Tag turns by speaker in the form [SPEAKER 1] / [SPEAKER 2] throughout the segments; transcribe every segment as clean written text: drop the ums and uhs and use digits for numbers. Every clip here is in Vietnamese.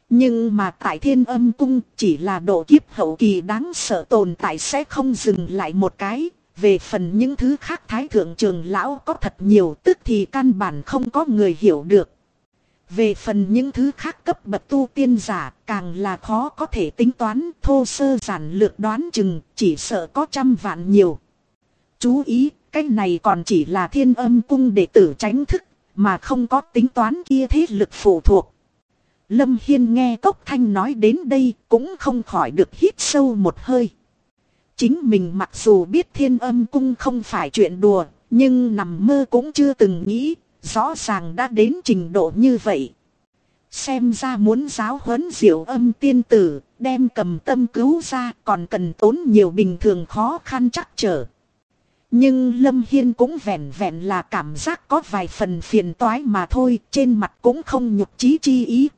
[SPEAKER 1] Nhưng mà tại Thiên Âm Cung chỉ là độ kiếp hậu kỳ đáng sợ tồn tại sẽ không dừng lại một cái. Về phần những thứ khác Thái Thượng Trưởng Lão có thật nhiều, tức thì căn bản không có người hiểu được. Về phần những thứ khác cấp bậc tu tiên giả càng là khó có thể tính toán, thô sơ giản lược đoán chừng chỉ sợ có trăm vạn nhiều. Chú ý, cái này còn chỉ là Thiên Âm Cung đệ tử tránh thức, mà không có tính toán kia thế lực phụ thuộc. Lâm Hiên nghe Cốc Thanh nói đến đây cũng không khỏi được hít sâu một hơi. Chính mình mặc dù biết Thiên Âm Cung không phải chuyện đùa, nhưng nằm mơ cũng chưa từng nghĩ, rõ ràng đã đến trình độ như vậy. Xem ra muốn giáo huấn Diệu Âm tiên tử, đem Cầm Tâm cứu ra còn cần tốn nhiều bình thường khó khăn trắc trở. Nhưng Lâm Hiên cũng vẹn vẹn là cảm giác có vài phần phiền toái mà thôi, trên mặt cũng không nhục chí chi ý.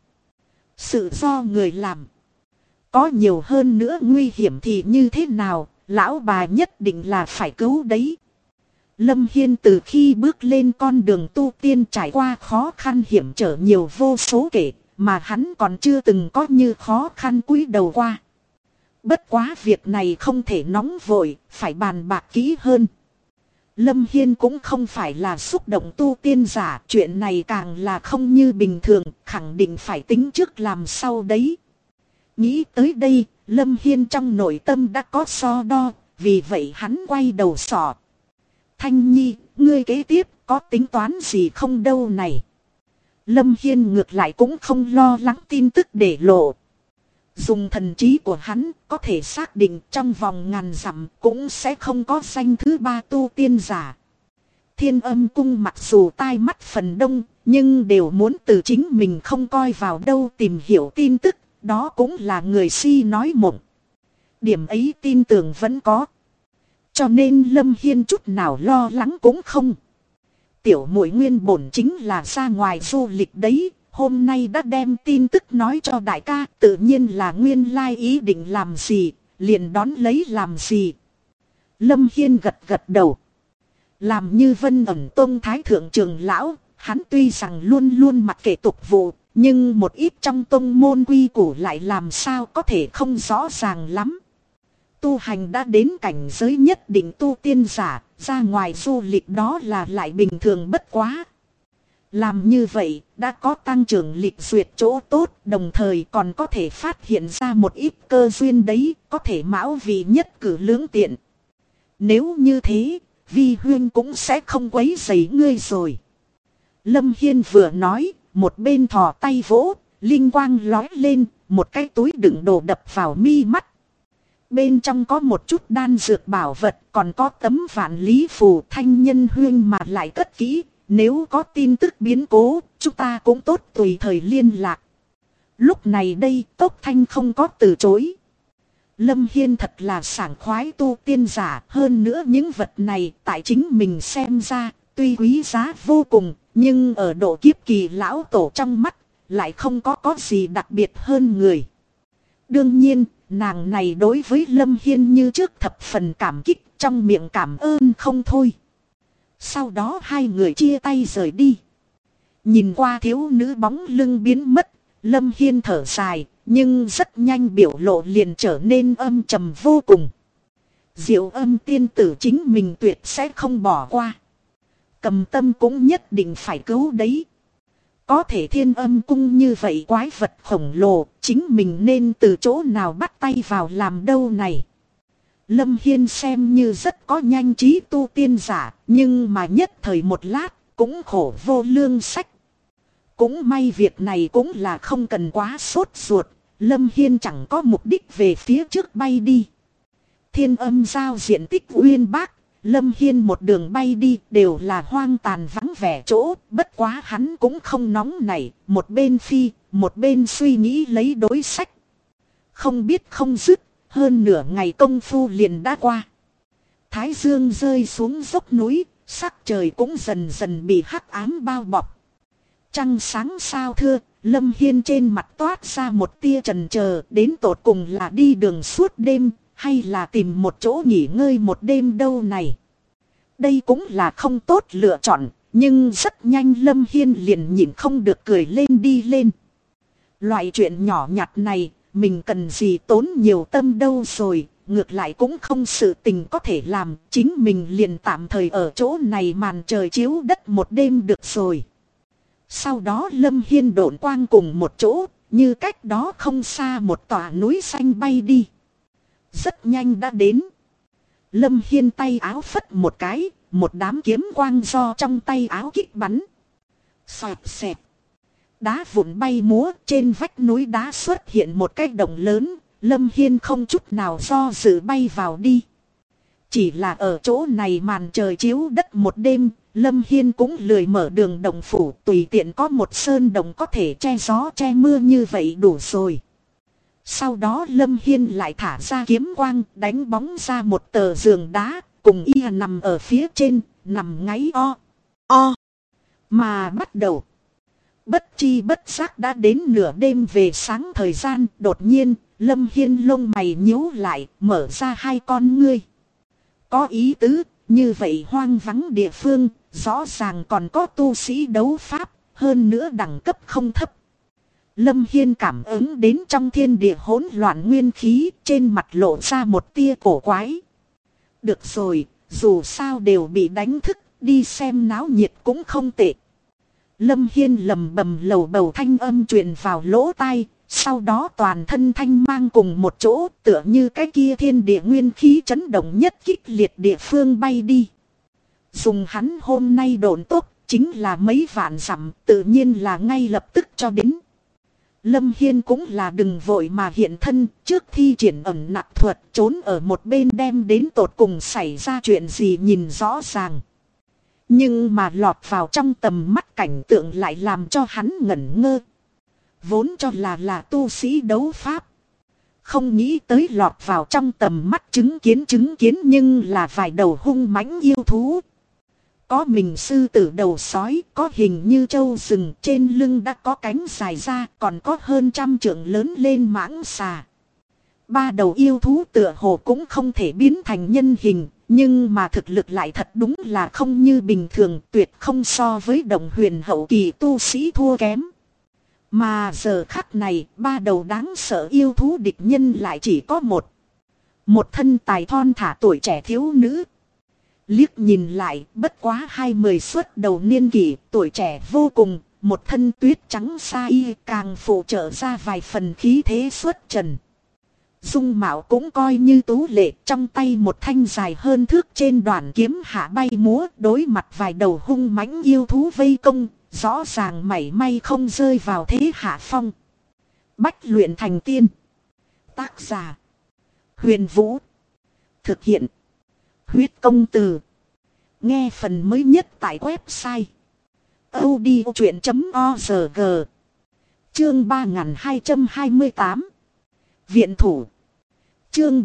[SPEAKER 1] Sự do người làm. Có nhiều hơn nữa nguy hiểm thì như thế nào, lão bà nhất định là phải cứu đấy. Lâm Hiên từ khi bước lên con đường tu tiên trải qua khó khăn hiểm trở nhiều vô số kể, mà hắn còn chưa từng có như khó khăn cúi đầu qua. Bất quá việc này không thể nóng vội, phải bàn bạc kỹ hơn. Lâm Hiên cũng không phải là xúc động tu tiên giả, chuyện này càng là không như bình thường, khẳng định phải tính trước làm sau đấy. Nghĩ tới đây, Lâm Hiên trong nội tâm đã có so đo, vì vậy hắn quay đầu sọ. Thanh Nhi, ngươi kế tiếp có tính toán gì không đâu này? Lâm Hiên ngược lại cũng không lo lắng tin tức để lộ. Dùng thần trí của hắn có thể xác định trong vòng ngàn dặm cũng sẽ không có danh thứ ba tu tiên giả. Thiên Âm Cung mặc dù tai mắt phần đông, nhưng đều muốn từ chính mình không coi vào đâu tìm hiểu tin tức, đó cũng là người si nói mộng. Điểm ấy tin tưởng vẫn có. Cho nên Lâm Hiên chút nào lo lắng cũng không. Tiểu muội nguyên bổn chính là ra ngoài du lịch đấy. Hôm nay đã đem tin tức nói cho đại ca, tự nhiên là nguyên lai ý định làm gì, liền đón lấy làm gì. Lâm Hiên gật gật đầu. Làm như Vân Ẩn Tông Thái Thượng Trưởng Lão, hắn tuy rằng luôn luôn mặc kệ tục vụ, nhưng một ít trong tông môn quy củ lại làm sao có thể không rõ ràng lắm. Tu hành đã đến cảnh giới nhất định tu tiên giả, ra ngoài du lịch đó là lại bình thường bất quá. Làm như vậy, đã có tăng trưởng lịch duyệt chỗ tốt, đồng thời còn có thể phát hiện ra một ít cơ duyên đấy, có thể mão vì nhất cử lưỡng tiện. Nếu như thế, Vi Huyên cũng sẽ không quấy rầy ngươi rồi. Lâm Hiên vừa nói, một bên thò tay vỗ, linh quang lói lên, một cái túi đựng đồ đập vào mi mắt. Bên trong có một chút đan dược bảo vật, còn có tấm vạn lý phù Thanh Nhân Huyên mà lại cất kỹ. Nếu có tin tức biến cố, chúng ta cũng tốt tùy thời liên lạc. Lúc này đây, Tốc Thanh không có từ chối. Lâm Hiên thật là sảng khoái tu tiên giả, hơn nữa những vật này tại chính mình xem ra, tuy quý giá vô cùng, nhưng ở độ kiếp kỳ lão tổ trong mắt, lại không có gì đặc biệt hơn người. Đương nhiên, nàng này đối với Lâm Hiên như trước thập phần cảm kích, trong miệng cảm ơn không thôi. Sau đó hai người chia tay rời đi. Nhìn qua thiếu nữ bóng lưng biến mất, Lâm Hiên thở dài, nhưng rất nhanh biểu lộ liền trở nên âm trầm vô cùng. Diệu Âm tiên tử chính mình tuyệt sẽ không bỏ qua. Cầm Tâm cũng nhất định phải cứu đấy. Có thể Thiên Âm Cung như vậy quái vật khổng lồ, chính mình nên từ chỗ nào bắt tay vào làm đâu này. Lâm Hiên xem như rất có nhanh trí tu tiên giả, nhưng mà nhất thời một lát, cũng khổ vô lương sách. Cũng may việc này cũng là không cần quá sốt ruột, Lâm Hiên chẳng có mục đích về phía trước bay đi. Thiên Âm giao diện tích uyên bác, Lâm Hiên một đường bay đi đều là hoang tàn vắng vẻ chỗ, bất quá hắn cũng không nóng nảy, một bên phi, một bên suy nghĩ lấy đối sách. Không biết không dứt. Hơn nửa ngày công phu liền đã qua. Thái dương rơi xuống dốc núi, sắc trời cũng dần dần bị hắc ám bao bọc. Trăng sáng sao thưa, Lâm Hiên trên mặt toát ra một tia chần chờ, đến tột cùng là đi đường suốt đêm, hay là tìm một chỗ nghỉ ngơi một đêm đâu này. Đây cũng là không tốt lựa chọn, nhưng rất nhanh Lâm Hiên liền nhịn không được cười lên đi lên. Loại chuyện nhỏ nhặt này, mình cần gì tốn nhiều tâm đâu rồi, ngược lại cũng không sự tình có thể làm, chính mình liền tạm thời ở chỗ này màn trời chiếu đất một đêm được rồi. Sau đó Lâm Hiên độn quang cùng một chỗ, như cách đó không xa một tòa núi xanh bay đi. Rất nhanh đã đến. Lâm Hiên tay áo phất một cái, một đám kiếm quang do trong tay áo kích bắn. Xoẹt xẹt. Đá vụn bay múa, trên vách núi đá xuất hiện một cái động lớn, Lâm Hiên không chút nào do dự bay vào đi. Chỉ là ở chỗ này màn trời chiếu đất một đêm, Lâm Hiên cũng lười mở đường đồng phủ, tùy tiện có một sơn đồng có thể che gió che mưa như vậy đủ rồi. Sau đó Lâm Hiên lại thả ra kiếm quang, đánh bóng ra một tờ giường đá, cùng y nằm ở phía trên, nằm ngáy o. Mà bắt đầu. Bất chi bất giác đã đến nửa đêm về sáng thời gian, đột nhiên, Lâm Hiên lông mày nhíu lại, mở ra hai con ngươi. Có ý tứ, như vậy hoang vắng địa phương, rõ ràng còn có tu sĩ đấu pháp, hơn nữa đẳng cấp không thấp. Lâm Hiên cảm ứng đến trong thiên địa hỗn loạn nguyên khí, trên mặt lộ ra một tia cổ quái. Được rồi, dù sao đều bị đánh thức, đi xem náo nhiệt cũng không tệ. Lâm Hiên lầm bầm lầu bầu thanh âm truyền vào lỗ tai, sau đó toàn thân thanh mang cùng một chỗ, tựa như cái kia thiên địa nguyên khí chấn động nhất kích liệt địa phương bay đi. Dùng hắn hôm nay độn tốc, chính là mấy vạn dặm, tự nhiên là ngay lập tức cho đến. Lâm Hiên cũng là đừng vội mà hiện thân, trước thi triển ẩn nặc thuật, trốn ở một bên đem đến tột cùng xảy ra chuyện gì nhìn rõ ràng. Nhưng mà lọt vào trong tầm mắt cảnh tượng lại làm cho hắn ngẩn ngơ. Vốn cho là tu sĩ đấu pháp. Không nghĩ tới lọt vào trong tầm mắt chứng kiến nhưng là vài đầu hung mãnh yêu thú. Có mình sư tử đầu sói, có hình như trâu rừng, trên lưng đã có cánh dài ra, còn có hơn 100 trượng lớn lên mãng xà. Ba đầu yêu thú tựa hồ cũng không thể biến thành nhân hình, nhưng mà thực lực lại thật đúng là không như bình thường, tuyệt không so với đồng huyền hậu kỳ tu sĩ thua kém. Mà giờ khắc này, ba đầu đáng sợ yêu thú địch nhân lại chỉ có một thân tài thon thả tuổi trẻ thiếu nữ. Liếc nhìn lại, bất quá 20 xuất đầu niên kỷ, tuổi trẻ vô cùng, một thân tuyết trắng sa y càng phụ trợ ra vài phần khí thế xuất trần. Dung mạo cũng coi như tú lệ, trong tay một thanh dài hơn thước trên đoạn kiếm hạ bay múa, đối mặt vài đầu hung mãnh yêu thú vây công, rõ ràng mảy may không rơi vào thế hạ phong. Bách luyện thành tiên. Tác giả: Huyền Vũ. Thực hiện: Huyết Công Từ. Nghe phần mới nhất tại website audiochuyện.org. Chương 3228. Viện thủ. Chương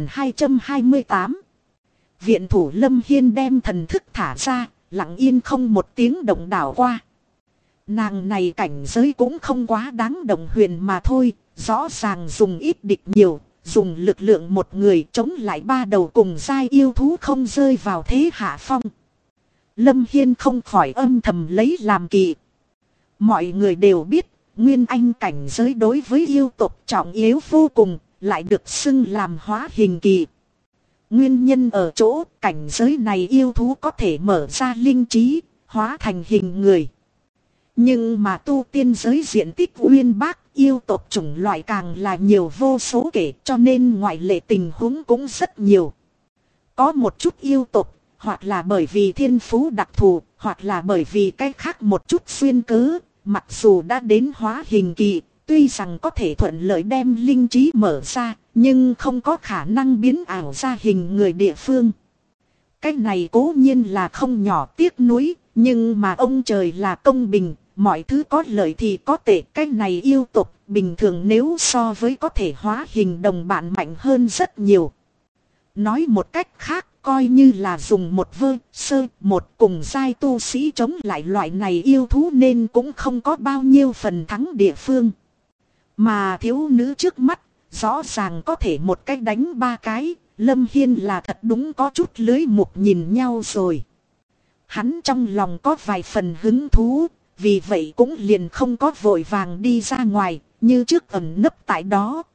[SPEAKER 1] 3228. Viện thủ. Lâm Hiên đem thần thức thả ra, lặng yên không một tiếng động đảo qua. Nàng này cảnh giới cũng không quá đáng động huyền mà thôi, rõ ràng dùng ít địch nhiều, dùng lực lượng một người chống lại ba đầu cùng giai yêu thú không rơi vào thế hạ phong. Lâm Hiên không khỏi âm thầm lấy làm kỳ. Mọi người đều biết, nguyên anh cảnh giới đối với yêu tộc trọng yếu vô cùng, lại được xưng làm hóa hình kỳ. Nguyên nhân ở chỗ cảnh giới này yêu thú có thể mở ra linh trí, hóa thành hình người. Nhưng mà tu tiên giới diện tích uyên bác, yêu tộc chủng loại càng là nhiều vô số kể, cho nên ngoại lệ tình huống cũng rất nhiều. Có một chút yêu tộc, hoặc là bởi vì thiên phú đặc thù, hoặc là bởi vì cái khác một chút xuyên cớ, mặc dù đã đến hóa hình kỳ, tuy rằng có thể thuận lợi đem linh trí mở ra, nhưng không có khả năng biến ảo ra hình người địa phương. Cái này cố nhiên là không nhỏ tiếc nuối, nhưng mà ông trời là công bình, mọi thứ có lợi thì có tệ. Cái này yêu tục bình thường nếu so với có thể hóa hình đồng bạn mạnh hơn rất nhiều. Nói một cách khác, coi như là dùng một một cùng giai tu sĩ chống lại loại này yêu thú nên cũng không có bao nhiêu phần thắng địa phương. Mà thiếu nữ trước mắt, rõ ràng có thể một cách đánh ba cái, Lâm Hiên là thật đúng có chút lưới mục nhìn nhau rồi. Hắn trong lòng có vài phần hứng thú, vì vậy cũng liền không có vội vàng đi ra ngoài, như trước ẩn nấp tại đó.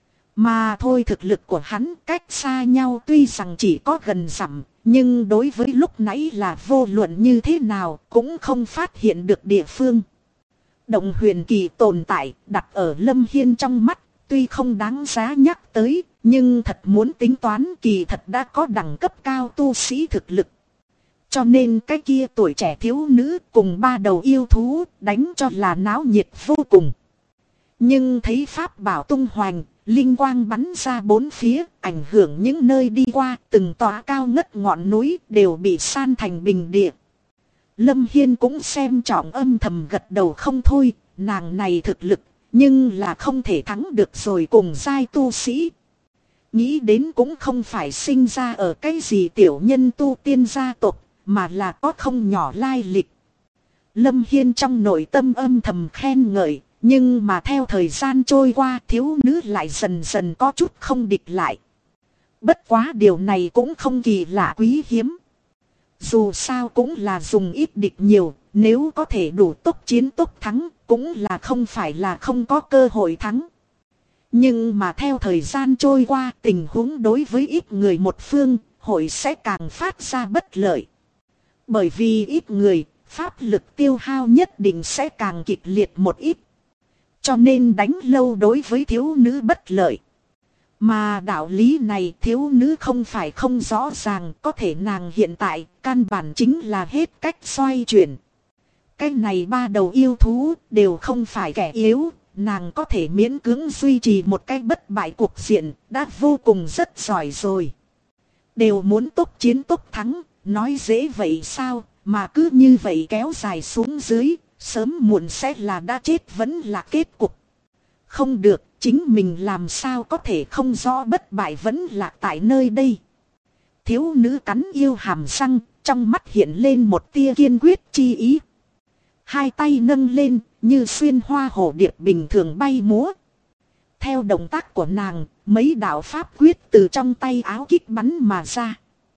[SPEAKER 1] Mà thôi thực lực của hắn cách xa nhau tuy rằng chỉ có gần dặm, nhưng đối với lúc nãy là vô luận như thế nào cũng không phát hiện được địa phương. Động huyền kỳ tồn tại đặt ở Lâm Hiên trong mắt, tuy không đáng giá nhắc tới, nhưng thật muốn tính toán kỳ thật đã có đẳng cấp cao tu sĩ thực lực. Cho nên cái kia tuổi trẻ thiếu nữ cùng ba đầu yêu thú đánh cho là náo nhiệt vô cùng. Nhưng thấy pháp bảo tung hoành, linh quang bắn ra bốn phía, ảnh hưởng những nơi đi qua, từng tòa cao ngất ngọn núi đều bị san thành bình địa. Lâm Hiên cũng xem trọng, âm thầm gật đầu không thôi, nàng này thực lực, nhưng là không thể thắng được rồi cùng giai tu sĩ. Nghĩ đến cũng không phải sinh ra ở cái gì tiểu nhân tu tiên gia tộc, mà là có không nhỏ lai lịch. Lâm Hiên trong nội tâm âm thầm khen ngợi, nhưng mà theo thời gian trôi qua thiếu nữ lại dần dần có chút không địch lại. Bất quá điều này cũng không kỳ lạ quý hiếm. Dù sao cũng là dùng ít địch nhiều, nếu có thể đủ tốc chiến tốc thắng, cũng là không phải là không có cơ hội thắng. Nhưng mà theo thời gian trôi qua tình huống đối với ít người một phương, hội sẽ càng phát ra bất lợi. Bởi vì ít người, pháp lực tiêu hao nhất định sẽ càng kịch liệt một ít. Cho nên đánh lâu đối với thiếu nữ bất lợi. Mà đạo lý này thiếu nữ không phải không rõ ràng, có thể nàng hiện tại căn bản chính là hết cách xoay chuyển. Cái này ba đầu yêu thú đều không phải kẻ yếu, nàng có thể miễn cưỡng duy trì một cái bất bại cuộc diện, đã vô cùng rất giỏi rồi. Đều muốn tốc chiến tốc thắng, nói dễ vậy sao, mà cứ như vậy kéo dài xuống dưới, sớm muộn sẽ là đã chết vẫn là kết cục. Không được, chính mình làm sao có thể không rõ bất bại vẫn lạc tại nơi đây. Thiếu nữ cắn yêu hàm răng, trong mắt hiện lên một tia kiên quyết chi ý. Hai tay nâng lên, như xuyên hoa hổ điệp bình thường bay múa. Theo động tác của nàng, mấy đạo pháp quyết từ trong tay áo kích bắn mà ra.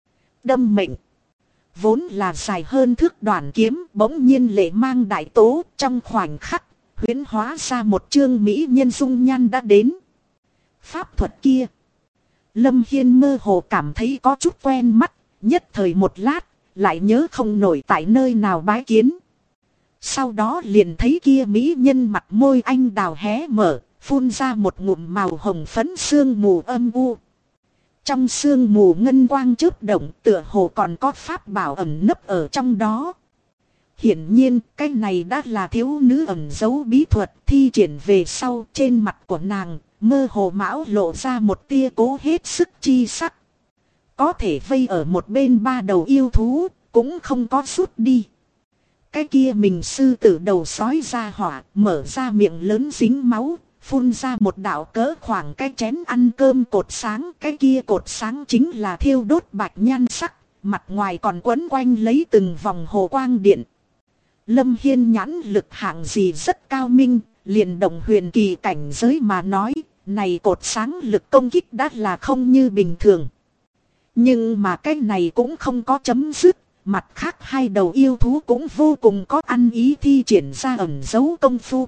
[SPEAKER 1] Đâm mệnh. Vốn là dài hơn thước đoạn kiếm, bỗng nhiên lệ mang đại tố, trong khoảnh khắc huyễn hóa ra một chương mỹ nhân dung nhan đã đến. Pháp thuật kia, Lâm Hiên mơ hồ cảm thấy có chút quen mắt, nhất thời một lát, lại nhớ không nổi tại nơi nào bái kiến. Sau đó liền thấy kia mỹ nhân mặt môi anh đào hé mở, phun ra một ngụm màu hồng phấn sương mù âm u. Trong sương mù ngân quang chớp động, tựa hồ còn có pháp bảo ẩn nấp ở trong đó. Hiển nhiên cái này đã là thiếu nữ ẩn giấu bí thuật thi triển về sau, trên mặt của nàng mơ hồ mão lộ ra một tia cố hết sức chi sắc. Có thể vây ở một bên ba đầu yêu thú cũng không có rút đi. Cái kia mình sư tử đầu sói ra hỏa, mở ra miệng lớn dính máu, phun ra một đạo cỡ khoảng cái chén ăn cơm cột sáng. Cái kia cột sáng chính là thiêu đốt bạch nhan sắc, mặt ngoài còn quấn quanh lấy từng vòng hồ quang điện. Lâm Hiên nhãn lực hạng gì rất cao minh, liền động huyền kỳ cảnh giới mà nói, này cột sáng lực công kích đã là không như bình thường. Nhưng mà cái này cũng không có chấm dứt, mặt khác hai đầu yêu thú cũng vô cùng có ăn ý thi triển ra ẩn giấu công phu.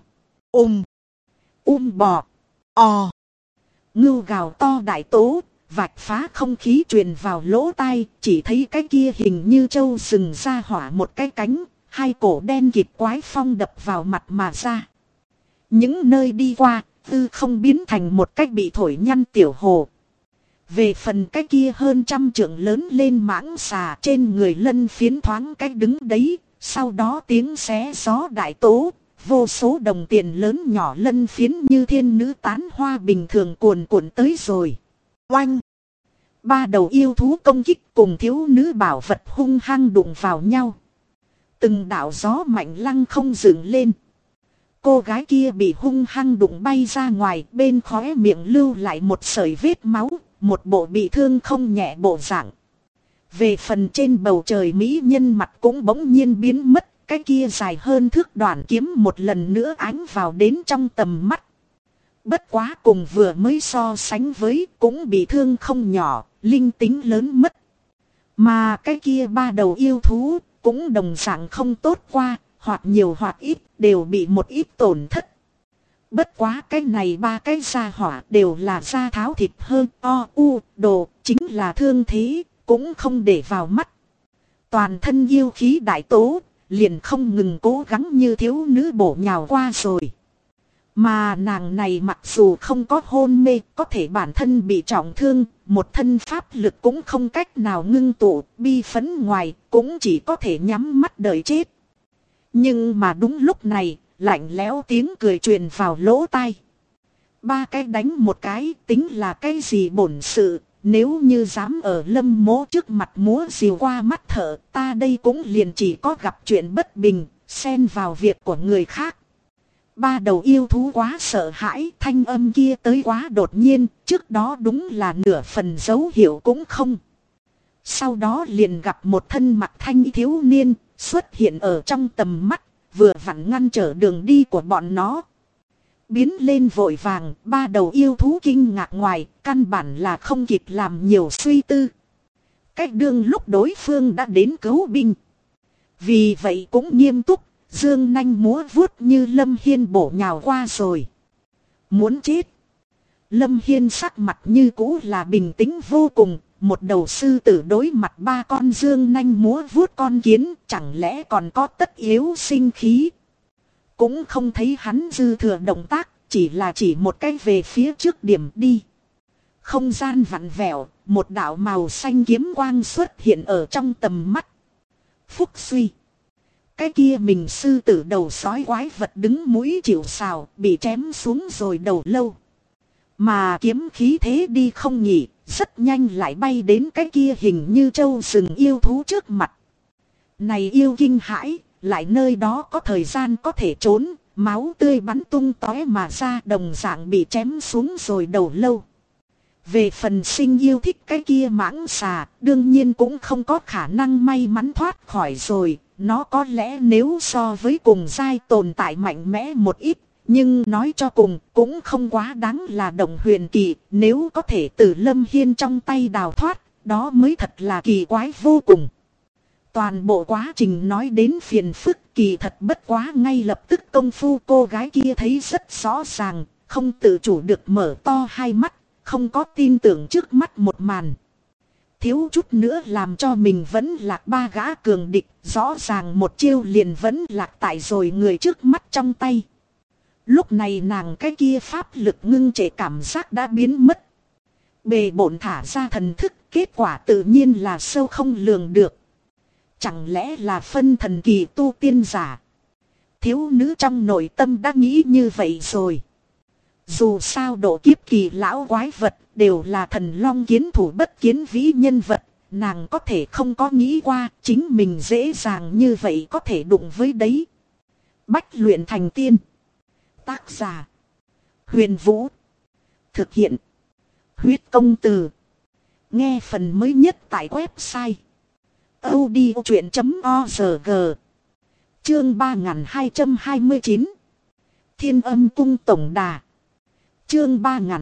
[SPEAKER 1] Bò, ngưu gào to đại tố, vạch phá không khí truyền vào lỗ tai, chỉ thấy cái kia hình như trâu sừng ra hỏa một cái cánh, hai cổ đen kịt quái phong đập vào mặt mà ra. Những nơi đi qua, tư không biến thành một cách bị thổi nhăn tiểu hồ. Về phần cái kia hơn 100 trượng lớn lên mãng xà, trên người lân phiến thoáng cách đứng đấy, sau đó tiếng xé gió đại tố, vô số đồng tiền lớn nhỏ lân phiến như thiên nữ tán hoa bình thường cuồn cuộn tới rồi. Oanh! Ba đầu yêu thú công kích cùng thiếu nữ bảo vật hung hăng đụng vào nhau. Từng đạo gió mạnh lăng không dựng lên. Cô gái kia bị hung hăng đụng bay ra ngoài, bên khóe miệng lưu lại một sợi vết máu, một bộ bị thương không nhẹ bộ dạng. Về phần trên bầu trời mỹ nhân mặt cũng bỗng nhiên biến mất, cái kia dài hơn thước đoạn kiếm một lần nữa ánh vào đến trong tầm mắt. Bất quá cùng vừa mới so sánh với cũng bị thương không nhỏ, linh tính lớn mất. Mà cái kia ba đầu yêu thú cũng đồng dạng không tốt qua, hoặc nhiều hoặc ít đều bị một ít tổn thất. Bất quá cái này ba cái gia hỏa đều là da tháo thịt hơn đồ, chính là thương thế, cũng không để vào mắt. Toàn thân yêu khí đại tố, liền không ngừng cố gắng như thiếu nữ bổ nhào qua rồi. Mà nàng này mặc dù không có hôn mê, có thể bản thân bị trọng thương, một thân pháp lực cũng không cách nào ngưng tụ, bi phấn ngoài, cũng chỉ có thể nhắm mắt đợi chết. Nhưng mà đúng lúc này, lạnh lẽo tiếng cười truyền vào lỗ tai. Ba cái đánh một cái, tính là cái gì bổn sự, nếu như dám ở Lâm Mỗ trước mặt múa rìu qua mắt thợ, ta đây cũng liền chỉ có gặp chuyện bất bình, xen vào việc của người khác. Ba đầu yêu thú quá sợ hãi, thanh âm kia tới quá đột nhiên, trước đó đúng là nửa phần dấu hiệu cũng không. Sau đó liền gặp một thân mặc thanh thiếu niên, xuất hiện ở trong tầm mắt, vừa vặn ngăn trở đường đi của bọn nó. Biến lên vội vàng, ba đầu yêu thú kinh ngạc ngoài, căn bản là không kịp làm nhiều suy tư. Cách đương lúc đối phương đã đến cứu binh. Vì vậy cũng nghiêm túc, dương nanh múa vuốt như Lâm Hiên bổ nhào qua rồi. Muốn chết. Lâm Hiên sắc mặt như cũ là bình tĩnh vô cùng, một đầu sư tử đối mặt ba con dương nanh múa vuốt con kiến, chẳng lẽ còn có tất yếu sinh khí. Cũng không thấy hắn dư thừa động tác, chỉ một cái về phía trước điểm đi. Không gian vặn vẹo, một đạo màu xanh kiếm quang xuất hiện ở trong tầm mắt. Phúc suy. Cái kia mình sư tử đầu sói quái vật đứng mũi chịu sào, bị chém xuống rồi đầu lâu. Mà kiếm khí thế đi không nhỉ, rất nhanh lại bay đến cái kia hình như trâu rừng yêu thú trước mặt. Này yêu kinh hãi, lại nơi đó có thời gian có thể trốn, máu tươi bắn tung tóe mà ra, đồng dạng bị chém xuống rồi đầu lâu. Về phần sinh yêu thích cái kia mãng xà, đương nhiên cũng không có khả năng may mắn thoát khỏi rồi. Nó có lẽ nếu so với cùng giai tồn tại mạnh mẽ một ít, nhưng nói cho cùng cũng không quá đáng là động huyền kỳ. Nếu có thể từ Lâm Hiên trong tay đào thoát, đó mới thật là kỳ quái vô cùng. Toàn bộ quá trình nói đến phiền phức, kỳ thật bất quá ngay lập tức công phu cô gái kia thấy rất rõ ràng, không tự chủ được mở to hai mắt, không có tin tưởng trước mắt một màn. Thiếu chút nữa làm cho mình vẫn lạc ba gã cường địch, rõ ràng một chiêu liền vẫn lạc tại rồi người trước mắt trong tay. Lúc này nàng cái kia pháp lực ngưng trệ cảm giác đã biến mất. Bề bộn thả ra thần thức, kết quả tự nhiên là sâu không lường được. Chẳng lẽ là phân thần kỳ tu tiên giả? Thiếu nữ trong nội tâm đã nghĩ như vậy rồi. Dù sao độ kiếp kỳ lão quái vật đều là thần long kiến thủ bất kiến vĩ nhân vật, nàng có thể không có nghĩ qua chính mình dễ dàng như vậy có thể đụng với đấy. Bách luyện thành tiên. Tác giả Huyền Vũ. Thực hiện Huyết Công Từ. Nghe phần mới nhất tại website audiochuyện.org. Chương 3229 Thiên Âm Cung Tổng Đà. Chương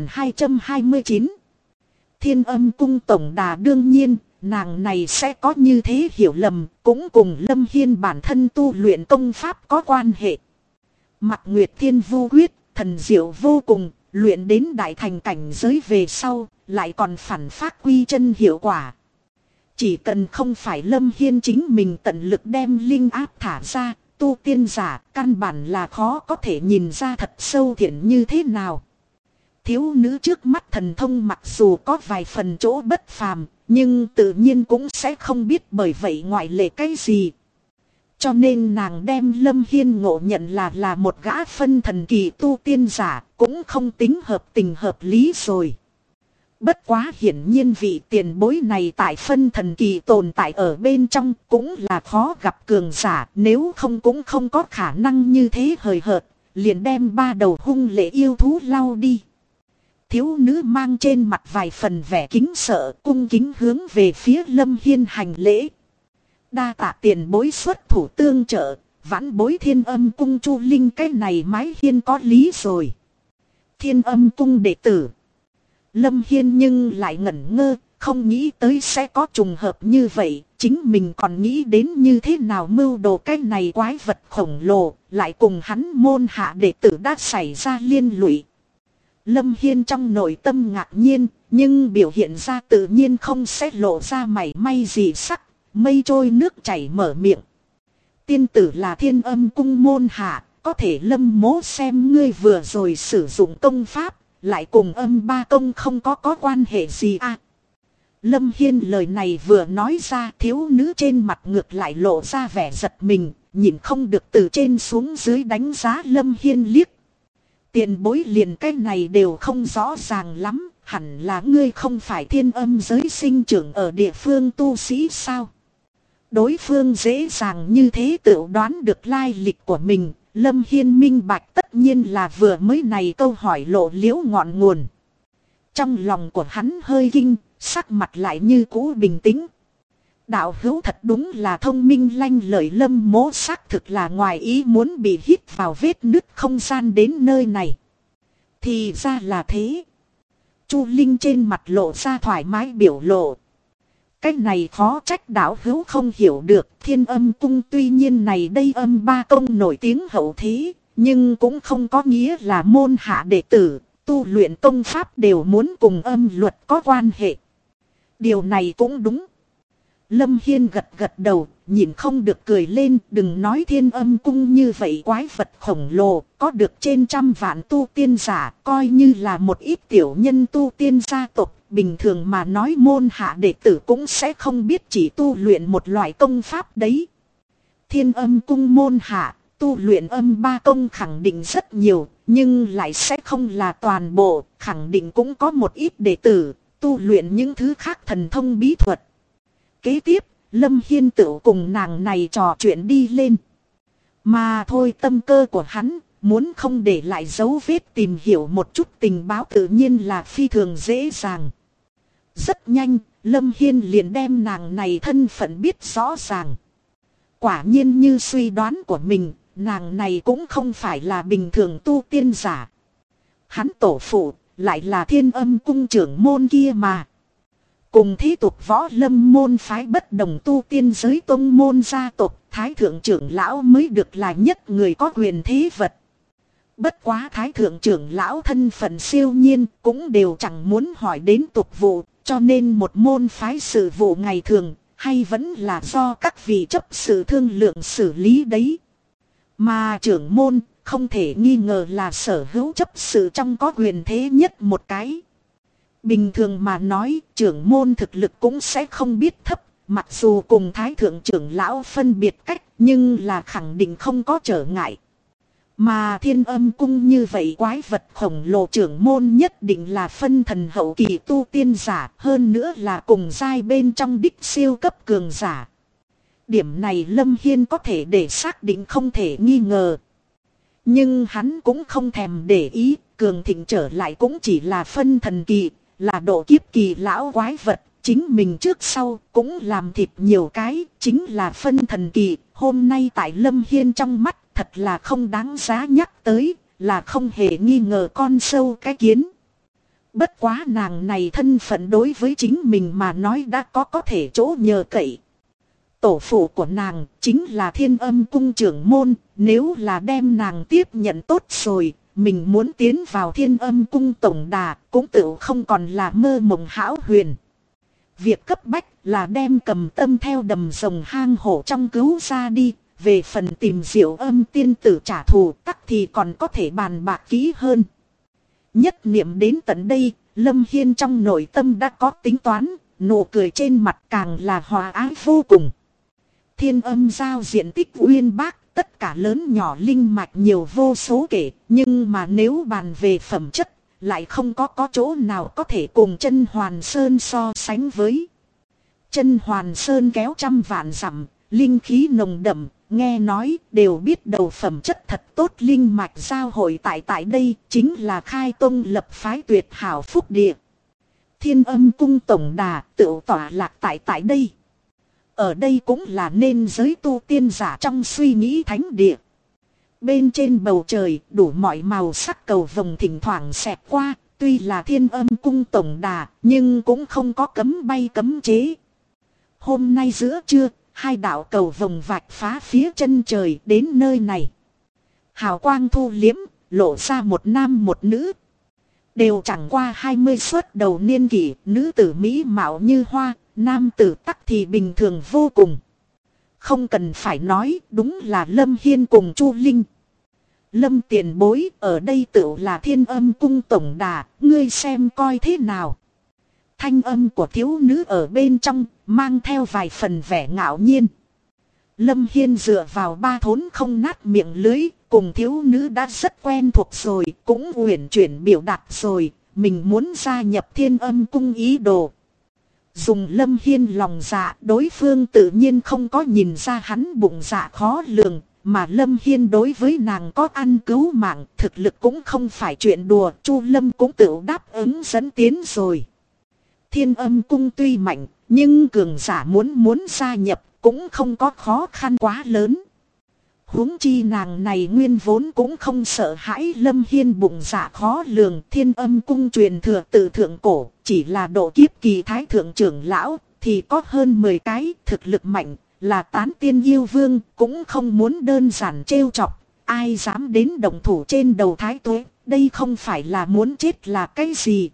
[SPEAKER 1] 3229 Thiên Âm Cung Tổng Đà. Đương nhiên, nàng này sẽ có như thế hiểu lầm, cũng cùng Lâm Hiên bản thân tu luyện công pháp có quan hệ. Mặc Nguyệt Thiên Vu Quyết, thần diệu vô cùng, luyện đến đại thành cảnh giới về sau, lại còn phản phát quy chân hiệu quả. Chỉ cần không phải Lâm Hiên chính mình tận lực đem linh áp thả ra, tu tiên giả căn bản là khó có thể nhìn ra thật sâu thiện như thế nào. Thiếu nữ trước mắt thần thông mặc dù có vài phần chỗ bất phàm, nhưng tự nhiên cũng sẽ không biết bởi vậy ngoại lệ cái gì. Cho nên nàng đem Lâm Hiên ngộ nhận là một gã phân thần kỳ tu tiên giả, cũng không tính hợp tình hợp lý rồi. Bất quá hiển nhiên vị tiền bối này tại phân thần kỳ tồn tại ở bên trong cũng là khó gặp cường giả, nếu không cũng không có khả năng như thế hời hợt, liền đem ba đầu hung lệ yêu thú lau đi. Thiếu nữ mang trên mặt vài phần vẻ kính sợ, cung kính hướng về phía Lâm Hiên hành lễ. Đa tạ tiền bối xuất thủ tương trợ, vãn bối Thiên Âm Cung Chu Linh cái này mái hiên có lý rồi. Thiên Âm Cung đệ tử. Lâm Hiên nhưng lại ngẩn ngơ, không nghĩ tới sẽ có trùng hợp như vậy, chính mình còn nghĩ đến như thế nào mưu đồ cái này quái vật khổng lồ, lại cùng hắn môn hạ đệ tử đã xảy ra liên lụy. Lâm Hiên trong nội tâm ngạc nhiên, nhưng biểu hiện ra tự nhiên không sẽ lộ ra mảy may gì sắc, mây trôi nước chảy mở miệng. Tiên tử là Thiên Âm cung môn hạ, có thể Lâm mỗ xem ngươi vừa rồi sử dụng công pháp, lại cùng âm ba công không có quan hệ gì à. Lâm Hiên lời này vừa nói ra, thiếu nữ trên mặt ngược lại lộ ra vẻ giật mình, nhìn không được từ trên xuống dưới đánh giá Lâm Hiên liếc. Tiền bối liền cái này đều không rõ ràng lắm, hẳn là ngươi không phải Thiên Âm giới sinh trưởng ở địa phương tu sĩ sao? Đối phương dễ dàng như thế tự đoán được lai lịch của mình, Lâm Hiên minh bạch tất nhiên là vừa mới này câu hỏi lộ liễu ngọn nguồn. Trong lòng của hắn hơi kinh, sắc mặt lại như cũ bình tĩnh. Đạo hữu thật đúng là thông minh lanh lợi, Lâm mỗ xác thực là ngoài ý muốn bị hít vào vết nứt không gian đến nơi này. Thì ra là thế. Chu Linh trên mặt lộ ra thoải mái biểu lộ. Cái này khó trách đạo hữu không hiểu được, Thiên Âm cung tuy nhiên này đây âm ba công nổi tiếng hậu thế, nhưng cũng không có nghĩa là môn hạ đệ tử, tu luyện công pháp đều muốn cùng âm luật có quan hệ. Điều này cũng đúng. Lâm Hiên gật gật đầu, nhìn không được cười lên, đừng nói Thiên Âm cung như vậy quái vật khổng lồ, có được trên trăm vạn tu tiên giả, coi như là một ít tiểu nhân tu tiên gia tộc, bình thường mà nói môn hạ đệ tử cũng sẽ không biết chỉ tu luyện một loại công pháp đấy. Thiên Âm cung môn hạ, tu luyện âm ba công khẳng định rất nhiều, nhưng lại sẽ không là toàn bộ, khẳng định cũng có một ít đệ tử, tu luyện những thứ khác thần thông bí thuật. Kế tiếp, Lâm Hiên tự cùng nàng này trò chuyện đi lên. Mà thôi tâm cơ của hắn, muốn không để lại dấu vết tìm hiểu một chút tình báo tự nhiên là phi thường dễ dàng. Rất nhanh, Lâm Hiên liền đem nàng này thân phận biết rõ ràng. Quả nhiên như suy đoán của mình, nàng này cũng không phải là bình thường tu tiên giả. Hắn tổ phụ, lại là Thiên Âm cung trưởng môn kia mà. Cùng thế tục võ lâm môn phái bất đồng tu tiên giới tông môn gia tộc, Thái thượng trưởng lão mới được là nhất người có quyền thế vật. Bất quá Thái thượng trưởng lão thân phận siêu nhiên cũng đều chẳng muốn hỏi đến tục vụ, cho nên một môn phái sự vụ ngày thường, hay vẫn là do các vị chấp sự thương lượng xử lý đấy. Mà trưởng môn, không thể nghi ngờ là sở hữu chấp sự trong có quyền thế nhất một cái. Bình thường mà nói, trưởng môn thực lực cũng sẽ không biết thấp, mặc dù cùng Thái thượng trưởng lão phân biệt cách, nhưng là khẳng định không có trở ngại. Mà Thiên Âm cung như vậy quái vật khổng lồ, trưởng môn nhất định là phân thần hậu kỳ tu tiên giả, hơn nữa là cùng giai bên trong đích siêu cấp cường giả. Điểm này Lâm Hiên có thể để xác định không thể nghi ngờ. Nhưng hắn cũng không thèm để ý, cường thịnh trở lại cũng chỉ là phân thần kỳ, là độ kiếp kỳ lão quái vật, chính mình trước sau cũng làm thịt nhiều cái, chính là phân thần kỳ, hôm nay tại Lâm Hiên trong mắt thật là không đáng giá nhắc tới, là không hề nghi ngờ con sâu cái kiến. Bất quá nàng này thân phận đối với chính mình mà nói đã có thể chỗ nhờ cậy. Tổ phụ của nàng chính là Thiên Âm cung trưởng môn, nếu là đem nàng tiếp nhận tốt rồi, mình muốn tiến vào Thiên Âm cung tổng đà cũng tự không còn là mơ mộng hão huyền. Việc cấp bách là đem Cầm Tâm theo đầm rồng hang hổ trong cứu ra đi, về phần tìm Diệu Âm tiên tử trả thù tắc thì còn có thể bàn bạc kỹ hơn. Nhất niệm đến tận đây, Lâm Hiên trong nội tâm đã có tính toán, nụ cười trên mặt càng là hòa ái vô cùng. Thiên Âm giao diện tích uyên bác, tất cả lớn nhỏ linh mạch nhiều vô số kể, nhưng mà nếu bàn về phẩm chất, lại không có chỗ nào có thể cùng Chân Hoàn Sơn so sánh với. Chân Hoàn Sơn kéo trăm vạn dặm, linh khí nồng đậm, nghe nói đều biết đầu phẩm chất thật tốt linh mạch giao hội tại đây chính là khai tông lập phái tuyệt hảo phúc địa. Thiên Âm cung tổng đà tự tọa lạc tại đây. Ở đây cũng là nên giới tu tiên giả trong suy nghĩ thánh địa. Bên trên bầu trời đủ mọi màu sắc cầu vồng thỉnh thoảng xẹt qua, tuy là Thiên Âm cung tổng đà nhưng cũng không có cấm bay cấm chế. Hôm nay giữa trưa, hai đạo cầu vồng vạch phá phía chân trời đến nơi này. Hào quang thu liếm, lộ ra một nam một nữ. Đều chẳng qua 20 xuất đầu niên kỷ, nữ tử mỹ mạo như hoa, nam tử tắc thì bình thường vô cùng. Không cần phải nói, đúng là Lâm Hiên cùng Chu Linh. Lâm tiền bối, ở đây tựu là Thiên Âm cung tổng đà, ngươi xem coi thế nào. Thanh âm của thiếu nữ ở bên trong, mang theo vài phần vẻ ngạo nhiên. Lâm Hiên dựa vào ba thốn không nát miệng lưới, cùng thiếu nữ đã rất quen thuộc rồi, cũng uyển chuyển biểu đạt rồi, mình muốn gia nhập Thiên Âm cung ý đồ. Dùng Lâm Hiên lòng dạ, đối phương tự nhiên không có nhìn ra hắn bụng dạ khó lường, mà Lâm Hiên đối với nàng có ăn cứu mạng, thực lực cũng không phải chuyện đùa, Chu Lâm cũng tự đáp ứng dẫn tiến rồi. Thiên Âm cung tuy mạnh, nhưng cường giả muốn gia nhập cũng không có khó khăn quá lớn. Huống chi nàng này nguyên vốn cũng không sợ hãi Lâm Hiên bụng dạ khó lường. Thiên Âm cung truyền thừa từ thượng cổ, chỉ là độ kiếp kỳ thái thượng trưởng lão thì có hơn 10 cái, thực lực mạnh, là tán tiên yêu vương, cũng không muốn đơn giản trêu chọc. Ai dám đến động thủ trên đầu thái tuế, đây không phải là muốn chết là cái gì.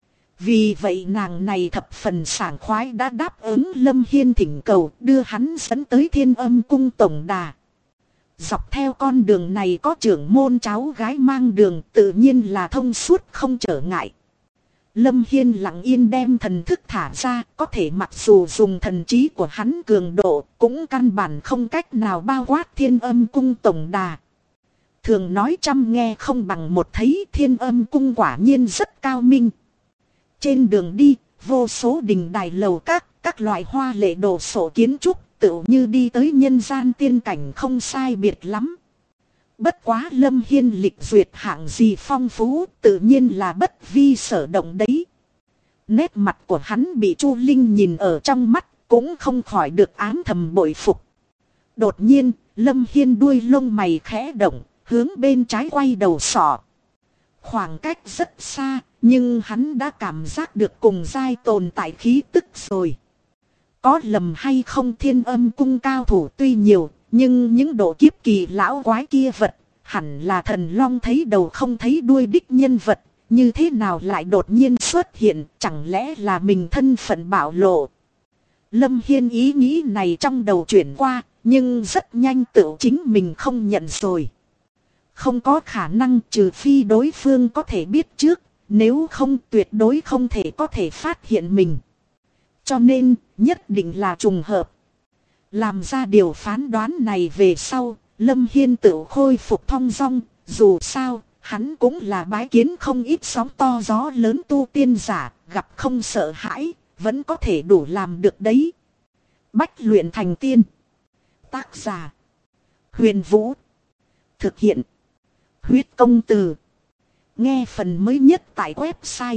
[SPEAKER 1] Vì vậy nàng này thập phần sảng khoái đã đáp ứng Lâm Hiên thỉnh cầu, đưa hắn dẫn tới Thiên Âm cung tổng đà. Dọc theo con đường này có trưởng môn cháu gái mang đường, tự nhiên là thông suốt không trở ngại. Lâm Hiên lặng yên đem thần thức thả ra, có thể mặc dù dùng thần trí của hắn cường độ, cũng căn bản không cách nào bao quát Thiên Âm cung tổng đà. Thường nói trăm nghe không bằng một thấy, Thiên Âm cung quả nhiên rất cao minh. Trên đường đi, vô số đình đài lầu các loại hoa lệ đồ sộ kiến trúc, tựu như đi tới nhân gian tiên cảnh không sai biệt lắm. Bất quá Lâm Hiên lịch duyệt hạng gì phong phú, tự nhiên là bất vi sở động đấy. Nét mặt của hắn bị Chu Linh nhìn ở trong mắt, cũng không khỏi được ám thầm bội phục. Đột nhiên, Lâm Hiên đuôi lông mày khẽ động, hướng bên trái quay đầu sọ. Khoảng cách rất xa, nhưng hắn đã cảm giác được cùng giai tồn tại khí tức rồi. Có lầm hay không, Thiên Âm cung cao thủ tuy nhiều, nhưng những độ kiếp kỳ lão quái kia vật, hẳn là thần long thấy đầu không thấy đuôi đích nhân vật, như thế nào lại đột nhiên xuất hiện, chẳng lẽ là mình thân phận bạo lộ. Lâm Hiên ý nghĩ này trong đầu chuyển qua, nhưng rất nhanh tự chính mình không nhận rồi. Không có khả năng, trừ phi đối phương có thể biết trước, nếu không tuyệt đối không thể có thể phát hiện mình. Cho nên, nhất định là trùng hợp. Làm ra điều phán đoán này về sau, Lâm Hiên tự khôi phục thong dong, dù sao, hắn cũng là bái kiến không ít sóng to gió lớn tu tiên giả, gặp không sợ hãi, vẫn có thể đủ làm được đấy. Bách luyện thành tiên. Tác giả: Huyền Vũ. Thực hiện: Huyết Công Từ. Nghe phần mới nhất tại website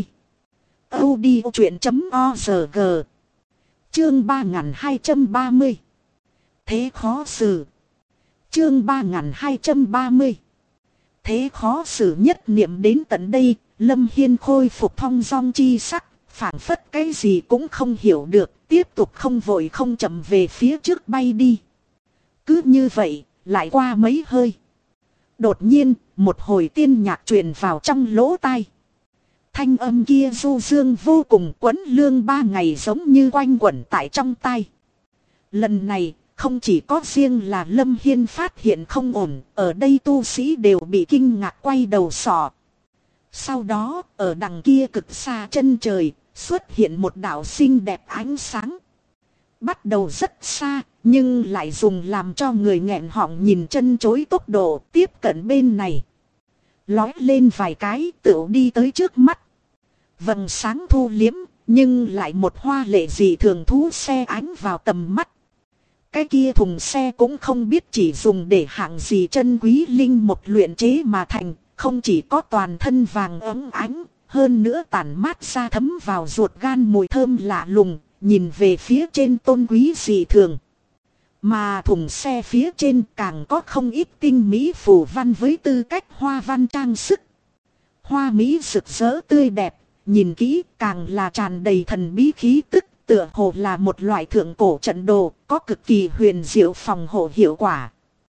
[SPEAKER 1] audiochuyện.org. Chương 3230. Thế khó xử. Chương 3230. Thế khó xử nhất niệm đến tận đây, Lâm Hiên khôi phục thong dong chi sắc, phảng phất cái gì cũng không hiểu được, tiếp tục không vội không chậm về phía trước bay đi. Cứ như vậy, lại qua mấy hơi. Đột nhiên, một hồi tiên nhạc truyền vào trong lỗ tai. Thanh âm kia du dương vô cùng, quấn lương 3 ngày giống như quanh quẩn tại trong tai. Lần này, không chỉ có riêng là Lâm Hiên phát hiện không ổn, ở đây tu sĩ đều bị kinh ngạc quay đầu sọ. Sau đó, ở đằng kia cực xa chân trời, xuất hiện một đạo xinh đẹp ánh sáng. Bắt đầu rất xa, nhưng lại dùng làm cho người nghẹn họng nhìn chân chối tốc độ tiếp cận bên này. Lói lên vài cái tựu đi tới trước mắt. Vầng sáng thu liếm, nhưng lại một hoa lệ dị thường thú xe ánh vào tầm mắt. Cái kia thùng xe cũng không biết chỉ dùng để hạng gì chân quý linh một luyện chế mà thành, không chỉ có toàn thân vàng ấm ánh, hơn nữa tản mát ra thấm vào ruột gan mùi thơm lạ lùng, nhìn về phía trên tôn quý dị thường. Mà thùng xe phía trên càng có không ít tinh mỹ phù văn với tư cách hoa văn trang sức. Hoa mỹ rực rỡ tươi đẹp, nhìn kỹ càng là tràn đầy thần bí khí tức, tựa hồ là một loại thượng cổ trận đồ, có cực kỳ huyền diệu phòng hộ hiệu quả.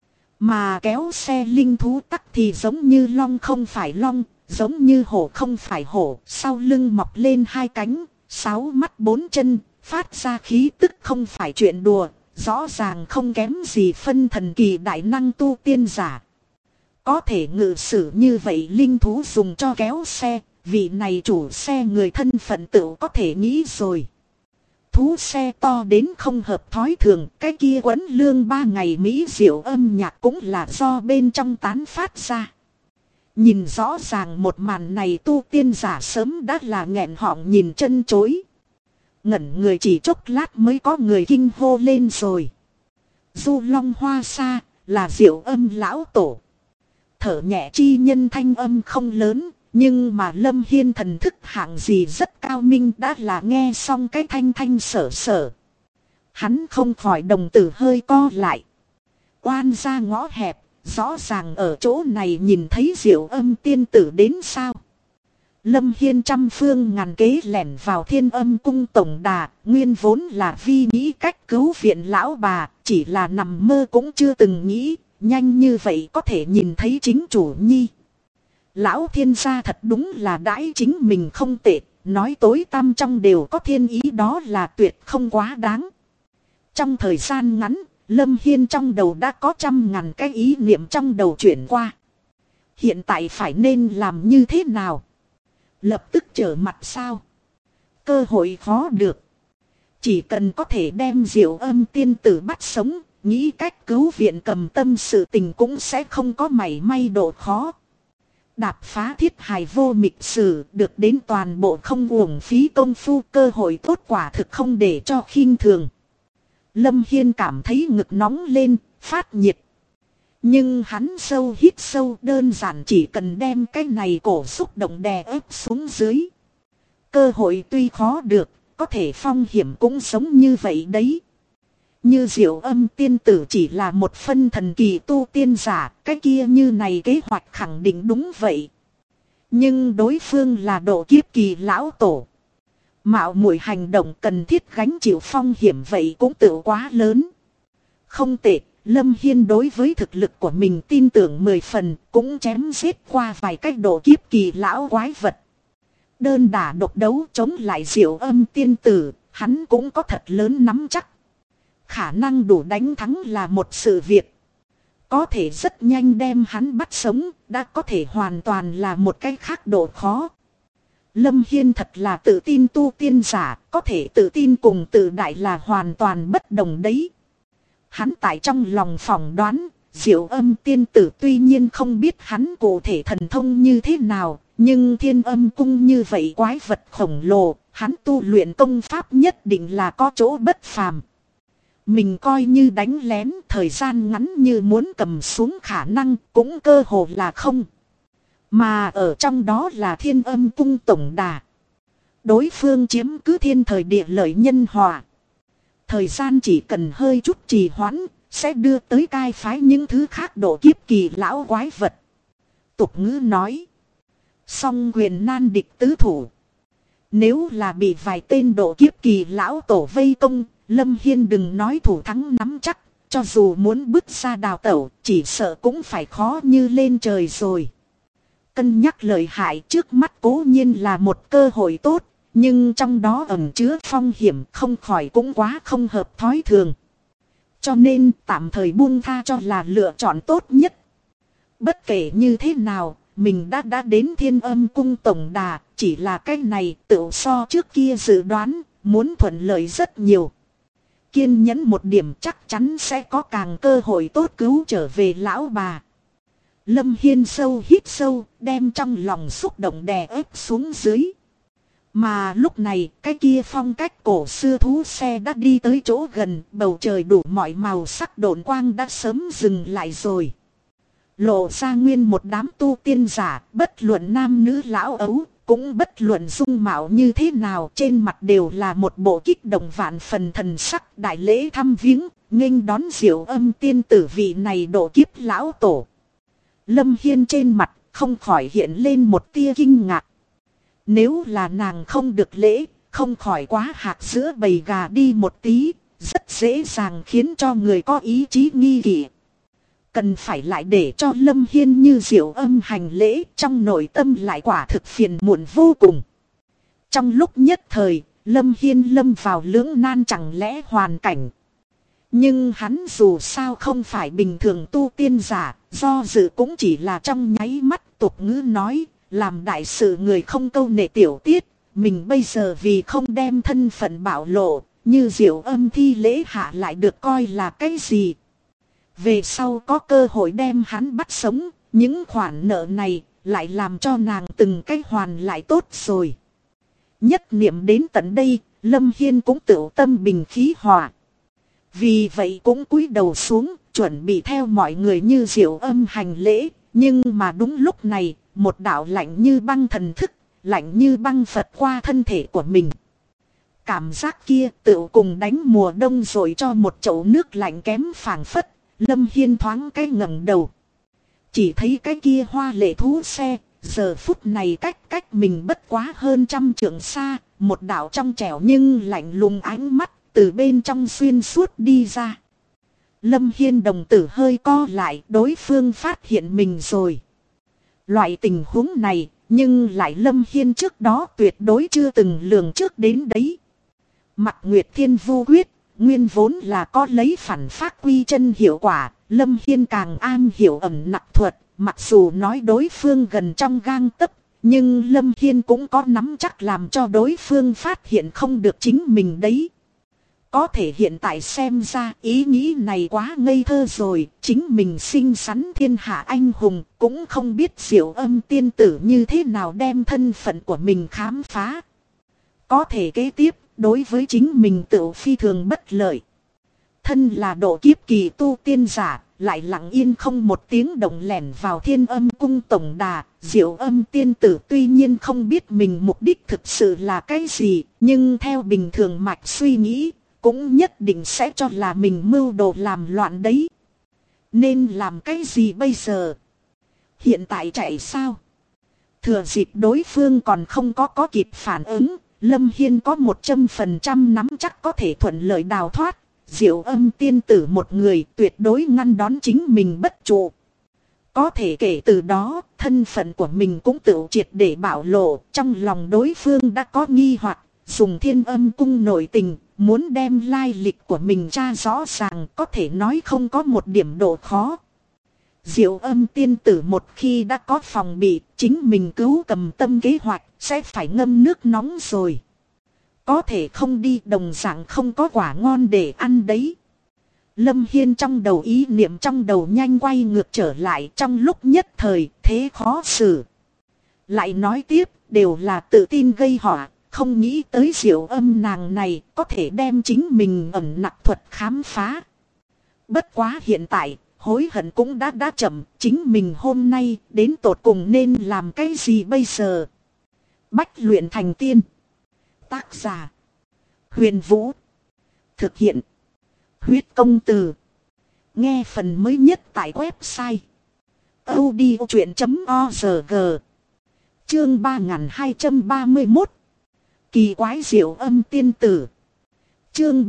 [SPEAKER 1] Mà kéo xe linh thú tắc thì giống như long không phải long, giống như hổ không phải hổ, sau lưng mọc lên hai cánh, 6 mắt 4 chân, phát ra khí tức không phải chuyện đùa, rõ ràng không kém gì phân thần kỳ đại năng tu tiên giả. Có thể ngự sử như vậy linh thú dùng cho kéo xe, vị này chủ xe người thân phận tự có thể nghĩ rồi. Thú xe to đến không hợp thói thường, cái kia quấn lương 3 ngày mỹ diệu âm nhạc cũng là do bên trong tán phát ra. Nhìn rõ ràng một màn này tu tiên giả sớm đã là nghẹn họng nhìn chân chối. Ngẩn người chỉ chốc lát mới có người kinh hô lên rồi. Du long hoa xa là diệu âm lão tổ. Thở nhẹ chi nhân thanh âm không lớn, nhưng mà Lâm Hiên thần thức hạng gì rất cao minh đã là nghe xong cái thanh thanh sở sở. Hắn không khỏi đồng tử hơi co lại. Oan ra ngõ hẹp, rõ ràng ở chỗ này nhìn thấy diệu âm tiên tử đến sao. Lâm Hiên trăm phương ngàn kế lẻn vào Thiên Âm cung tổng đà, nguyên vốn là vi nghĩ cách cứu viện lão bà, chỉ là nằm mơ cũng chưa từng nghĩ, nhanh như vậy có thể nhìn thấy chính chủ nhi. Lão thiên gia thật đúng là đãi chính mình không tệ, nói tối tăm trong đều có thiên ý, đó là tuyệt không quá đáng. Trong thời gian ngắn, Lâm Hiên trong đầu đã có 100.000 cái ý niệm trong đầu chuyển qua. Hiện tại phải nên làm như thế nào? Lập tức trở mặt sao? Cơ hội khó được. Chỉ cần có thể đem diệu âm tiên tử bắt sống, nghĩ cách cứu viện cầm tâm sự tình cũng sẽ không có mảy may độ khó. Đạp phá thiết hài vô mịch sử, được đến toàn bộ không uổng phí công phu, cơ hội tốt quả thực không để cho khinh thường. Lâm Hiên cảm thấy ngực nóng lên, phát nhiệt. Nhưng hắn sâu hít sâu, đơn giản chỉ cần đem cái này cổ xúc động đè ép xuống dưới. Cơ hội tuy khó được, có thể phong hiểm cũng giống như vậy đấy. Như diệu âm tiên tử chỉ là một phân thần kỳ tu tiên giả, cái kia như này kế hoạch khẳng định đúng vậy. Nhưng đối phương là độ kiếp kỳ lão tổ. Mạo muội hành động cần thiết gánh chịu phong hiểm vậy cũng tự quá lớn. Không tệ, Lâm Hiên đối với thực lực của mình tin tưởng 10 phần, cũng chém giết qua vài cách độ kiếp kỳ lão quái vật. Đơn đả độc đấu chống lại diệu âm tiên tử, hắn cũng có thật lớn nắm chắc. Khả năng đủ đánh thắng là một sự việc. Có thể rất nhanh đem hắn bắt sống, đã có thể hoàn toàn là một cái khác độ khó. Lâm Hiên thật là tự tin tu tiên giả, có thể tự tin cùng tự đại là hoàn toàn bất đồng đấy. Hắn tại trong lòng phỏng đoán, diệu âm tiên tử tuy nhiên không biết hắn cụ thể thần thông như thế nào, nhưng Thiên Âm cung như vậy quái vật khổng lồ, hắn tu luyện công pháp nhất định là có chỗ bất phàm. Mình coi như đánh lén, thời gian ngắn như muốn cầm xuống khả năng cũng cơ hồ là không. Mà ở trong đó là Thiên Âm cung tổng đà. Đối phương chiếm cứ thiên thời địa lợi nhân hòa. Thời gian chỉ cần hơi chút trì hoãn, sẽ đưa tới cai phái những thứ khác độ kiếp kỳ lão quái vật. Tục ngữ nói, song quyền nan địch tứ thủ. Nếu là bị vài tên độ kiếp kỳ lão tổ vây công, Lâm Hiên đừng nói thủ thắng nắm chắc, cho dù muốn bước ra đào tẩu, chỉ sợ cũng phải khó như lên trời rồi. Cân nhắc lợi hại, trước mắt cố nhiên là một cơ hội tốt, nhưng trong đó ẩn chứa phong hiểm, không khỏi cũng quá không hợp thói thường. Cho nên tạm thời buông tha cho là lựa chọn tốt nhất. Bất kể như thế nào, mình đã đến Thiên Âm cung tổng đà, chỉ là cái này tự so trước kia dự đoán, muốn thuận lợi rất nhiều. Kiên nhẫn một điểm chắc chắn sẽ có càng cơ hội tốt cứu trở về lão bà. Lâm Hiên sâu hít sâu, đem trong lòng xúc động đè ép xuống dưới. Mà lúc này, cái kia phong cách cổ xưa thú xe đã đi tới chỗ gần, bầu trời đủ mọi màu sắc độn quang đã sớm dừng lại rồi. Lộ ra nguyên một đám tu tiên giả, bất luận nam nữ lão ấu, cũng bất luận dung mạo như thế nào, trên mặt đều là một bộ kích động vạn phần thần sắc, đại lễ thăm viếng, nghênh đón diệu âm tiên tử vị này độ kiếp lão tổ. Lâm Hiên trên mặt không khỏi hiện lên một tia kinh ngạc. Nếu là nàng không được lễ, không khỏi quá hạt giữa bầy gà đi một tí, rất dễ dàng khiến cho người có ý chí nghi kỵ. Cần phải lại để cho Lâm Hiên như Diệu Âm hành lễ, trong nội tâm lại quả thực phiền muộn vô cùng. Trong lúc nhất thời, Lâm Hiên lâm vào lưỡng nan chẳng lẽ hoàn cảnh. Nhưng hắn dù sao không phải bình thường tu tiên giả, do dự cũng chỉ là trong nháy mắt. Tục ngữ nói, làm đại sự người không câu nệ tiểu tiết. Mình bây giờ vì không đem thân phận bạo lộ, như Diệu Âm thi lễ hạ lại được coi là cái gì. Về sau có cơ hội đem hắn bắt sống, những khoản nợ này lại làm cho nàng từng cái hoàn lại tốt rồi. Nhất niệm đến tận đây, Lâm Hiên cũng tự tâm bình khí hòa. Vì vậy cũng cúi đầu xuống, chuẩn bị theo mọi người như Diệu Âm hành lễ. Nhưng mà đúng lúc này, một đạo lạnh như băng thần thức, lạnh như băng phật qua thân thể của mình. Cảm giác kia tự cùng đánh mùa đông rồi cho một chậu nước lạnh kém phảng phất. Lâm Hiên thoáng cái ngẩng đầu. Chỉ thấy cái kia hoa lệ thú xe, giờ phút này cách mình bất quá hơn 100 trượng xa. Một đạo trong trẻo nhưng lạnh lùng ánh mắt từ bên trong xuyên suốt đi ra. Lâm Hiên đồng tử hơi co lại, đối phương phát hiện mình rồi. Loại tình huống này, nhưng lại Lâm Hiên trước đó tuyệt đối chưa từng lường trước đến đấy. Mặc Nguyệt Thiên Vu Quyết, nguyên vốn là có lấy phản phát quy chân hiệu quả, Lâm Hiên càng an hiểu ẩn nặc thuật, mặc dù nói đối phương gần trong gang tấc, nhưng Lâm Hiên cũng có nắm chắc làm cho đối phương phát hiện không được chính mình đấy. Có thể hiện tại xem ra ý nghĩ này quá ngây thơ rồi, chính mình xinh xắn thiên hạ anh hùng, cũng không biết Diệu Âm tiên tử như thế nào đem thân phận của mình khám phá. Có thể kế tiếp, đối với chính mình tự phi thường bất lợi. Thân là độ kiếp kỳ tu tiên giả, lại lặng yên không một tiếng động lẻn vào Thiên Âm cung tổng đà. Diệu Âm tiên tử tuy nhiên không biết mình mục đích thực sự là cái gì, nhưng theo bình thường mạch suy nghĩ, cũng nhất định sẽ cho là mình mưu đồ làm loạn đấy. Nên làm cái gì bây giờ? Hiện tại chạy sao? Thừa dịp đối phương còn không có kịp phản ứng, Lâm Hiên có 100% nắm chắc có thể thuận lợi đào thoát. Diệu Âm tiên tử một người tuyệt đối ngăn đón chính mình bất trụ. Có thể kể từ đó, thân phận của mình cũng tự triệt để bạo lộ. Trong lòng đối phương đã có nghi hoặc, dùng Thiên Âm cung nội tình, muốn đem lai lịch của mình tra rõ ràng, có thể nói không có một điểm độ khó. Diệu Âm tiên tử một khi đã có phòng bị, chính mình cứu cầm tâm kế hoạch, sẽ phải ngâm nước nóng rồi. Có thể không đi đồng dạng không có quả ngon để ăn đấy. Lâm Hiên trong đầu ý niệm trong đầu nhanh quay ngược trở lại, trong lúc nhất thời thế khó xử. Lại nói tiếp, đều là tự tin gây họa, không nghĩ tới Diệu Âm nàng này có thể đem chính mình ẩn nặc thuật khám phá. Bất quá hiện tại, hối hận cũng đã chậm, chính mình hôm nay đến tột cùng nên làm cái gì bây giờ? Bách luyện thành tiên. Tác giả: Huyền Vũ. Thực hiện: Huyết Công Từ. Nghe phần mới nhất tại website audiochuyện.org. Chương 3231. Kỳ quái Diệu Âm tiên tử. Chương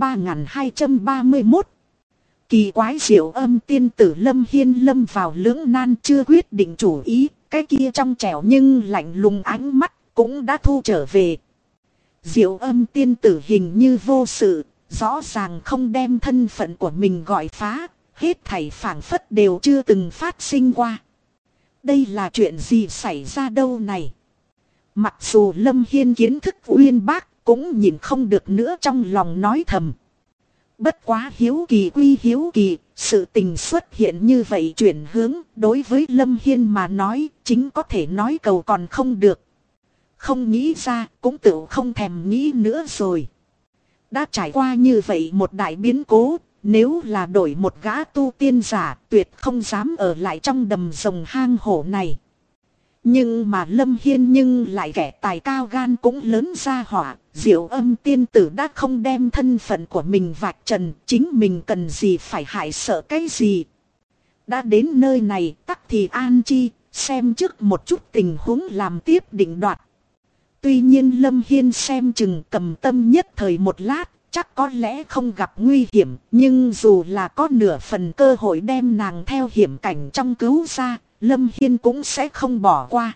[SPEAKER 1] 3231. Kỳ quái Diệu Âm tiên tử. Lâm Hiên lâm vào lưỡng nan chưa quyết định chủ ý, cái kia trong trẻo nhưng lạnh lùng ánh mắt cũng đã thu trở về. Diệu Âm tiên tử hình như vô sự, rõ ràng không đem thân phận của mình gọi phá, hết thảy phảng phất đều chưa từng phát sinh qua. Đây là chuyện gì xảy ra đâu này? Mặc dù Lâm Hiên kiến thức uyên bác, cũng nhìn không được nữa trong lòng nói thầm. Bất quá hiếu kỳ quy hiếu kỳ, sự tình xuất hiện như vậy chuyển hướng, đối với Lâm Hiên mà nói, chính có thể nói cầu còn không được. Không nghĩ ra, cũng tự không thèm nghĩ nữa rồi. Đã trải qua như vậy một đại biến cố, nếu là đổi một gã tu tiên giả, tuyệt không dám ở lại trong đầm rồng hang hổ này. Nhưng mà Lâm Hiên nhưng lại kẻ tài cao gan cũng lớn ra hỏa. Diệu Âm tiên tử đã không đem thân phận của mình vạch trần, chính mình cần gì phải hại sợ cái gì. Đã đến nơi này tắc thì an chi, xem trước một chút tình huống làm tiếp định đoạt. Tuy nhiên Lâm Hiên xem chừng cầm tâm nhất thời một lát, chắc có lẽ không gặp nguy hiểm, nhưng dù là có nửa phần cơ hội đem nàng theo hiểm cảnh trong cứu ra, Lâm Hiên cũng sẽ không bỏ qua.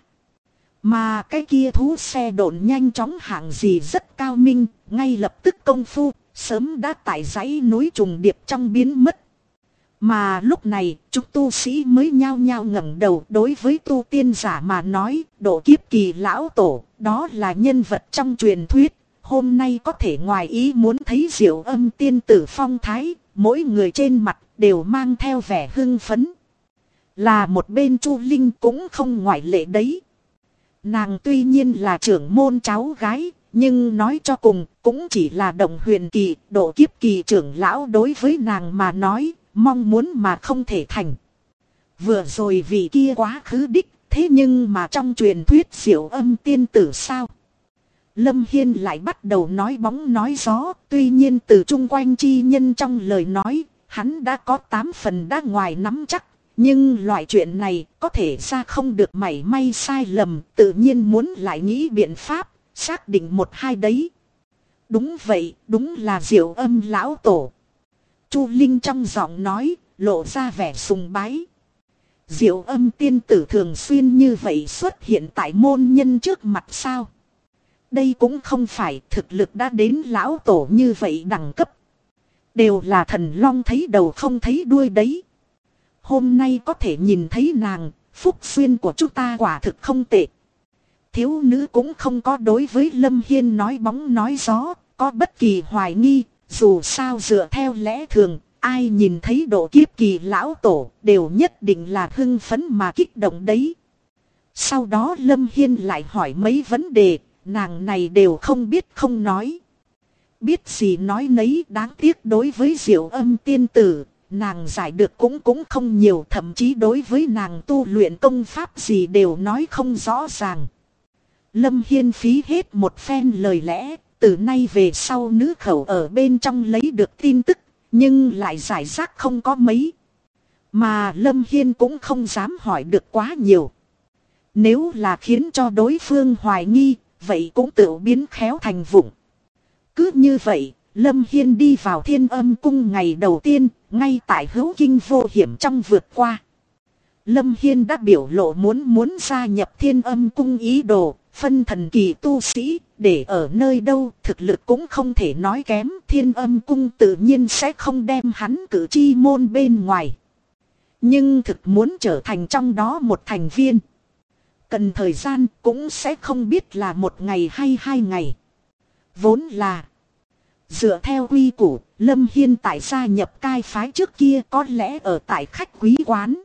[SPEAKER 1] Mà cái kia thú xe độn nhanh chóng hạng gì rất cao minh, ngay lập tức công phu, sớm đã tại dãy núi trùng điệp trong biến mất. Mà lúc này, chúng tu sĩ mới nhao nhao ngẩng đầu. Đối với tu tiên giả mà nói, độ kiếp kỳ lão tổ, đó là nhân vật trong truyền thuyết. Hôm nay có thể ngoài ý muốn thấy Diệu Âm tiên tử phong thái, mỗi người trên mặt đều mang theo vẻ hưng phấn. Là một bên Chu Linh cũng không ngoại lệ đấy. Nàng tuy nhiên là trưởng môn cháu gái, nhưng nói cho cùng cũng chỉ là động huyền kỳ, độ kiếp kỳ trưởng lão đối với nàng mà nói, mong muốn mà không thể thành. Vừa rồi vị kia quá khứ đích, thế nhưng mà trong truyền thuyết Diệu Âm tiên tử sao? Lâm Hiên lại bắt đầu nói bóng nói gió, tuy nhiên từ chung quanh chi nhân trong lời nói, hắn đã có 8 phần đã ngoài nắm chắc. Nhưng loại chuyện này có thể ra không được mảy may sai lầm, tự nhiên muốn lại nghĩ biện pháp, xác định một hai đấy. Đúng vậy, đúng là Diệu Âm lão tổ. Chu Linh trong giọng nói, lộ ra vẻ sùng bái. Diệu Âm tiên tử thường xuyên như vậy xuất hiện tại môn nhân trước mặt sao? Đây cũng không phải thực lực đã đến lão tổ như vậy đẳng cấp. Đều là thần long thấy đầu không thấy đuôi đấy. Hôm nay có thể nhìn thấy nàng, phúc duyên của chúng ta quả thực không tệ. Thiếu nữ cũng không có đối với Lâm Hiên nói bóng nói gió, có bất kỳ hoài nghi, dù sao dựa theo lẽ thường, ai nhìn thấy độ kiếp kỳ lão tổ đều nhất định là hưng phấn mà kích động đấy. Sau đó Lâm Hiên lại hỏi mấy vấn đề, nàng này đều không biết không nói. Biết gì nói nấy, đáng tiếc đối với Diệu Âm tiên tử. Nàng giải được cũng không nhiều, thậm chí đối với nàng tu luyện công pháp gì đều nói không rõ ràng. Lâm Hiên phí hết một phen lời lẽ, từ nay về sau nữ khẩu ở bên trong lấy được tin tức, nhưng lại giải rác không có mấy. Mà Lâm Hiên cũng không dám hỏi được quá nhiều. Nếu là khiến cho đối phương hoài nghi, vậy cũng tự biến khéo thành vụng. Cứ như vậy, Lâm Hiên đi vào Thiên Âm cung ngày đầu tiên, ngay tại hữu kinh vô hiểm trong vượt qua. Lâm Hiên đã biểu lộ muốn gia nhập Thiên Âm cung ý đồ, phân thần kỳ tu sĩ, để ở nơi đâu thực lực cũng không thể nói kém. Thiên Âm cung tự nhiên sẽ không đem hắn cử chi môn bên ngoài. Nhưng thực muốn trở thành trong đó một thành viên, cần thời gian cũng sẽ không biết là một ngày hay 2 ngày. Vốn là dựa theo quy củ, Lâm Hiên tại gia nhập cai phái trước kia có lẽ ở tại khách quý quán.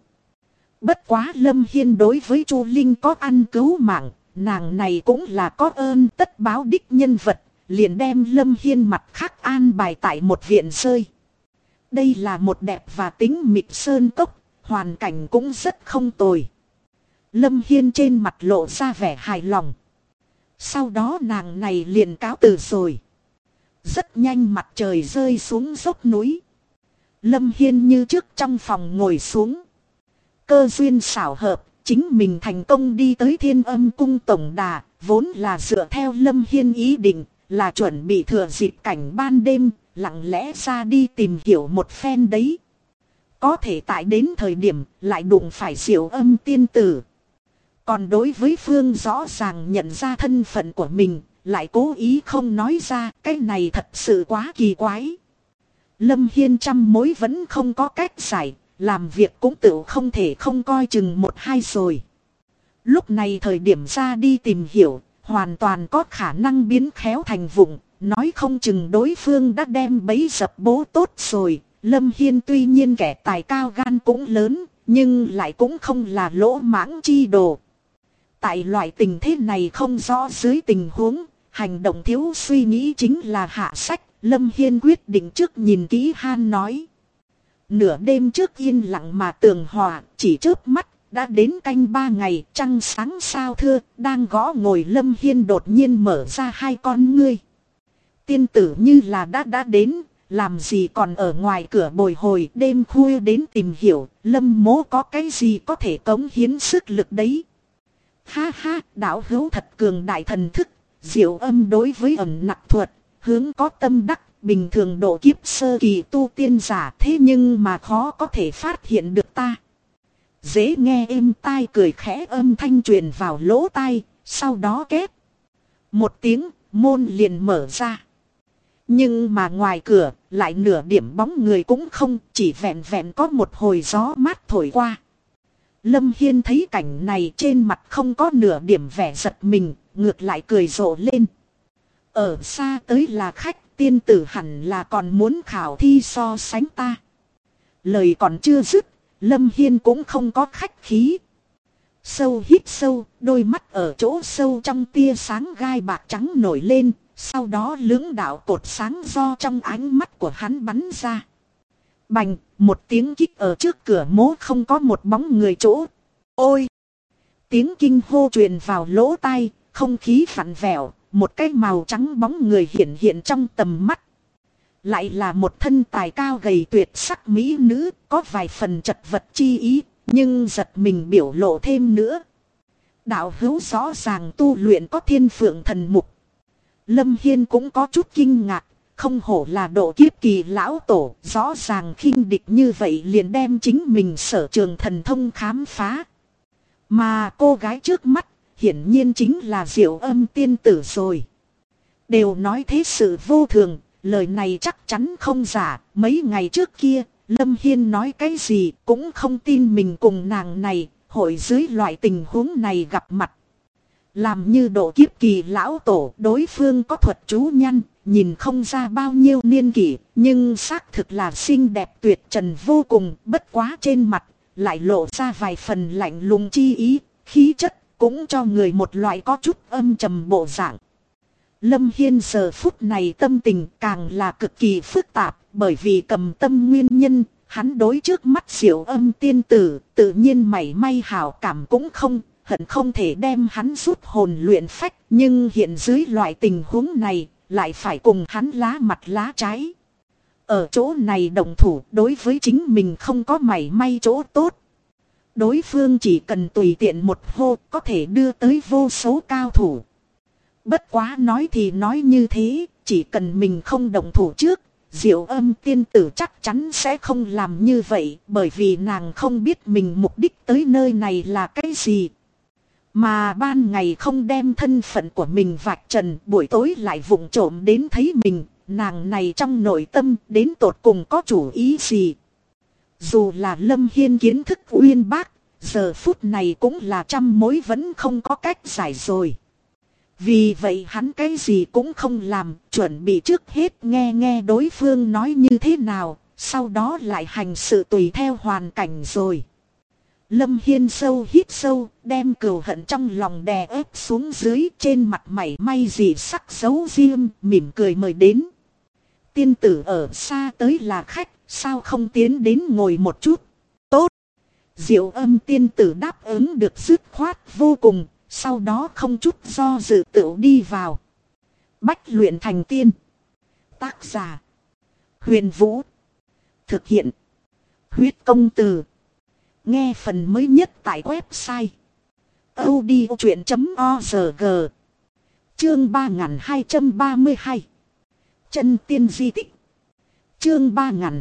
[SPEAKER 1] Bất quá Lâm Hiên đối với Chu Linh có ăn cứu mạng, nàng này cũng là có ơn tất báo đích nhân vật, liền đem Lâm Hiên mặt khác an bài tại một viện rơi. Đây là một đẹp và tính mịt sơn cốc, hoàn cảnh cũng rất không tồi. Lâm Hiên trên mặt lộ ra vẻ hài lòng. Sau đó nàng này liền cáo từ rồi. Rất nhanh mặt trời rơi xuống dốc núi. Lâm Hiên như trước trong phòng ngồi xuống. Cơ duyên xảo hợp, chính mình thành công đi tới Thiên Âm cung tổng đà, vốn là dựa theo Lâm Hiên ý định, là chuẩn bị thừa dịp cảnh ban đêm, lặng lẽ ra đi tìm hiểu một phen đấy. Có thể tại đến thời điểm lại đụng phải Diệu Âm tiên tử. Còn đối với Phương rõ ràng nhận ra thân phận của mình, lại cố ý không nói ra, cái này thật sự quá kỳ quái. Lâm Hiên trăm mối vẫn không có cách giải, làm việc cũng tự không thể không coi chừng 1-2 rồi. Lúc này thời điểm ra đi tìm hiểu, hoàn toàn có khả năng biến khéo thành vụng, nói không chừng đối phương đã đem bẫy dập bố tốt rồi. Lâm Hiên tuy nhiên kẻ tài cao gan cũng lớn, nhưng lại cũng không là lỗ mãng chi đồ. Tại loại tình thế này không rõ dưới tình huống, hành động thiếu suy nghĩ chính là hạ sách. Lâm Hiên quyết định trước nhìn kỹ han nói. Nửa đêm trước yên lặng mà tường hòa, chỉ chớp mắt, đã đến canh 3 ngày, trăng sáng sao thưa, đang gõ ngồi Lâm Hiên đột nhiên mở ra 2 con ngươi. Tiên tử như là đã đến, làm gì còn ở ngoài cửa bồi hồi, đêm khuya đến tìm hiểu, Lâm mố có cái gì có thể cống hiến sức lực đấy. Ha ha, đạo hữu thật cường đại thần thức, Diệu Âm đối với ẩn nặc thuật, hướng có tâm đắc, bình thường độ kiếp sơ kỳ tu tiên giả, thế nhưng mà khó có thể phát hiện được ta. Dễ nghe êm tai cười khẽ âm thanh truyền vào lỗ tai, sau đó két. Một tiếng, môn liền mở ra. Nhưng mà ngoài cửa, lại nửa điểm bóng người cũng không, chỉ vẹn vẹn có một hồi gió mát thổi qua. Lâm Hiên thấy cảnh này trên mặt không có nửa điểm vẻ giật mình, ngược lại cười rộ lên. Ở xa tới là khách, tiên tử hẳn là còn muốn khảo thi so sánh ta. Lời còn chưa dứt, Lâm Hiên cũng không có khách khí. Sâu hít sâu, đôi mắt ở chỗ sâu trong tia sáng gai bạc trắng nổi lên, sau đó lưỡng đạo cột sáng do trong ánh mắt của hắn bắn ra. Bành, một tiếng kích ở trước cửa mố không có một bóng người chỗ. Ôi! Tiếng kinh hô truyền vào lỗ tai, không khí vặn vẹo, một cái màu trắng bóng người hiện hiện trong tầm mắt. Lại là một thân tài cao gầy tuyệt sắc mỹ nữ, có vài phần chật vật chi ý, nhưng giật mình biểu lộ thêm nữa. Đạo hữu rõ ràng tu luyện có thiên phượng thần mục. Lâm Hiên cũng có chút kinh ngạc, không hổ là độ kiếp kỳ lão tổ, rõ ràng khinh địch như vậy liền đem chính mình sở trường thần thông khám phá. Mà cô gái trước mắt, hiển nhiên chính là Diệu Âm tiên tử rồi. Đều nói thế sự vô thường, lời này chắc chắn không giả. Mấy ngày trước kia, Lâm Hiên nói cái gì cũng không tin mình cùng nàng này, hội dưới loại tình huống này gặp mặt. Làm như độ kiếp kỳ lão tổ, đối phương có thuật chú nhăn, nhìn không ra bao nhiêu niên kỷ, nhưng xác thực là xinh đẹp tuyệt trần vô cùng, bất quá trên mặt, lại lộ ra vài phần lạnh lùng chi ý, khí chất, cũng cho người một loại có chút âm trầm bộ dạng. Lâm Hiên giờ phút này tâm tình càng là cực kỳ phức tạp, bởi vì cầm tâm nguyên nhân, hắn đối trước mắt Diệu Âm tiên tử, tự nhiên mảy may hảo cảm cũng không, hận không thể đem hắn rút hồn luyện phách, nhưng hiện dưới loại tình huống này, lại phải cùng hắn lá mặt lá trái. Ở chỗ này đồng thủ đối với chính mình không có mảy may chỗ tốt. Đối phương chỉ cần tùy tiện một hô có thể đưa tới vô số cao thủ. Bất quá nói thì nói như thế, chỉ cần mình không đồng thủ trước, Diệu Âm tiên tử chắc chắn sẽ không làm như vậy, bởi vì nàng không biết mình mục đích tới nơi này là cái gì. Mà ban ngày không đem thân phận của mình vạch trần, buổi tối lại vụng trộm đến thấy mình, nàng này trong nội tâm đến tột cùng có chủ ý gì. Dù là Lâm Hiên kiến thức uyên bác, giờ phút này cũng là trăm mối vẫn không có cách giải rồi. Vì vậy hắn cái gì cũng không làm, chuẩn bị trước hết nghe nghe đối phương nói như thế nào, sau đó lại hành sự tùy theo hoàn cảnh rồi. Lâm Hiên sâu hít sâu, đem cừu hận trong lòng đè ép xuống dưới, trên mặt mảy may gì sắc giấu riêng, mỉm cười mời đến. Tiên tử ở xa tới là khách, sao không tiến đến ngồi một chút? Tốt! Diệu Âm tiên tử đáp ứng được dứt khoát vô cùng, sau đó không chút do dự tựu đi vào. Bách luyện thành tiên. Tác giả: Huyền Vũ. Thực hiện: Huyết Công Từ. Nghe phần mới nhất tại website audiochuyện.org. Chương 3232. Chân tiên di tích. Chương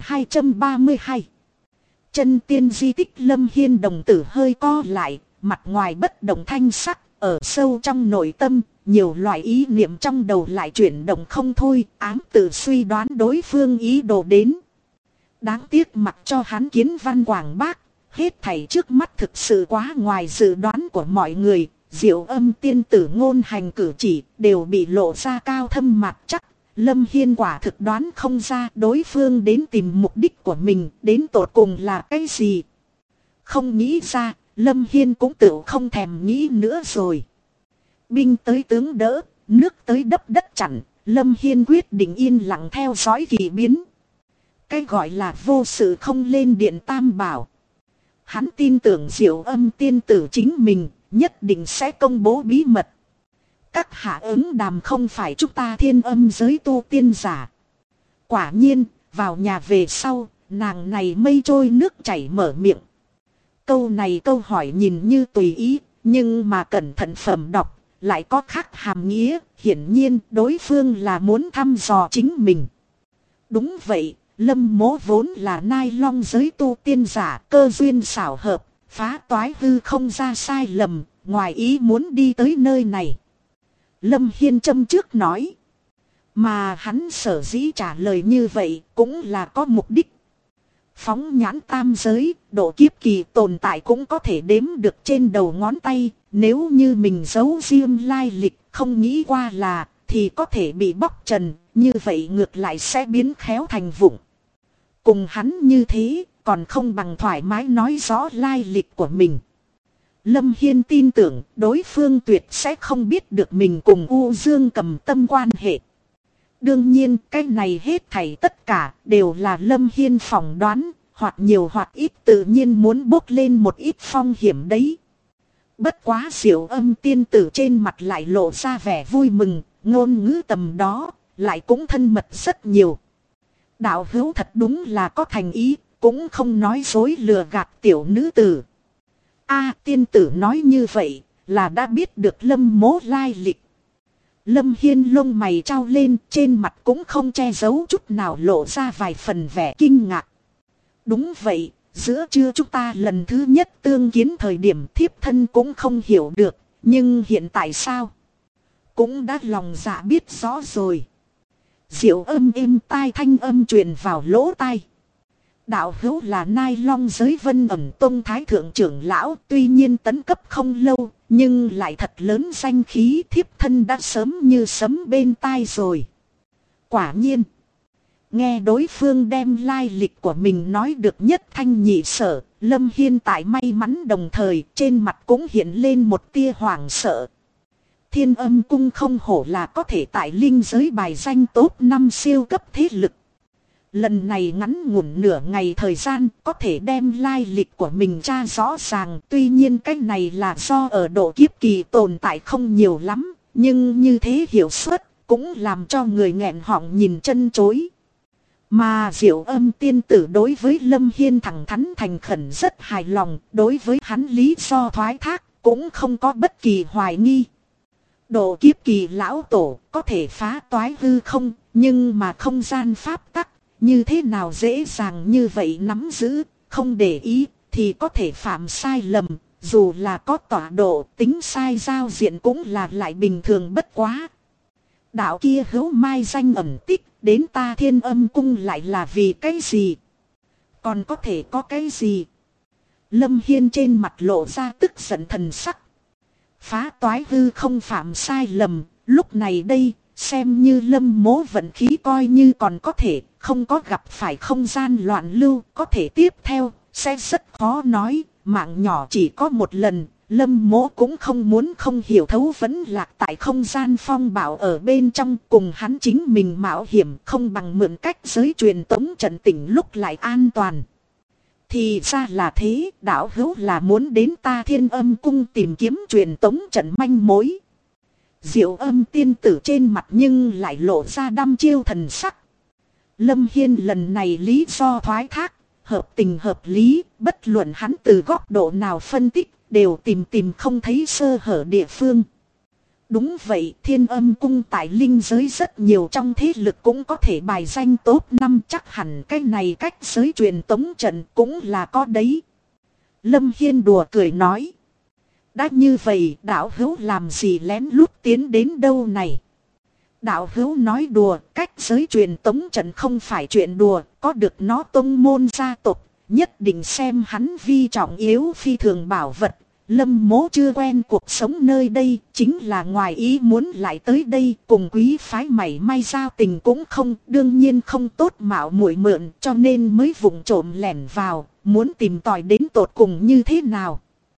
[SPEAKER 1] 3232. Chân tiên di tích. Lâm Hiên đồng tử hơi co lại, mặt ngoài bất động thanh sắc, ở sâu trong nội tâm, nhiều loại ý niệm trong đầu lại chuyển động không thôi, ám tự suy đoán đối phương ý đồ đến. Đáng tiếc mặc cho hắn kiến văn quảng bác, hết thảy trước mắt thực sự quá ngoài dự đoán của mọi người. Diệu Âm tiên tử ngôn hành cử chỉ đều bị lộ ra cao thâm mặt chắc. Lâm Hiên quả thực đoán không ra đối phương đến tìm mục đích của mình đến tột cùng là cái gì. Không nghĩ ra, Lâm Hiên cũng tự không thèm nghĩ nữa rồi. Binh tới tướng đỡ, nước tới đắp đất chặn, Lâm Hiên quyết định yên lặng theo dõi kỳ biến. Cái gọi là vô sự không lên điện tam bảo. Hắn tin tưởng Diệu Âm tiên tử chính mình nhất định sẽ công bố bí mật. Các hạ ứng đàm không phải chúng ta Thiên Âm giới tu tiên giả. Quả nhiên, vào nhà về sau, nàng này mây trôi nước chảy mở miệng. Câu này câu hỏi nhìn như tùy ý, nhưng mà cẩn thận phẩm đọc, lại có khác hàm nghĩa, hiển nhiên đối phương là muốn thăm dò chính mình. Đúng vậy, Lâm Mỗ vốn là nai long giới tu tiên giả, cơ duyên xảo hợp, phá toái hư không ra sai lầm, ngoài ý muốn đi tới nơi này. Lâm Hiên châm trước nói. Mà hắn sở dĩ trả lời như vậy cũng là có mục đích. Phóng nhãn tam giới, độ kiếp kỳ tồn tại cũng có thể đếm được trên đầu ngón tay. Nếu như mình giấu riêng lai lịch không nghĩ qua là thì có thể bị bóc trần. Như vậy ngược lại sẽ biến khéo thành vụng. Cùng hắn như thế còn không bằng thoải mái nói rõ lai lịch của mình. Lâm Hiên tin tưởng đối phương tuyệt sẽ không biết được mình cùng U Dương Cầm Tâm quan hệ. Đương nhiên cái này hết thảy tất cả đều là Lâm Hiên phỏng đoán, hoặc nhiều hoặc ít tự nhiên muốn bốc lên một ít phong hiểm đấy. Bất quá Diệu Âm tiên tử trên mặt lại lộ ra vẻ vui mừng, ngôn ngữ tầm đó lại cũng thân mật rất nhiều. Đạo hữu thật đúng là có thành ý, cũng không nói dối lừa gạt tiểu nữ tử. Tiên tử nói như vậy là đã biết được Lâm Mỗ lai lịch. Lâm Hiên lông mày trao lên, trên mặt cũng không che giấu chút nào, lộ ra vài phần vẻ kinh ngạc. Đúng vậy, giữa trưa chúng ta lần thứ nhất tương kiến thời điểm thiếp thân cũng không hiểu được, nhưng hiện tại sao? Cũng đã lòng dạ biết rõ rồi. Diệu Âm êm tai thanh âm truyền vào lỗ tai. Đạo hữu là nai long giới Vân Ẩn Tông thái thượng trưởng lão, tuy nhiên tấn cấp không lâu, nhưng lại thật lớn danh khí, thiếp thân đã sớm như sấm bên tai rồi. Quả nhiên, nghe đối phương đem lai lịch của mình nói được nhất thanh nhị sở, Lâm Hiên tại may mắn đồng thời trên mặt cũng hiện lên một tia hoảng sợ. Thiên Âm Cung không hổ là có thể tại linh giới bài danh top 5 siêu cấp thế lực. Lần này ngắn ngủn nửa ngày thời gian có thể đem lai lịch của mình tra rõ ràng. Tuy nhiên cái này là do ở độ kiếp kỳ tồn tại không nhiều lắm. Nhưng như thế hiệu suất cũng làm cho người nghẹn họng nhìn chân chối. Mà Diệu Âm tiên tử đối với Lâm Hiên thẳng thắn thành khẩn rất hài lòng. Đối với hắn lý do thoái thác cũng không có bất kỳ hoài nghi. Độ kiếp kỳ lão tổ có thể phá toái hư không, nhưng mà không gian pháp tắc như thế nào dễ dàng như vậy nắm giữ, không để ý thì có thể phạm sai lầm, dù là có tọa độ tính sai giao diện cũng là lại bình thường bất quá. Đạo kia hữu mai danh ẩn tích, đến ta Thiên Âm Cung lại là vì cái gì? Còn có thể có cái gì? Lâm Hiên trên mặt lộ ra tức giận thần sắc. Phá toái hư không phạm sai lầm, lúc này đây, xem như Lâm Mỗ vận khí coi như còn có thể, không có gặp phải không gian loạn lưu, có thể tiếp theo, sẽ rất khó nói, mạng nhỏ chỉ có một lần, Lâm Mỗ cũng không muốn không hiểu thấu vẫn lạc tại không gian phong bạo ở bên trong, cùng hắn chính mình mạo hiểm không bằng mượn cách giới truyền tống trận tỉnh lúc lại an toàn. Thì ra là thế, đạo hữu là muốn đến ta Thiên Âm Cung tìm kiếm truyền tống trận manh mối. Diệu Âm tiên tử trên mặt nhưng lại lộ ra đăm chiêu thần sắc. Lâm Hiên lần này lý do thoái thác, hợp tình hợp lý, bất luận hắn từ góc độ nào phân tích, đều tìm không thấy sơ hở địa phương. Đúng vậy, Thiên Âm Cung tại linh giới rất nhiều trong thế lực cũng có thể bài danh top 5, chắc hẳn cái này cách giới truyền tống trận cũng là có đấy. Lâm Hiên đùa cười nói. Đã như vậy đạo hữu làm gì lén lút tiến đến đâu này? Đạo hữu nói đùa, cách giới truyền tống trận không phải chuyện đùa, có được nó tông môn gia tộc, nhất định xem hắn vi trọng yếu phi thường bảo vật. Lâm Mỗ chưa quen cuộc sống nơi đây, chính là ngoài ý muốn lại tới đây, cùng quý phái mảy may giao tình cũng không, đương nhiên không tốt mạo muội mượn, cho nên mới vụng trộm lẻn vào, muốn tìm tòi đến tột cùng như thế nào.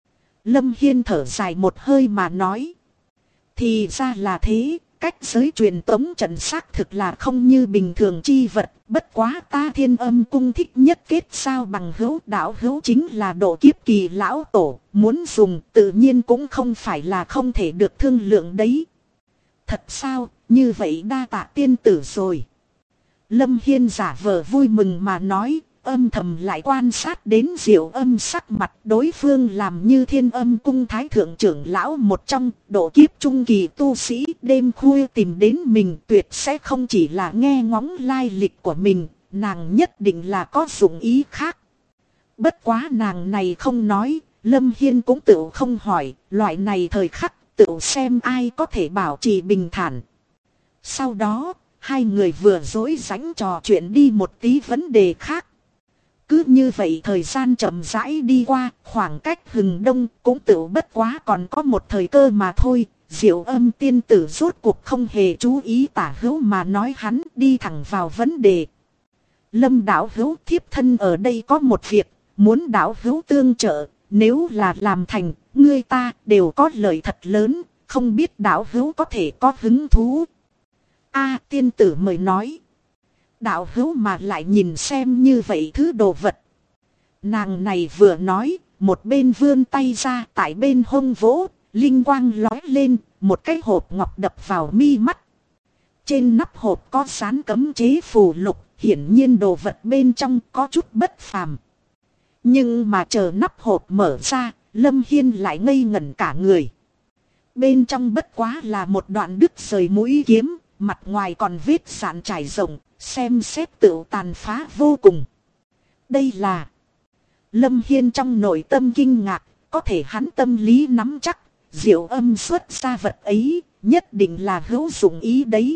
[SPEAKER 1] Lâm Hiên thở dài một hơi mà nói. Thì ra là thế, cách giới truyền tống trận xác thực là không như bình thường chi vật. Bất quá ta Thiên Âm Cung thích nhất kết sao bằng hữu, đạo hữu chính là độ kiếp kỳ lão tổ. Muốn dùng tự nhiên cũng không phải là không thể được thương lượng đấy. Thật sao, như vậy đa tạ tiên tử rồi. Lâm Hiên giả vờ vui mừng mà nói. âm thầm lại quan sát đến Diệu Âm sắc mặt. Đối phương làm như Thiên Âm cung thái thượng trưởng lão một trong độ kiếp trung kỳ tu sĩ, đêm khuya tìm đến mình tuyệt sẽ không chỉ là nghe ngóng lai lịch của mình, nàng nhất định là có dụng ý khác. Bất quá nàng này không nói, Lâm Hiên cũng tự không hỏi, loại này thời khắc tự xem ai có thể bảo trì bình thản. Sau đó, hai người vừa dối rãnh trò chuyện đi một tí vấn đề khác. Cứ như vậy thời gian chậm rãi đi qua, khoảng cách hừng đông cũng tự bất quá còn có một thời cơ mà thôi. Diệu Âm tiên tử rốt cuộc không hề chú ý Tả Hữu mà nói, hắn đi thẳng vào vấn đề. Lâm đạo hữu, thiếp thân ở đây có một việc, muốn đạo hữu tương trợ, nếu là làm thành, ngươi ta đều có lợi thật lớn, không biết đạo hữu có thể có hứng thú. Tiên tử mời nói. Đạo hữu mà lại nhìn xem như vậy thứ đồ vật. Nàng này vừa nói, một bên vươn tay ra, tại bên hông vỗ, linh quang lói lên, một cái hộp ngọc đập vào mi mắt. Trên nắp hộp có dán cấm chế phù lục, hiển nhiên đồ vật bên trong có chút bất phàm. Nhưng mà chờ nắp hộp mở ra, Lâm Hiên lại ngây ngẩn cả người. Bên trong bất quá là một đoạn đứt rời mũi kiếm, mặt ngoài còn vết sạn trải rộng, xem xét tựu tàn phá vô cùng. Đây là... Lâm Hiên trong nội tâm kinh ngạc, có thể hắn tâm lý nắm chắc, Diệu Âm xuất ra vật ấy, nhất định là hữu dụng ý đấy.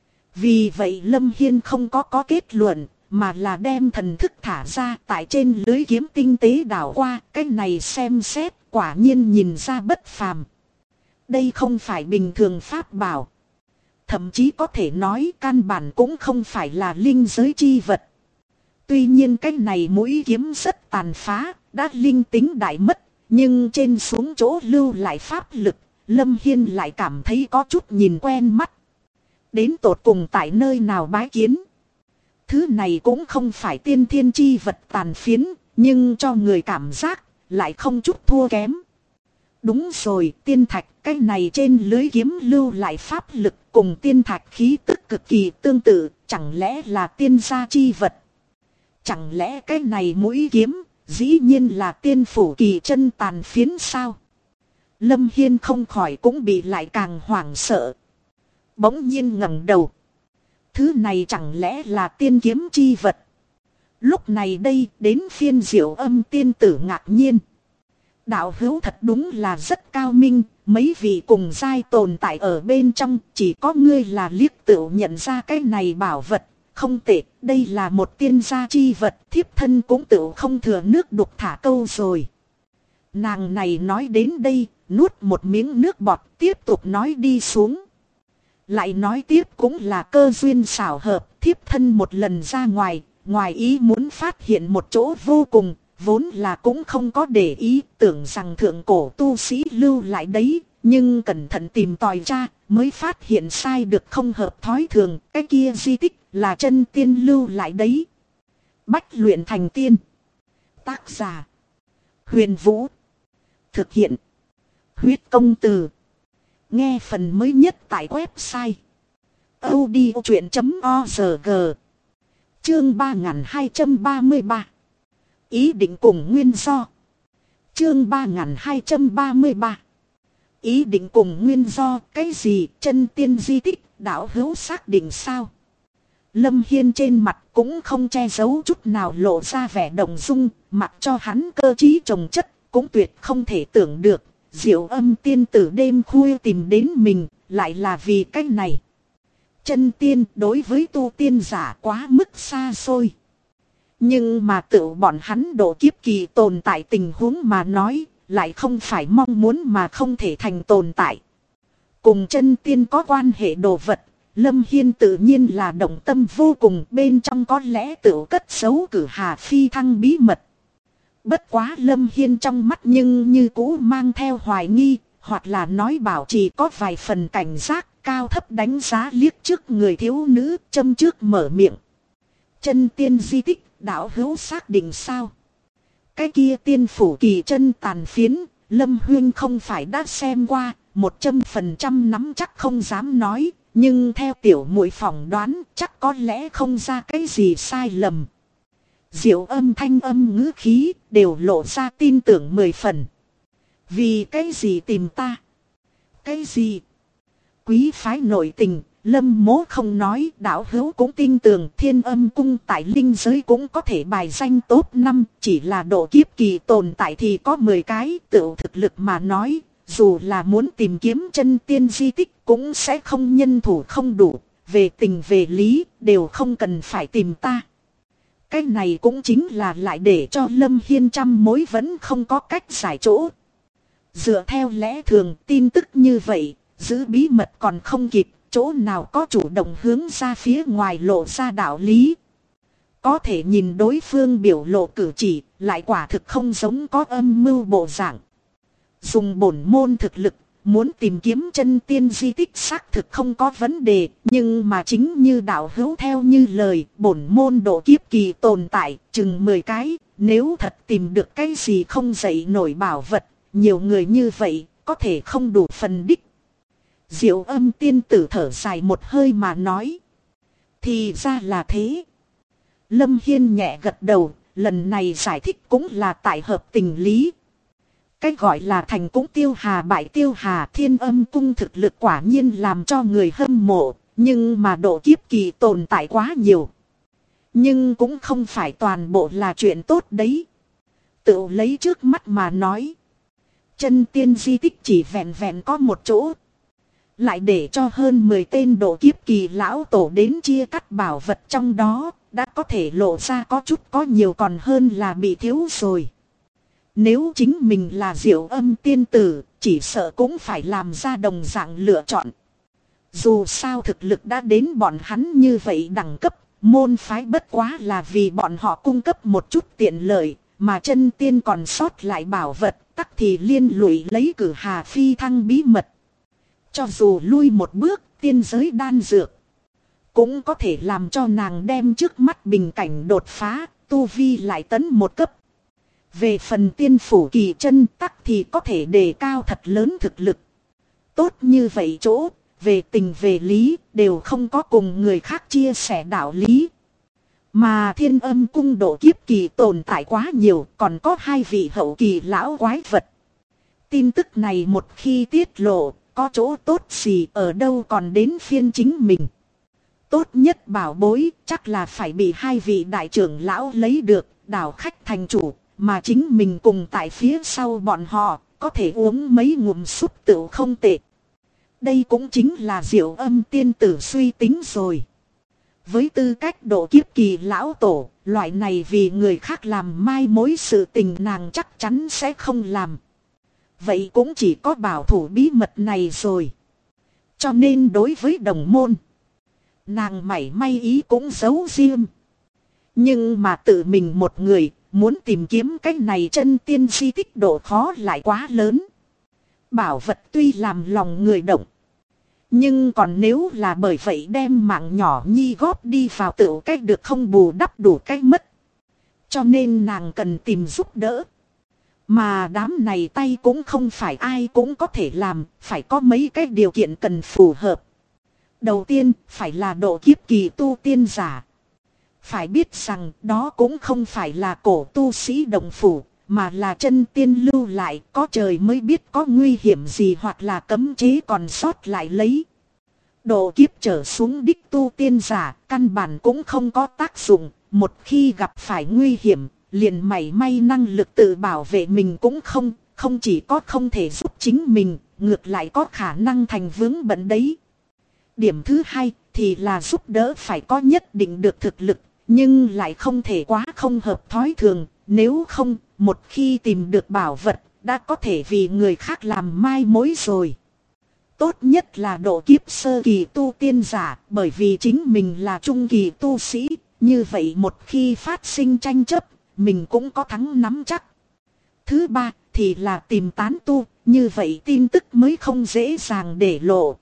[SPEAKER 1] Vì vậy Lâm Hiên không có kết luận, mà là đem thần thức thả ra tại trên lưới kiếm tinh tế đảo qua, cái này xem xét quả nhiên nhìn ra bất phàm. Đây không phải bình thường pháp bảo. Thậm chí có thể nói căn bản cũng không phải là linh giới chi vật. Tuy nhiên cái này mũi kiếm rất tàn phá, đã linh tính đại mất, nhưng trên xuống chỗ lưu lại pháp lực, Lâm Hiên lại cảm thấy có chút nhìn quen mắt. Đến tột cùng tại nơi nào bái kiến. Thứ này cũng không phải tiên thiên chi vật tàn phiến, nhưng cho người cảm giác lại không chút thua kém. Đúng rồi, tiên thạch, cái này trên lưới kiếm lưu lại pháp lực cùng tiên thạch khí tức cực kỳ tương tự, chẳng lẽ là tiên gia chi vật? Chẳng lẽ cái này mũi kiếm, dĩ nhiên là tiên phủ kỳ chân tàn phiến sao? Lâm Hiên không khỏi cũng bị lại càng hoảng sợ. Bỗng nhiên ngẩng đầu. Thứ này chẳng lẽ là tiên kiếm chi vật? Lúc này đây đến phiên Diệu Âm tiên tử ngạc nhiên. Đạo hữu thật đúng là rất cao minh, mấy vị cùng giai tồn tại ở bên trong, chỉ có ngươi là liếc tựu nhận ra cái này bảo vật. Không tệ, đây là một tiên gia chi vật, thiếp thân cũng tựu không thừa nước đục thả câu rồi. Nàng này nói đến đây, nuốt một miếng nước bọt, tiếp tục nói đi xuống. Lại nói tiếp cũng là cơ duyên xảo hợp, thiếp thân một lần ra ngoài ý muốn phát hiện một chỗ vô cùng, vốn là cũng không có để ý, tưởng rằng thượng cổ tu sĩ lưu lại đấy, nhưng cẩn thận tìm tòi ra, mới phát hiện sai được không hợp thói thường, cái kia di tích là chân tiên lưu lại đấy. Bách luyện thành tiên. Tác giả: Huyền Vũ. Thực hiện: Huyết Công Từ. Nghe phần mới nhất tại website audiochuyện.org. Chương 3233. Ý định cùng nguyên do. Chương 3233. Ý định cùng nguyên do, cái gì? Chân tiên di tích, đạo hữu xác định sao? Lâm Hiên trên mặt cũng không che giấu chút nào, lộ ra vẻ động dung, mặc cho hắn cơ trí trồng chất, cũng tuyệt không thể tưởng được. Diệu Âm tiên tử đêm khuya tìm đến mình, lại là vì cái này. Chân tiên đối với tu tiên giả quá mức xa xôi. Nhưng mà tự bọn hắn độ kiếp kỳ tồn tại tình huống mà nói, lại không phải mong muốn mà không thể thành tồn tại. Cùng chân tiên có quan hệ đồ vật, Lâm Hiên tự nhiên là động tâm vô cùng, bên trong có lẽ tự cất giấu cử hà phi thăng bí mật. Bất quá Lâm Hiên trong mắt nhưng như cũ mang theo hoài nghi, hoặc là nói bảo trì có vài phần cảnh giác, cao thấp đánh giá liếc trước người thiếu nữ, châm trước mở miệng. Chân tiên di tích, đạo hữu xác định sao? Cái kia tiên phủ kỳ chân tàn phiến, Lâm Huyên không phải đã xem qua, 100% nắm chắc không dám nói, nhưng theo tiểu muội phỏng đoán chắc có lẽ không ra cái gì sai lầm. Diệu Âm thanh âm ngữ khí đều lộ ra tin tưởng 10 phần. Vì cái gì tìm ta? Cái gì? Quý phái nội tình, Lâm Mỗ không nói, đạo hữu cũng tin tưởng Thiên Âm cung tại linh giới cũng có thể bài danh top 5, chỉ là độ kiếp kỳ tồn tại thì có 10 cái, tự thực lực mà nói, dù là muốn tìm kiếm chân tiên di tích cũng sẽ không nhân thủ không đủ, về tình về lý đều không cần phải tìm ta. Cái này cũng chính là lại để cho Lâm Hiên trăm mối vẫn không có cách giải chỗ. Dựa theo lẽ thường tin tức như vậy, giữ bí mật còn không kịp, chỗ nào có chủ động hướng ra phía ngoài lộ ra đạo lý. Có thể nhìn đối phương biểu lộ cử chỉ, lại quả thực không giống có âm mưu bộ dạng. Dùng bổn môn thực lực, muốn tìm kiếm chân tiên di tích xác thực không có vấn đề, nhưng mà chính như đạo hữu theo như lời, bổn môn độ kiếp kỳ tồn tại, chừng 10 cái, nếu thật tìm được cái gì không dậy nổi bảo vật, nhiều người như vậy, có thể không đủ phần đích. Diệu Âm tiên tử thở dài một hơi mà nói. Thì ra là thế. Lâm Hiên nhẹ gật đầu, lần này giải thích cũng là tại hợp tình lý. Cách gọi là thành cũng tiêu hà bại tiêu hà, Thiên Âm cung thực lực quả nhiên làm cho người hâm mộ, nhưng mà độ kiếp kỳ tồn tại quá nhiều. Nhưng cũng không phải toàn bộ là chuyện tốt đấy. Tự lấy trước mắt mà nói. Chân tiên di tích chỉ vẹn vẹn có một chỗ. Lại để cho hơn 10 tên độ kiếp kỳ lão tổ đến chia cắt bảo vật trong đó, đã có thể lộ ra có chút có nhiều còn hơn là bị thiếu rồi. Nếu chính mình là Diệu Âm tiên tử, chỉ sợ cũng phải làm ra đồng dạng lựa chọn. Dù sao thực lực đã đến bọn hắn như vậy đẳng cấp, môn phái bất quá là vì bọn họ cung cấp một chút tiện lợi, mà chân tiên còn sót lại bảo vật, tắc thì liên lụy lấy cử hà phi thăng bí mật. Cho dù lui một bước, tiên giới đan dược cũng có thể làm cho nàng đem trước mắt bình cảnh đột phá, tu vi lại tấn một cấp. Về phần tiên phủ kỳ chân tắc thì có thể đề cao thật lớn thực lực. Tốt như vậy chỗ, về tình về lý, đều không có cùng người khác chia sẻ đạo lý. Mà Thiên Âm cung độ kiếp kỳ tồn tại quá nhiều, còn có 2 vị hậu kỳ lão quái vật. Tin tức này một khi tiết lộ, có chỗ tốt gì ở đâu còn đến phiên chính mình. Tốt nhất bảo bối chắc là phải bị 2 vị đại trưởng lão lấy được, đảo khách thành chủ, mà chính mình cùng tại phía sau bọn họ, có thể uống mấy ngụm súp tựu không tệ. Đây cũng chính là Diệu Âm tiên tử suy tính rồi. Với tư cách độ kiếp kỳ lão tổ, loại này vì người khác làm mai mối sự tình nàng chắc chắn sẽ không làm. Vậy cũng chỉ có bảo thủ bí mật này rồi. Cho nên đối với đồng môn, nàng mảy may ý cũng giấu riêng. Nhưng mà tự mình một người, muốn tìm kiếm cái này chân tiên di tích độ khó lại quá lớn. Bảo vật tuy làm lòng người động, nhưng còn nếu là bởi vậy đem mạng nhỏ nhi góp đi vào tựu cách được không bù đắp đủ cách mất. Cho nên nàng cần tìm giúp đỡ. Mà đám này tay cũng không phải ai cũng có thể làm, phải có mấy cái điều kiện cần phù hợp. Đầu tiên, phải là độ kiếp kỳ tu tiên giả. Phải biết rằng đó cũng không phải là cổ tu sĩ đồng phủ, mà là chân tiên lưu lại, có trời mới biết có nguy hiểm gì hoặc là cấm chế còn sót lại lấy. Độ kiếp trở xuống đích tu tiên giả, căn bản cũng không có tác dụng, một khi gặp phải nguy hiểm, liền mảy may năng lực tự bảo vệ mình cũng không chỉ có không thể giúp chính mình, ngược lại có khả năng thành vướng bận đấy. Điểm thứ hai thì là giúp đỡ phải có nhất định được thực lực, nhưng lại không thể quá không hợp thói thường, nếu không, một khi tìm được bảo vật, đã có thể vì người khác làm mai mối rồi. Tốt nhất là độ kiếp sơ kỳ tu tiên giả, bởi vì chính mình là trung kỳ tu sĩ, như vậy một khi phát sinh tranh chấp, mình cũng có thắng nắm chắc. Thứ ba thì là tìm tán tu, như vậy tin tức mới không dễ dàng để lộ.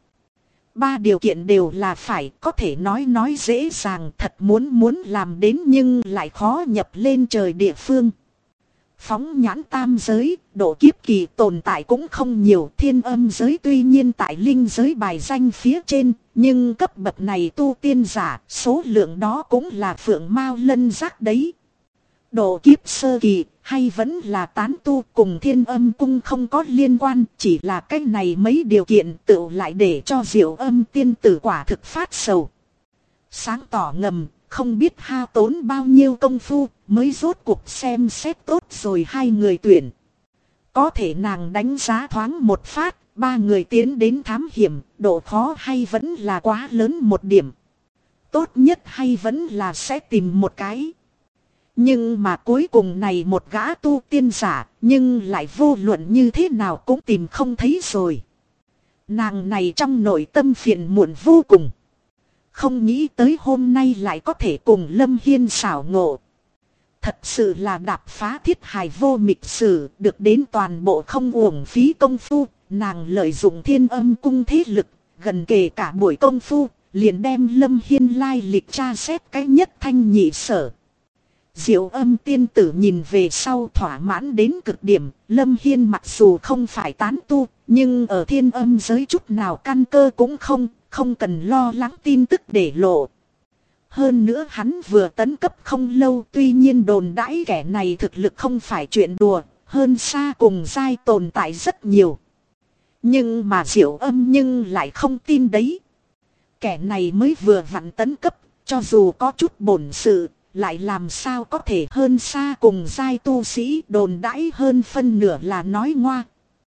[SPEAKER 1] 3 điều kiện đều là phải, có thể nói dễ dàng, thật muốn làm đến nhưng lại khó nhập lên trời địa phương. Phóng nhãn tam giới, độ kiếp kỳ tồn tại cũng không nhiều. Thiên âm giới tuy nhiên tại linh giới bài danh phía trên, nhưng cấp bậc này tu tiên giả, số lượng đó cũng là phượng mao lân giác đấy. Độ kiếp sơ kỳ hay vẫn là tán tu cùng Thiên Âm Cung không có liên quan, chỉ là cái này mấy điều kiện tựu lại để cho Diệu Âm tiên tử quả thực phát sầu. Sáng tỏ ngầm, không biết hao tốn bao nhiêu công phu mới rốt cuộc xem xét tốt rồi hai người tuyển. Có thể nàng đánh giá thoáng một phát, ba người tiến đến thám hiểm, độ khó hay vẫn là quá lớn một điểm. Tốt nhất hay vẫn là sẽ tìm một cái. Nhưng mà cuối cùng này một gã tu tiên giả, nhưng lại vô luận như thế nào cũng tìm không thấy rồi. Nàng này trong nội tâm phiền muộn vô cùng. Không nghĩ tới hôm nay lại có thể cùng Lâm Hiên xảo ngộ. Thật sự là đạp phá thiết hài vô mịch sử, được đến toàn bộ không uổng phí công phu. Nàng lợi dụng Thiên Âm Cung thế lực, gần kề cả buổi công phu, liền đem Lâm Hiên lai lịch tra xét cái nhất thanh nhị sở. Diệu Âm tiên tử nhìn về sau thỏa mãn đến cực điểm. Lâm Hiên mặc dù không phải tán tu, nhưng ở Thiên Âm giới chút nào căn cơ cũng không cần lo lắng tin tức để lộ. Hơn nữa hắn vừa tấn cấp không lâu, tuy nhiên đồn đãi kẻ này thực lực không phải chuyện đùa, hơn xa cùng giai tồn tại rất nhiều. Nhưng mà Diệu Âm nhưng lại không tin đấy. Kẻ này mới vừa vặn tấn cấp, cho dù có chút bổn sự, lại làm sao có thể hơn xa cùng giai tu sĩ, đồn đãi hơn phân nửa là nói ngoa.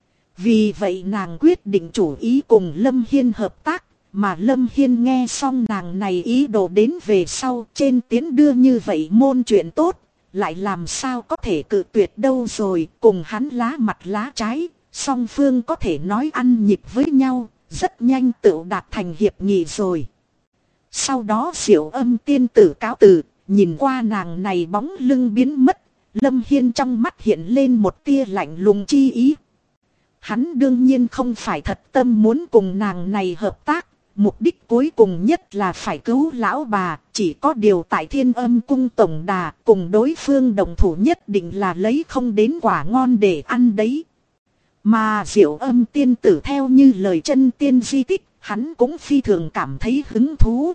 [SPEAKER 1] Vì vậy nàng quyết định chủ ý cùng Lâm Hiên hợp tác, mà Lâm Hiên nghe xong nàng này ý đồ đến về sau trên tiến đưa như vậy môn chuyện tốt, lại làm sao có thể cự tuyệt đâu rồi, cùng hắn lá mặt lá trái, song phương có thể nói ăn nhịp với nhau, rất nhanh tự đạt thành hiệp nghị rồi. Sau đó Diệu Âm tiên tử cáo từ, nhìn qua nàng này bóng lưng biến mất, Lâm Hiên trong mắt hiện lên một tia lạnh lùng chi ý. Hắn đương nhiên không phải thật tâm muốn cùng nàng này hợp tác, mục đích cuối cùng nhất là phải cứu lão bà, chỉ có điều tại Thiên Âm Cung tổng đà cùng đối phương đồng thủ nhất định là lấy không đến quả ngon để ăn đấy. Mà Diệu Âm tiên tử theo như lời chân tiên di tích, hắn cũng phi thường cảm thấy hứng thú.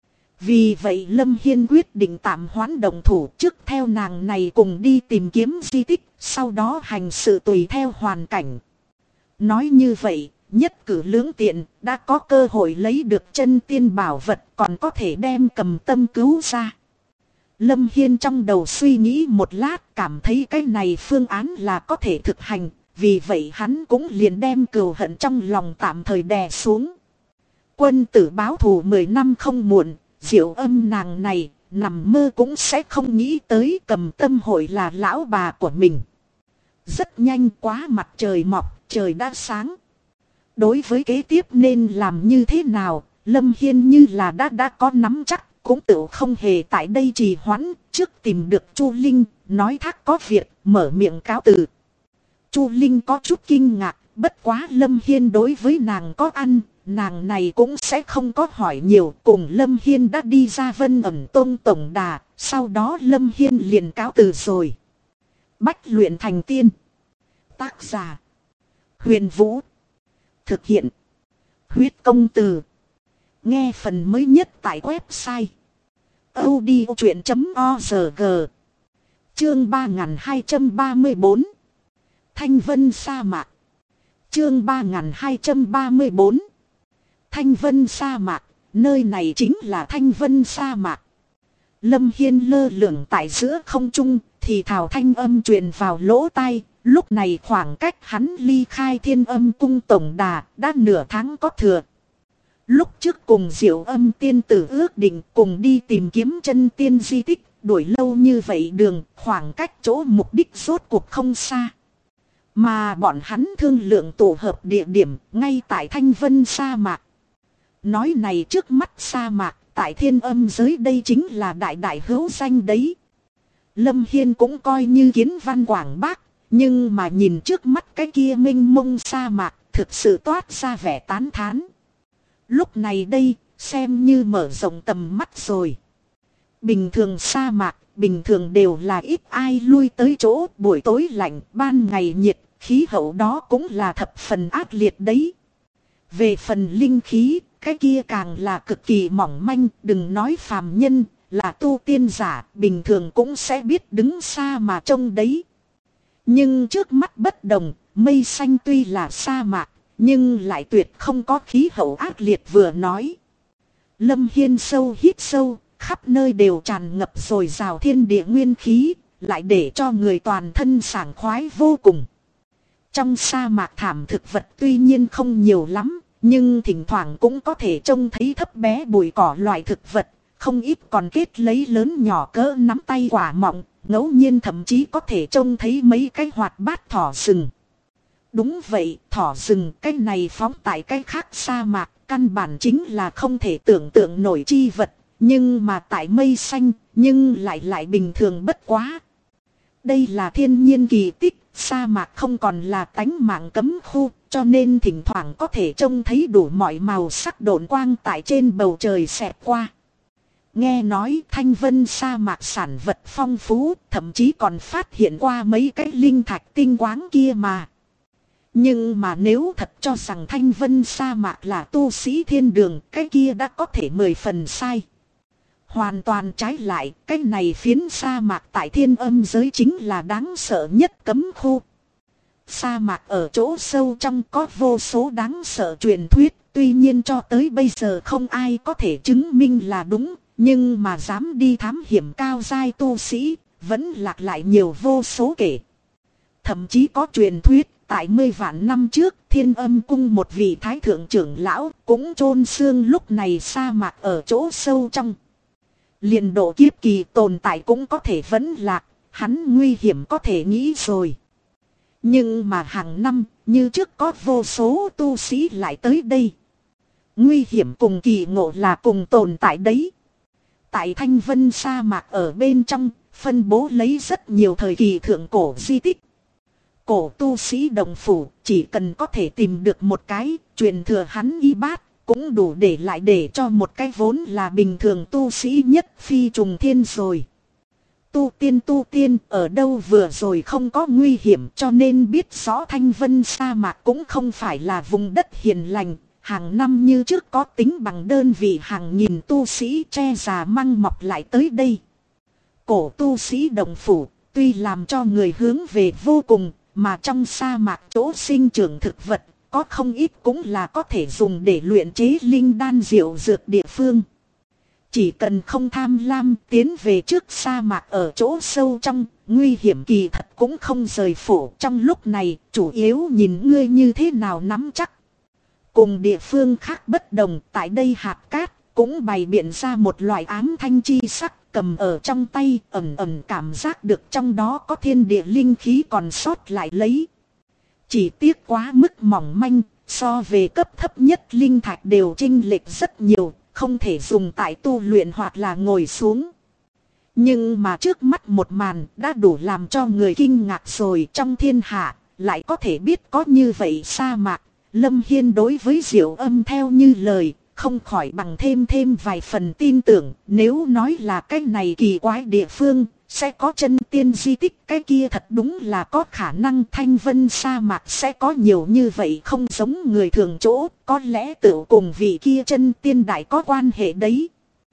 [SPEAKER 1] Vì vậy Lâm Hiên quyết định tạm hoãn đồng thủ, trước theo nàng này cùng đi tìm kiếm di tích, sau đó hành sự tùy theo hoàn cảnh. Nói như vậy, nhất cử lưỡng tiện, đã có cơ hội lấy được chân tiên bảo vật, còn có thể đem Cầm Tâm cứu ra. Lâm Hiên trong đầu suy nghĩ một lát, cảm thấy cái này phương án là có thể thực hành, vì vậy hắn cũng liền đem cừu hận trong lòng tạm thời đè xuống. Quân tử báo thù 10 năm không muộn, Diệu Âm nàng này, nằm mơ cũng sẽ không nghĩ tới Cầm Tâm hội là lão bà của mình. Rất nhanh quá mặt trời mọc, trời đã sáng. Đối với kế tiếp nên làm như thế nào, Lâm Hiên như là đã có nắm chắc, cũng tự không hề tại đây trì hoãn, trước tìm được Chu Linh, nói thác có việc, mở miệng cáo từ. Chu Linh có chút kinh ngạc, bất quá Lâm Hiên đối với nàng có ăn, nàng này cũng sẽ không có hỏi nhiều, cùng Lâm Hiên đã đi ra Vân Ẩn Tông tổng đà, sau đó Lâm Hiên liền cáo từ rồi. Bách luyện thành tiên. Tác giả Huyền Vũ. Thực hiện Huyết Công Từ. Nghe phần mới nhất tại website audiochuyện.org. Chương 3234 Thanh Vân sa mạc. Chương 3234 Thanh Vân sa mạc. Nơi này chính là Thanh Vân sa mạc. Lâm Hiên lơ lửng tại giữa không trung, thì thào thanh âm truyền vào lỗ tai. Lúc này khoảng cách hắn ly khai Thiên Âm Cung tổng đà đã nửa tháng có thừa. Lúc trước cùng Diệu Âm tiên tử ước định cùng đi tìm kiếm chân tiên di tích, đuổi lâu như vậy đường, khoảng cách chỗ mục đích rốt cuộc không xa. Mà bọn hắn thương lượng tổ hợp địa điểm ngay tại Thanh Vân sa mạc. Nói này trước mắt sa mạc tại Thiên Âm giới đây chính là đại đại hữu danh đấy. Lâm Hiên cũng coi như kiến văn quảng bác. Nhưng mà nhìn trước mắt cái kia mênh mông sa mạc, thực sự toát ra vẻ tán thán. Lúc này đây, xem như mở rộng tầm mắt rồi. Bình thường sa mạc, bình thường đều là ít ai lui tới chỗ, buổi tối lạnh, ban ngày nhiệt, khí hậu đó cũng là thập phần ác liệt đấy. Về phần linh khí, cái kia càng là cực kỳ mỏng manh, đừng nói phàm nhân, là tu tiên giả bình thường cũng sẽ biết đứng xa mà trông đấy. Nhưng trước mắt bất đồng, mây xanh tuy là sa mạc, nhưng lại tuyệt không có khí hậu ác liệt vừa nói. Lâm Hiên sâu hít sâu, khắp nơi đều tràn ngập dồi dào thiên địa nguyên khí, lại để cho người toàn thân sảng khoái vô cùng. Trong sa mạc thảm thực vật tuy nhiên không nhiều lắm, nhưng thỉnh thoảng cũng có thể trông thấy thấp bé bụi cỏ loại thực vật, không ít còn kết lấy lớn nhỏ cỡ nắm tay quả mọng, ngẫu nhiên thậm chí có thể trông thấy mấy cái hoạt bát thỏ rừng. Đúng vậy, thỏ rừng cái này phóng tại cái khác sa mạc, căn bản chính là không thể tưởng tượng nổi chi vật, nhưng mà tại mây xanh, nhưng lại bình thường bất quá. Đây là thiên nhiên kỳ tích, sa mạc không còn là tánh mạng cấm khu, cho nên thỉnh thoảng có thể trông thấy đủ mọi màu sắc độn quang tại trên bầu trời xẹt qua. Nghe nói thanh vân sa mạc sản vật phong phú, thậm chí còn phát hiện qua mấy cái linh thạch tinh quáng kia mà. Nhưng mà nếu thật cho rằng thanh vân sa mạc là tu sĩ thiên đường, cái kia đã có thể 10 phần sai. Hoàn toàn trái lại, cái này phiến sa mạc tại thiên âm giới chính là đáng sợ nhất cấm khu. Sa mạc ở chỗ sâu trong có vô số đáng sợ truyền thuyết, tuy nhiên cho tới bây giờ không ai có thể chứng minh là đúng, nhưng mà dám đi thám hiểm cao giai tu sĩ, vẫn lạc lại nhiều vô số kể. Thậm chí có truyền thuyết, tại 10 vạn năm trước, Thiên Âm cung một vị thái thượng trưởng lão cũng chôn xương lúc này sa mạc ở chỗ sâu trong. Liền độ kiếp kỳ tồn tại cũng có thể vẫn lạc, hắn nguy hiểm có thể nghĩ rồi. Nhưng mà hàng năm, như trước có vô số tu sĩ lại tới đây. Nguy hiểm cùng kỳ ngộ là cùng tồn tại đấy. Tại Thanh Vân sa mạc ở bên trong, phân bố lấy rất nhiều thời kỳ thượng cổ di tích. Cổ tu sĩ đồng phủ, chỉ cần có thể tìm được một cái, truyền thừa hắn y bát, cũng đủ để lại để cho một cái vốn là bình thường tu sĩ nhất phi trùng thiên rồi. Tu tiên ở đâu vừa rồi không có nguy hiểm, cho nên biết rõ Thanh Vân sa mạc cũng không phải là vùng đất hiền lành. Hàng năm như trước có tính bằng đơn vị hàng nghìn tu sĩ che già măng mọc lại tới đây. Cổ tu sĩ đồng phủ tuy làm cho người hướng về vô cùng, mà trong sa mạc chỗ sinh trưởng thực vật có không ít cũng là có thể dùng để luyện chế linh đan diệu dược địa phương. Chỉ cần không tham lam tiến về trước sa mạc ở chỗ sâu trong, nguy hiểm kỳ thật cũng không rời phủ. Trong lúc này, chủ yếu nhìn ngươi như thế nào nắm chắc. Cùng địa phương khác bất đồng, tại đây hạt cát cũng bày biện ra một loại ám thanh chi sắc, cầm ở trong tay ẩn ẩn cảm giác được trong đó có thiên địa linh khí còn sót lại lấy. Chỉ tiếc quá mức mỏng manh, so về cấp thấp nhất linh thạch đều chênh lệch rất nhiều, không thể dùng tại tu luyện hoặc là ngồi xuống. Nhưng mà trước mắt một màn đã đủ làm cho người kinh ngạc rồi. Trong thiên hạ lại có thể biết có như vậy sa mạc. Lâm Hiên đối với Diệu Âm theo như lời, không khỏi bằng thêm vài phần tin tưởng. Nếu nói là cái này kỳ quái địa phương sẽ có chân tiên di tích, cái kia thật đúng là có khả năng. Thanh Vân sa mạc sẽ có nhiều như vậy không giống người thường chỗ, có lẽ tự cùng vị kia chân tiên đại có quan hệ đấy.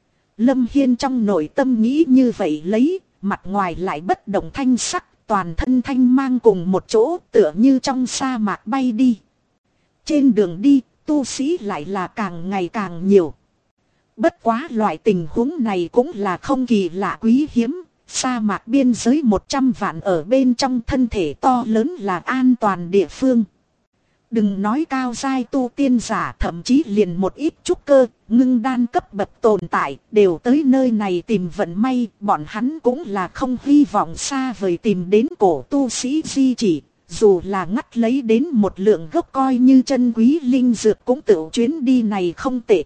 [SPEAKER 1] Lâm Hiên trong nội tâm nghĩ như vậy lấy, mặt ngoài lại bất động thanh sắc, toàn thân thanh mang cùng một chỗ, tựa như trong sa mạc bay đi. Trên đường đi, tu sĩ lại là càng ngày càng nhiều. Bất quá loại tình huống này cũng là không kỳ lạ quý hiếm. Sa mạc biên giới 100 vạn ở bên trong, thân thể to lớn là an toàn địa phương. Đừng nói cao giai tu tiên giả, thậm chí liền một ít trúc cơ, ngưng đan cấp bậc tồn tại, đều tới nơi này tìm vận may. Bọn hắn cũng là không hy vọng xa vời tìm đến cổ tu sĩ di chỉ. Dù là ngắt lấy đến một lượng gốc coi như chân quý linh dược, cũng tự chuyến đi này không tệ.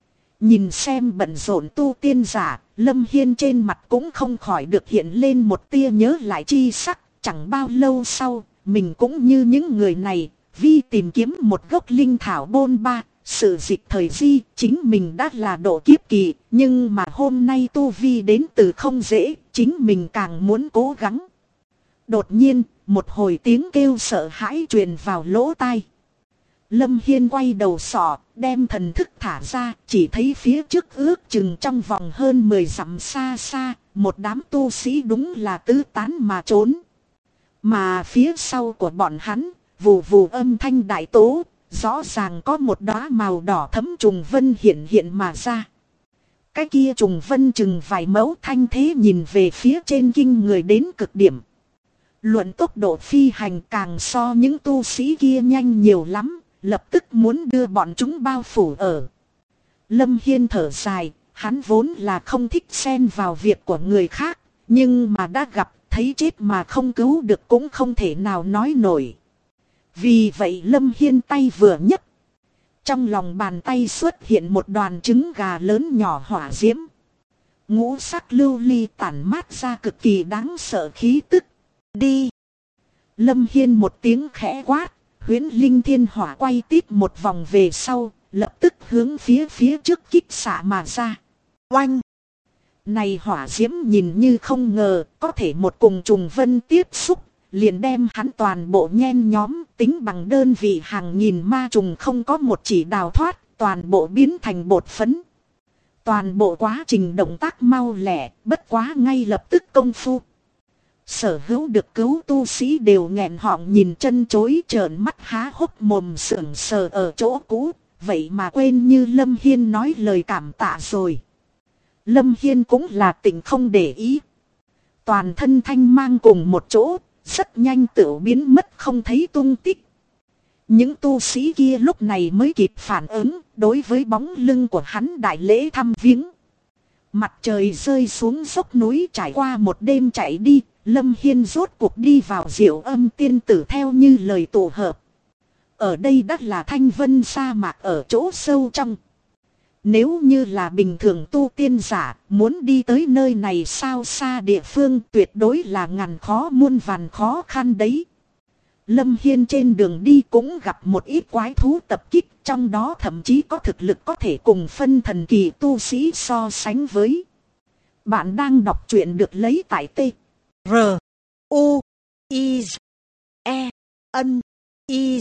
[SPEAKER 1] Nhìn xem bận rộn tu tiên giả, Lâm Hiên trên mặt cũng không khỏi được hiện lên một tia nhớ lại chi sắc. Chẳng bao lâu sau, mình cũng như những người này, vì tìm kiếm một gốc linh thảo bôn ba. Sự dịch thời di, chính mình đã là độ kiếp kỳ, nhưng mà hôm nay tu vi đến từ không dễ, chính mình càng muốn cố gắng. Đột nhiên, một hồi tiếng kêu sợ hãi truyền vào lỗ tai. Lâm Hiên quay đầu sọ, đem thần thức thả ra, chỉ thấy phía trước ước chừng trong vòng hơn 10 dặm xa xa, một đám tu sĩ đúng là tứ tán mà trốn. Mà phía sau của bọn hắn, vù vù âm thanh đại tố, rõ ràng có một đóa màu đỏ thẫm trùng vân hiện hiện mà ra. Cái kia trùng vân chừng vài mẫu, thanh thế nhìn về phía trên kinh người đến cực điểm. Luận tốc độ phi hành càng so những tu sĩ kia nhanh nhiều lắm, lập tức muốn đưa bọn chúng bao phủ ở. Lâm Hiên thở dài, hắn vốn là không thích xen vào việc của người khác, nhưng mà đã gặp, thấy chết mà không cứu được cũng không thể nào nói nổi. Vì vậy Lâm Hiên tay vừa nhấc, trong lòng bàn tay xuất hiện một đoàn trứng gà lớn nhỏ hỏa diễm. Ngũ sắc lưu ly tản mát ra cực kỳ đáng sợ khí tức. Đi! Lâm Hiên một tiếng khẽ quát, huyễn linh thiên hỏa quay tít một vòng về sau, lập tức hướng phía trước kích xạ mà ra. Oanh! Này hỏa diễm nhìn như không ngờ, có thể một cùng trùng vân tiếp xúc, liền đem hắn toàn bộ nhen nhóm, tính bằng đơn vị hàng nghìn ma trùng không có một chỉ đào thoát, toàn bộ biến thành bột phấn. Toàn bộ quá trình động tác mau lẹ, bất quá ngay lập tức công phu. Sở hữu được cứu tu sĩ đều nghẹn họng nhìn chân chối, trợn mắt há hốc mồm sững sờ ở chỗ cũ, vậy mà quên như Lâm Hiên nói lời cảm tạ rồi. Lâm Hiên cũng là tình không để ý. Toàn thân thanh mang cùng một chỗ, rất nhanh tự biến mất không thấy tung tích. Những tu sĩ kia lúc này mới kịp phản ứng, đối với bóng lưng của hắn đại lễ thăm viếng. Mặt trời rơi xuống dốc núi, trải qua một đêm chạy đi, Lâm Hiên rốt cuộc đi vào Diệu Âm Tiên Tử theo như lời tụ hợp. Ở đây đất là thanh vân sa mạc ở chỗ sâu trong. Nếu như là bình thường tu tiên giả, muốn đi tới nơi này sao xa địa phương, tuyệt đối là ngàn khó muôn vàn khó khăn đấy. Lâm Hiên trên đường đi cũng gặp một ít quái thú tập kích, trong đó thậm chí có thực lực có thể cùng phân thần kỳ tu sĩ so sánh với. Bạn đang đọc truyện được lấy tại T R U I E N I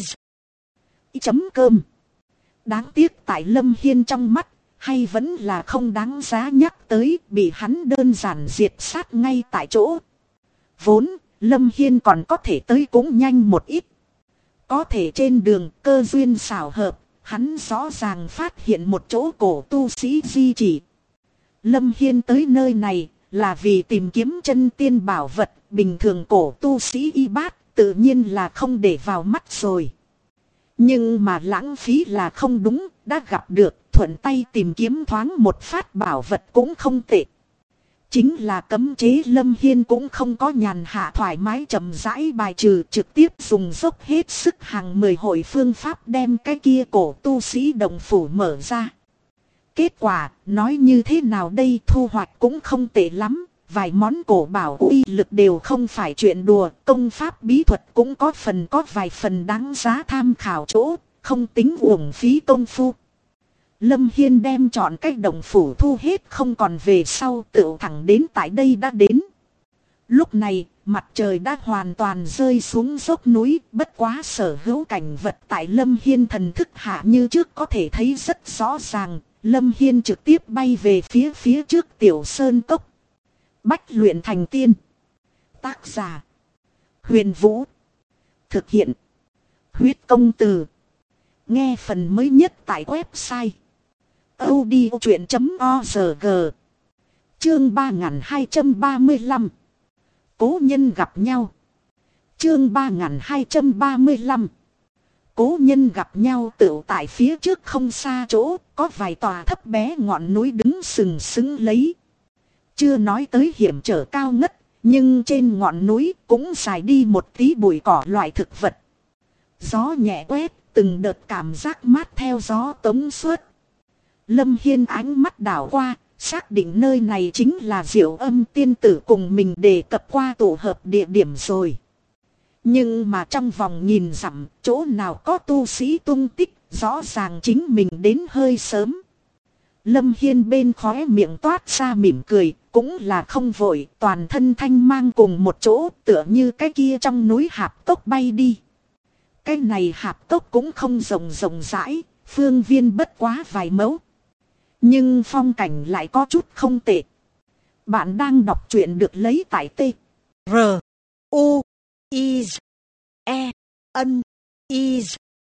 [SPEAKER 1] chấm cơm. Đáng tiếc tại Lâm Hiên trong mắt, hay vẫn là không đáng giá nhắc tới, bị hắn đơn giản diệt sát ngay tại chỗ. Vốn, Lâm Hiên còn có thể tới cũng nhanh một ít. Có thể trên đường cơ duyên xảo hợp, hắn rõ ràng phát hiện một chỗ cổ tu sĩ di chỉ. Lâm Hiên tới nơi này là vì tìm kiếm chân tiên bảo vật, bình thường cổ tu sĩ y bát tự nhiên là không để vào mắt rồi. Nhưng mà lãng phí là không đúng, đã gặp được, thuận tay tìm kiếm thoáng một phát bảo vật cũng không tệ. Chính là cấm chế Lâm Hiên cũng không có nhàn hạ thoải mái chậm rãi bài trừ, trực tiếp dùng dốc hết sức hàng 10 hội phương pháp đem cái kia cổ tu sĩ đồng phủ mở ra. Kết quả, nói như thế nào đây, thu hoạch cũng không tệ lắm, vài món cổ bảo uy lực đều không phải chuyện đùa, công pháp bí thuật cũng có vài phần đáng giá tham khảo chỗ, không tính uổng phí công phu. Lâm Hiên đem chọn cách đồng phủ thu hết không còn về sau, tựu thẳng đến tại đây đã đến. Lúc này, mặt trời đã hoàn toàn rơi xuống dốc núi, bất quá sở hữu cảnh vật tại Lâm Hiên thần thức hạ như trước có thể thấy rất rõ ràng. Lâm Hiên trực tiếp bay về phía trước Tiểu Sơn Cốc. Bách luyện thành tiên. Tác giả: Huyền Vũ. Thực hiện: Huyết Công Từ. Nghe phần mới nhất tại website audiochuyện.org. Chương 3235. Cố nhân gặp nhau. Chương 3235. Cố nhân gặp nhau tựu tại phía trước không xa chỗ, có vài tòa thấp bé ngọn núi đứng sừng sững lấy. Chưa nói tới hiểm trở cao ngất, nhưng trên ngọn núi cũng dài đi một tí bụi cỏ loại thực vật. Gió nhẹ quét, từng đợt cảm giác mát theo gió tống suốt. Lâm Hiên ánh mắt đảo qua, xác định nơi này chính là Diệu Âm Tiên Tử cùng mình đề cập qua tụ hợp địa điểm rồi. Nhưng mà trong vòng nhìn dặm, chỗ nào có tu sĩ tung tích, rõ ràng chính mình đến hơi sớm. Lâm Hiên bên khóe miệng toát ra mỉm cười, cũng là không vội, toàn thân thanh mang cùng một chỗ, tựa như cái kia trong núi hạp tốc bay đi. cái này hạp cốc cũng không rộng rãi, phương viên bất quá vài mẫu. Nhưng phong cảnh lại có chút không tệ. Bạn đang đọc truyện được lấy tại T. R. U. I. E. N. I.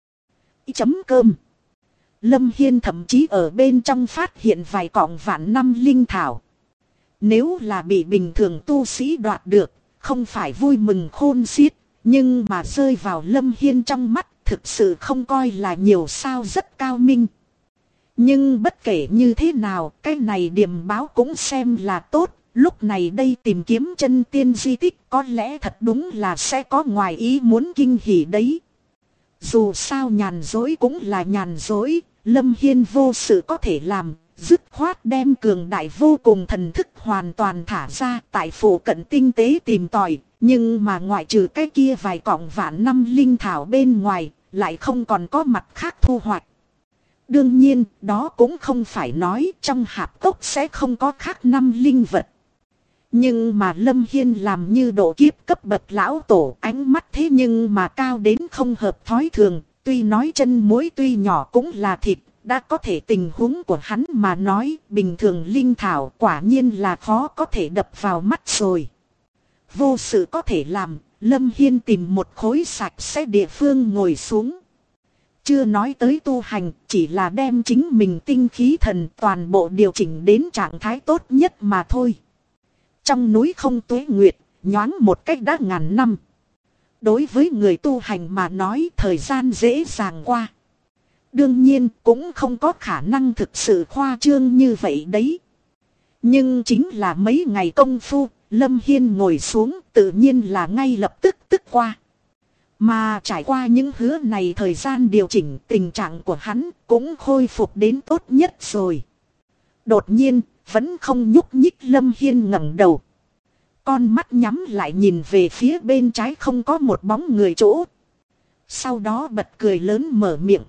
[SPEAKER 1] .com. Lâm Hiên thậm chí ở bên trong phát hiện vài cọng vạn năm linh thảo. Nếu là bị bình thường tu sĩ đoạt được, không phải vui mừng khôn xiết, nhưng mà rơi vào Lâm Hiên trong mắt thực sự không coi là nhiều sao, rất cao minh. Nhưng bất kể như thế nào, cái này điểm báo cũng xem là tốt. Lúc này đây tìm kiếm chân tiên di tích có lẽ thật đúng là sẽ có ngoài ý muốn kinh hỉ đấy. Dù sao nhàn dối cũng là nhàn dối, Lâm Hiên vô sự có thể làm, dứt khoát đem cường đại vô cùng thần thức hoàn toàn thả ra tại phủ cận tinh tế tìm tòi. Nhưng mà ngoại trừ cái kia vài cọng vạn năm linh thảo bên ngoài, lại không còn có mặt khác thu hoạch. Đương nhiên, đó cũng không phải nói trong hạp cốc sẽ không có khác năm linh vật. Nhưng mà Lâm Hiên làm như độ kiếp cấp bậc lão tổ, ánh mắt thế nhưng mà cao đến không hợp thói thường. Tuy nói chân muối tuy nhỏ cũng là thịt, đã có thể tình huống của hắn mà nói bình thường linh thảo quả nhiên là khó có thể đập vào mắt rồi. Vô sự có thể làm, Lâm Hiên tìm một khối sạch sẽ địa phương ngồi xuống. Chưa nói tới tu hành, chỉ là đem chính mình tinh khí thần toàn bộ điều chỉnh đến trạng thái tốt nhất mà thôi. Trong núi không tuế nguyệt, nhoáng một cách đã ngàn năm. Đối với người tu hành mà nói thời gian dễ dàng qua. Đương nhiên cũng không có khả năng thực sự khoa trương như vậy đấy. Nhưng chính là mấy ngày công phu, Lâm Hiên ngồi xuống tự nhiên là ngay lập tức qua. Mà trải qua những hứa này thời gian điều chỉnh, tình trạng của hắn cũng khôi phục đến tốt nhất rồi. Đột nhiên, vẫn không nhúc nhích, Lâm Hiên ngẩng đầu. Con mắt nhắm lại nhìn về phía bên trái không có một bóng người chỗ. Sau đó bật cười lớn mở miệng.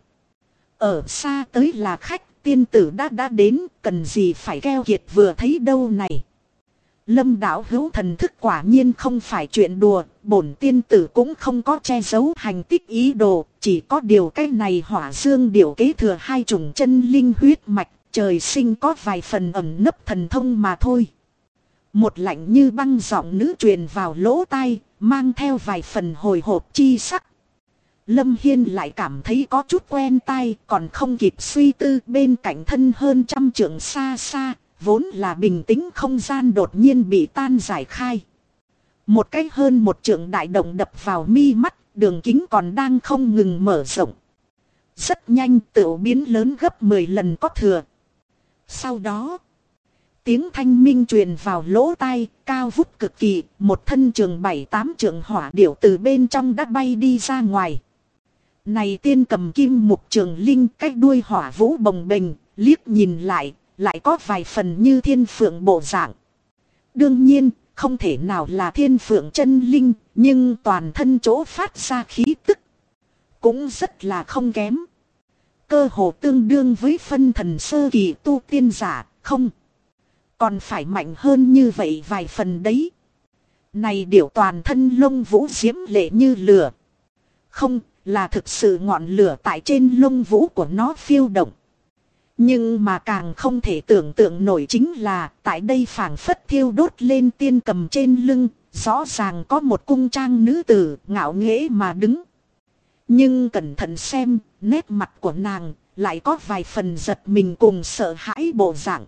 [SPEAKER 1] Ở xa tới là khách, tiên tử đã đến, cần gì phải keo kiệt vừa thấy đâu này. Lâm đạo hữu thần thức quả nhiên không phải chuyện đùa, bổn tiên tử cũng không có che giấu hành tích ý đồ, chỉ có điều cái này hỏa dương điểu kế thừa hai chủng chân linh huyết mạch, trời sinh có vài phần ẩn nấp thần thông mà thôi. Một lạnh như băng giọng nữ truyền vào lỗ tai, mang theo vài phần hồi hộp chi sắc. Lâm Hiên lại cảm thấy có chút quen tai, còn không kịp suy tư, bên cạnh thân hơn trăm trượng xa xa, vốn là bình tĩnh không gian đột nhiên bị tan giải khai. Một cái hơn một trượng đại động đập vào mi mắt, đường kính còn đang không ngừng mở rộng. Rất nhanh tựu biến lớn gấp 10 lần có thừa. Sau đó, tiếng thanh minh truyền vào lỗ tai, cao vút cực kỳ, một thân trường 7-8 trượng hỏa điểu từ bên trong đã bay đi ra ngoài. Này tiên cầm kim mục trường linh, cách đuôi hỏa vũ bồng bềnh, liếc nhìn lại có vài phần như thiên phượng bộ dạng. Đương nhiên, không thể nào là thiên phượng chân linh, nhưng toàn thân chỗ phát ra khí tức cũng rất là không kém. Cơ hồ tương đương với phân thần sơ kỳ tu tiên giả, không. Còn phải mạnh hơn như vậy vài phần đấy. Này điểu toàn thân lông vũ diễm lệ như lửa. Không, là thực sự ngọn lửa tại trên lông vũ của nó phiêu động. Nhưng mà càng không thể tưởng tượng nổi chính là tại đây phảng phất thiêu đốt lên tiên cầm trên lưng, rõ ràng có một cung trang nữ tử ngạo nghễ mà đứng. Nhưng cẩn thận xem, nét mặt của nàng lại có vài phần giật mình cùng sợ hãi bộ dạng.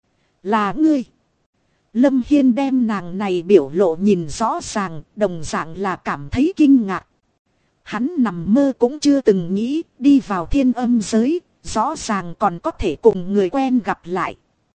[SPEAKER 1] Là ngươi. Lâm Hiên đem nàng này biểu lộ nhìn rõ ràng, đồng dạng là cảm thấy kinh ngạc. Hắn nằm mơ cũng chưa từng nghĩ đi vào thiên âm giới, rõ ràng còn có thể cùng người quen gặp lại.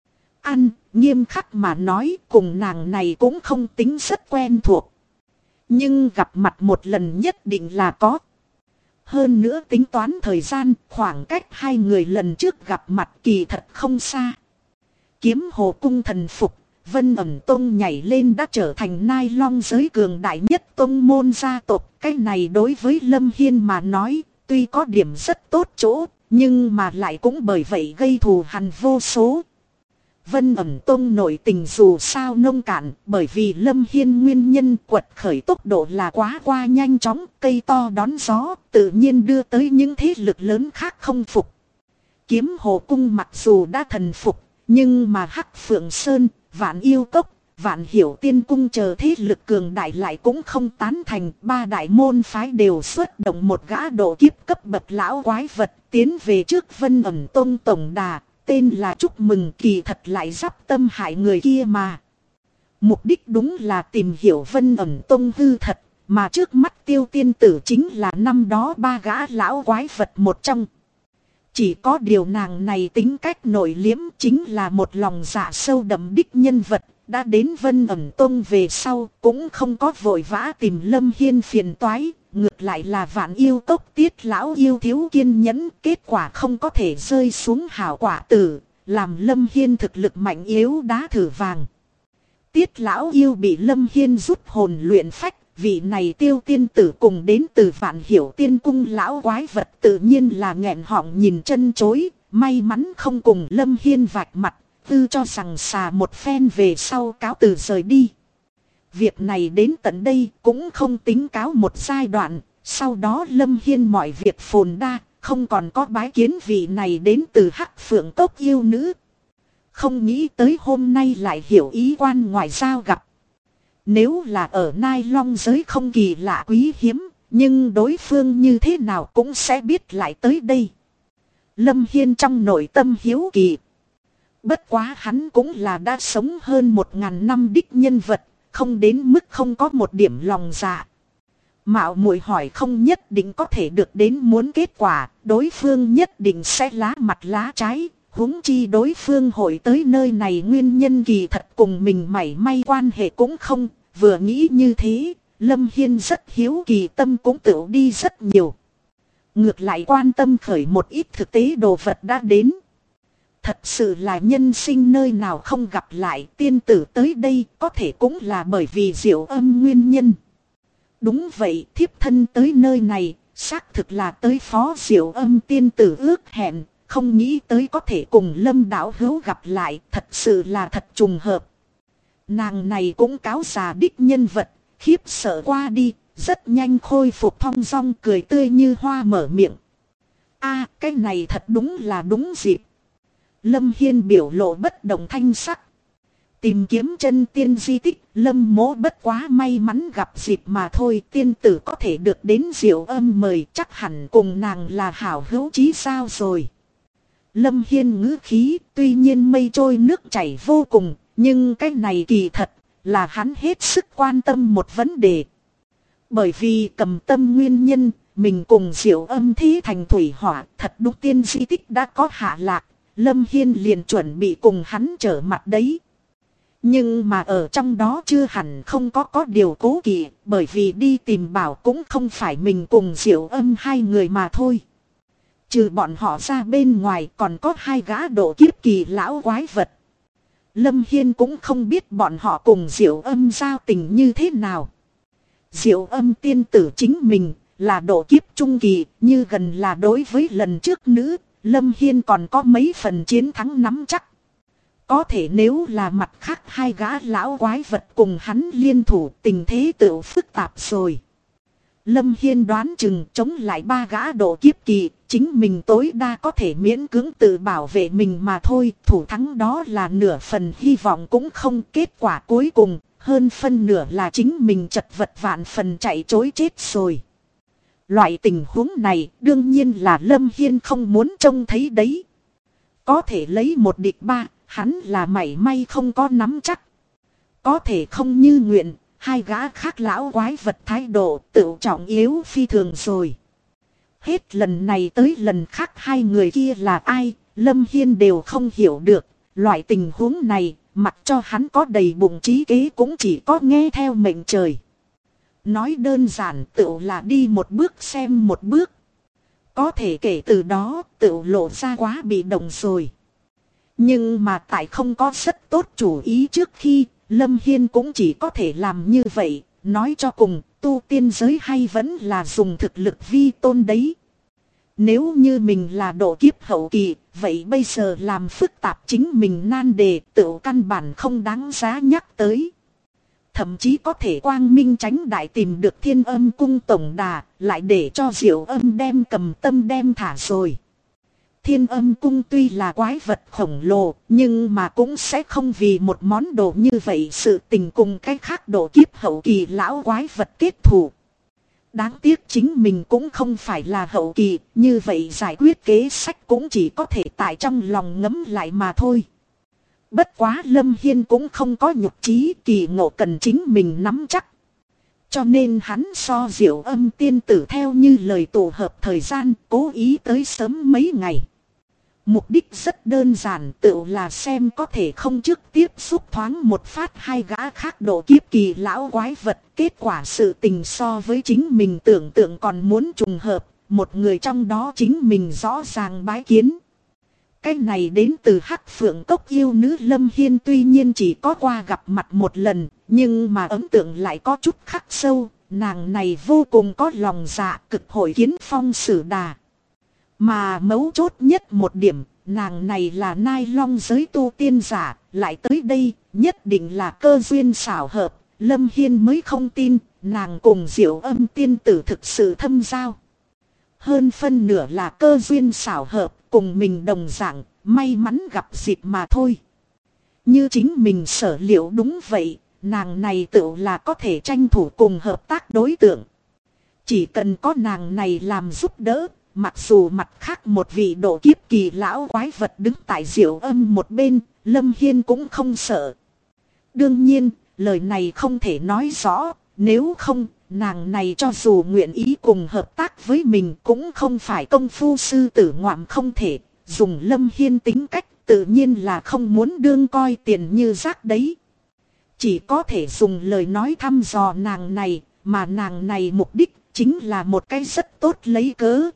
[SPEAKER 1] Nghiêm khắc mà nói cùng nàng này cũng không tính rất quen thuộc. Nhưng gặp mặt một lần nhất định là có. Hơn nữa tính toán thời gian, khoảng cách hai người lần trước gặp mặt kỳ thật không xa. Kiếm hồ cung thần phục, Vân ẩn tông nhảy lên đã trở thành Nai Long giới cường đại nhất tông môn gia tộc. Cái này đối với Lâm Hiên mà nói, tuy có điểm rất tốt chỗ, nhưng mà lại cũng bởi vậy gây thù hằn vô số. Vân ẩn tông nội tình dù sao nông cạn, bởi vì Lâm Hiên nguyên nhân quật khởi tốc độ là quá qua nhanh chóng, cây to đón gió, tự nhiên đưa tới những thế lực lớn khác không phục. Kiếm Hồ Cung mặc dù đã thần phục, nhưng mà Hắc Phượng Sơn, Vạn Yêu Cốc, Vạn Hiểu Tiên Cung chờ thế lực cường đại lại cũng không tán thành. Ba đại môn phái đều xuất động một gã độ kiếp cấp bậc lão quái vật tiến về trước Vân ẩn tông tổng đà. Tên là chúc mừng, kỳ thật lại giáp tâm hại người kia mà. Mục đích đúng là tìm hiểu Vân ẩn tông hư thật, mà trước mắt Tiêu tiên tử chính là năm đó ba gã lão quái vật một trong. Chỉ có điều nàng này tính cách nội liếm, chính là một lòng dạ sâu đậm đích nhân vật. Đã đến Vân ẩn tông về sau cũng không có vội vã tìm Lâm Hiên phiền toái. Ngược lại là Vạn Yêu Cốc Tiết lão yêu thiếu kiên nhẫn, kết quả không có thể rơi xuống hảo quả tử, làm Lâm Hiên thực lực mạnh yếu đá thử vàng. Tiết lão yêu bị Lâm Hiên rút hồn luyện phách, vị này Tiêu tiên tử cùng đến từ Vạn Hiểu Tiên Cung lão quái vật tự nhiên là nghẹn họng nhìn chân chối, may mắn không cùng Lâm Hiên vạch mặt, tư cho rằng xà một phen về sau cáo từ rời đi. Việc này đến tận đây cũng không tính cáo một giai đoạn, sau đó Lâm Hiên mọi việc phồn đa, không còn có bái kiến vị này đến từ Hắc Phượng Cốc yêu nữ. Không nghĩ tới hôm nay lại hiểu ý quan ngoại giao gặp. Nếu là ở Nai Long giới không kỳ lạ quý hiếm, nhưng đối phương như thế nào cũng sẽ biết lại tới đây. Lâm Hiên trong nội tâm hiếu kỳ. Bất quá hắn cũng là đã sống hơn 1000 năm đích nhân vật, không đến mức không có một điểm lòng dạ. Mạo muội hỏi không nhất định có thể được đến muốn kết quả, đối phương nhất định sẽ lá mặt lá trái, huống chi đối phương hội tới nơi này nguyên nhân kỳ thật cùng mình mảy may quan hệ cũng không. Vừa nghĩ như thế, Lâm Hiên rất hiếu kỳ, tâm cũng tựu đi rất nhiều. Ngược lại quan tâm khởi một ít thực tế đồ vật đã đến. Thật sự là nhân sinh nơi nào không gặp lại, tiên tử tới đây có thể cũng là bởi vì Diệu Âm nguyên nhân. Đúng vậy, thiếp thân tới nơi này, xác thực là tới phó Diệu Âm tiên tử ước hẹn, không nghĩ tới có thể cùng Lâm đạo hữu gặp lại, thật sự là thật trùng hợp. Nàng này cũng cáo già đích nhân vật, khiếp sợ qua đi, rất nhanh khôi phục thong dong cười tươi như hoa mở miệng. A, cái này thật đúng là đúng dịp. Lâm Hiên biểu lộ bất động thanh sắc. Tìm kiếm chân tiên di tích, Lâm mỗ bất quá may mắn gặp dịp mà thôi. Tiên tử có thể được đến Diệu Âm mời, chắc hẳn cùng nàng là hảo hữu chí sao rồi. Lâm Hiên ngữ khí, tuy nhiên mây trôi nước chảy vô cùng, nhưng cái này kỳ thật là hắn hết sức quan tâm một vấn đề. Bởi vì cầm tâm nguyên nhân, mình cùng Diệu Âm thí thành thủy hỏa, thật đúng tiên di tích đã có hạ lạc. Lâm Hiên liền chuẩn bị cùng hắn trở mặt đấy. Nhưng mà ở trong đó chưa hẳn không có điều cố kỵ, bởi vì đi tìm bảo cũng không phải mình cùng Diệu Âm hai người mà thôi. Trừ bọn họ ra bên ngoài còn có hai gã độ kiếp kỳ lão quái vật. Lâm Hiên cũng không biết bọn họ cùng Diệu Âm giao tình như thế nào. Diệu Âm tiên tử chính mình là độ kiếp trung kỳ, như gần là đối với lần trước nữ, Lâm Hiên còn có mấy phần chiến thắng nắm chắc. Có thể nếu là mặt khác hai gã lão quái vật cùng hắn liên thủ, tình thế tự phức tạp rồi. Lâm Hiên đoán chừng chống lại ba gã độ kiếp kỳ, chính mình tối đa có thể miễn cưỡng tự bảo vệ mình mà thôi. Thủ thắng đó là nửa phần hy vọng cũng không, kết quả cuối cùng hơn phân nửa là chính mình chật vật vạn phần chạy trối chết rồi. Loại tình huống này đương nhiên là Lâm Hiên không muốn trông thấy đấy. Có thể lấy một địch ba, hắn là mảy may không có nắm chắc. Có thể không như nguyện, hai gã khác lão quái vật thái độ tự trọng yếu phi thường rồi. Hết lần này tới lần khác hai người kia là ai, Lâm Hiên đều không hiểu được. Loại tình huống này, mặc cho hắn có đầy bụng trí kế cũng chỉ có nghe theo mệnh trời. Nói đơn giản tự là đi một bước xem một bước. Có thể kể từ đó tự lộ ra quá bị động rồi. Nhưng mà tại không có rất tốt chủ ý trước khi, Lâm Hiên cũng chỉ có thể làm như vậy. Nói cho cùng, tu tiên giới hay vẫn là dùng thực lực vi tôn đấy. Nếu như mình là độ kiếp hậu kỳ, vậy bây giờ làm phức tạp chính mình nan đề tựu căn bản không đáng giá nhắc tới. Thậm chí có thể quang minh tránh đại tìm được Thiên Âm cung tổng đà, lại để cho Diệu Âm đem Cầm Tâm đem thả rồi. Thiên Âm cung tuy là quái vật khổng lồ, nhưng mà cũng sẽ không vì một món đồ như vậy sự tình cùng cái khác độ kiếp hậu kỳ lão quái vật kết thù. Đáng tiếc chính mình cũng không phải là hậu kỳ, như vậy giải quyết kế sách cũng chỉ có thể tại trong lòng ngấm lại mà thôi. Bất quá Lâm Hiên cũng không có nhục trí, kỳ ngộ cần chính mình nắm chắc. Cho nên hắn so Diệu Âm tiên tử theo như lời tụ hợp thời gian, cố ý tới sớm mấy ngày. Mục đích rất đơn giản, tự là xem có thể không trước tiếp xúc thoáng một phát hai gã khác độ kiếp kỳ lão quái vật. Kết quả sự tình so với chính mình tưởng tượng còn muốn trùng hợp, một người trong đó chính mình rõ ràng bái kiến. Cái này đến từ Hắc Phượng Cốc yêu nữ Lâm Hiên tuy nhiên chỉ có qua gặp mặt một lần, nhưng mà ấn tượng lại có chút khắc sâu, nàng này vô cùng có lòng dạ, cực hội kiến phong sử đà. Mà mấu chốt nhất một điểm, nàng này là nai long giới tu tiên giả, lại tới đây, nhất định là cơ duyên xảo hợp, Lâm Hiên mới không tin, nàng cùng Diệu Âm tiên tử thực sự thâm giao. Hơn phân nửa là cơ duyên xảo hợp, cùng mình đồng dạng, may mắn gặp dịp mà thôi. Như chính mình sở liệu đúng vậy, nàng này tự là có thể tranh thủ cùng hợp tác đối tượng. Chỉ cần có nàng này làm giúp đỡ, mặc dù mặt khác một vị độ kiếp kỳ lão quái vật đứng tại Diệu Âm một bên, Lâm Hiên cũng không sợ. Đương nhiên, lời này không thể nói rõ, nếu không, nàng này cho dù nguyện ý cùng hợp tác với mình cũng không phải công phu sư tử ngoạm không thể. Dùng Lâm Hiên tính cách tự nhiên là không muốn đương coi tiền như rác đấy. Chỉ có thể dùng lời nói thăm dò nàng này, mà nàng này mục đích chính là một cái rất tốt lấy cớ.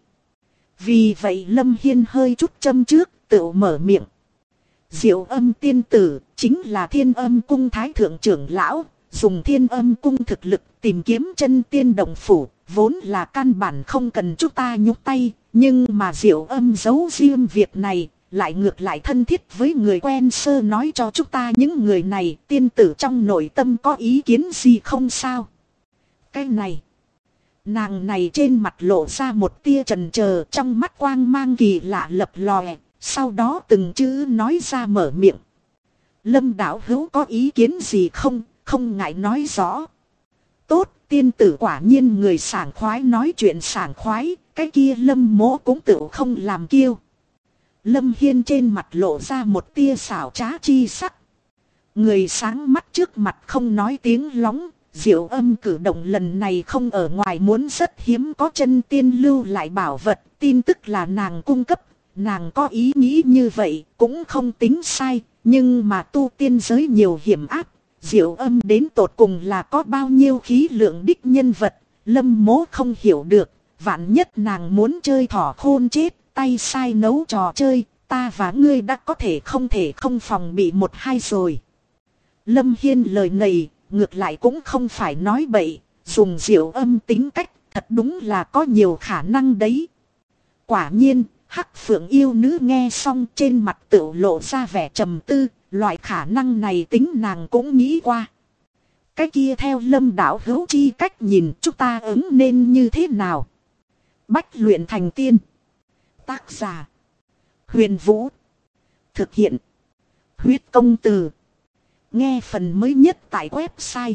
[SPEAKER 1] Vì vậy Lâm Hiên hơi chút châm trước, tự mở miệng. Diệu Âm tiên tử chính là Thiên Âm cung thái thượng trưởng lão, dùng Thiên Âm cung thực lực tìm kiếm chân tiên đồng phủ, vốn là căn bản không cần chúng ta nhúc tay, nhưng mà Diệu Âm giấu riêng việc này, lại ngược lại thân thiết với người quen sơ nói cho chúng ta những người này, tiên tử trong nội tâm có ý kiến gì không sao. Cái này, nàng này trên mặt lộ ra một tia chần chờ, trong mắt quang mang kỳ lạ lập lòe, sau đó từng chữ nói ra mở miệng. Lâm đạo hữu có ý kiến gì không, không ngại nói rõ. Tốt, tiên tử quả nhiên người sảng khoái nói chuyện sảng khoái, cái kia Lâm mỗ cũng tự không làm kiêu. Lâm Hiên trên mặt lộ ra một tia xảo trá chi sắc. Người sáng mắt trước mặt không nói tiếng lóng, Diệu Âm cử động lần này không ở ngoài muốn rất hiếm có chân tiên lưu lại bảo vật, tin tức là nàng cung cấp, nàng có ý nghĩ như vậy cũng không tính sai, nhưng mà tu tiên giới nhiều hiểm áp, Diệu Âm đến tột cùng là có bao nhiêu khí lượng đích nhân vật, Lâm mỗ không hiểu được, vạn nhất nàng muốn chơi thỏ khôn chết, tay sai nấu trò chơi, ta và ngươi đã có thể không phòng bị một hai rồi. Lâm Hiên lời này, ngược lại cũng không phải nói bậy, dùng Diệu Âm tính cách, thật đúng là có nhiều khả năng đấy. Quả nhiên, Hắc Phượng yêu nữ nghe xong trên mặt tự lộ ra vẻ trầm tư, loại khả năng này tính nàng cũng nghĩ qua. Cái kia theo Lâm đạo hữu chi cách nhìn chúng ta ứng nên như thế nào? Bách luyện thành tiên. Tác giả Huyền Vũ. Thực hiện Huyết Công Từ. Nghe phần mới nhất tại website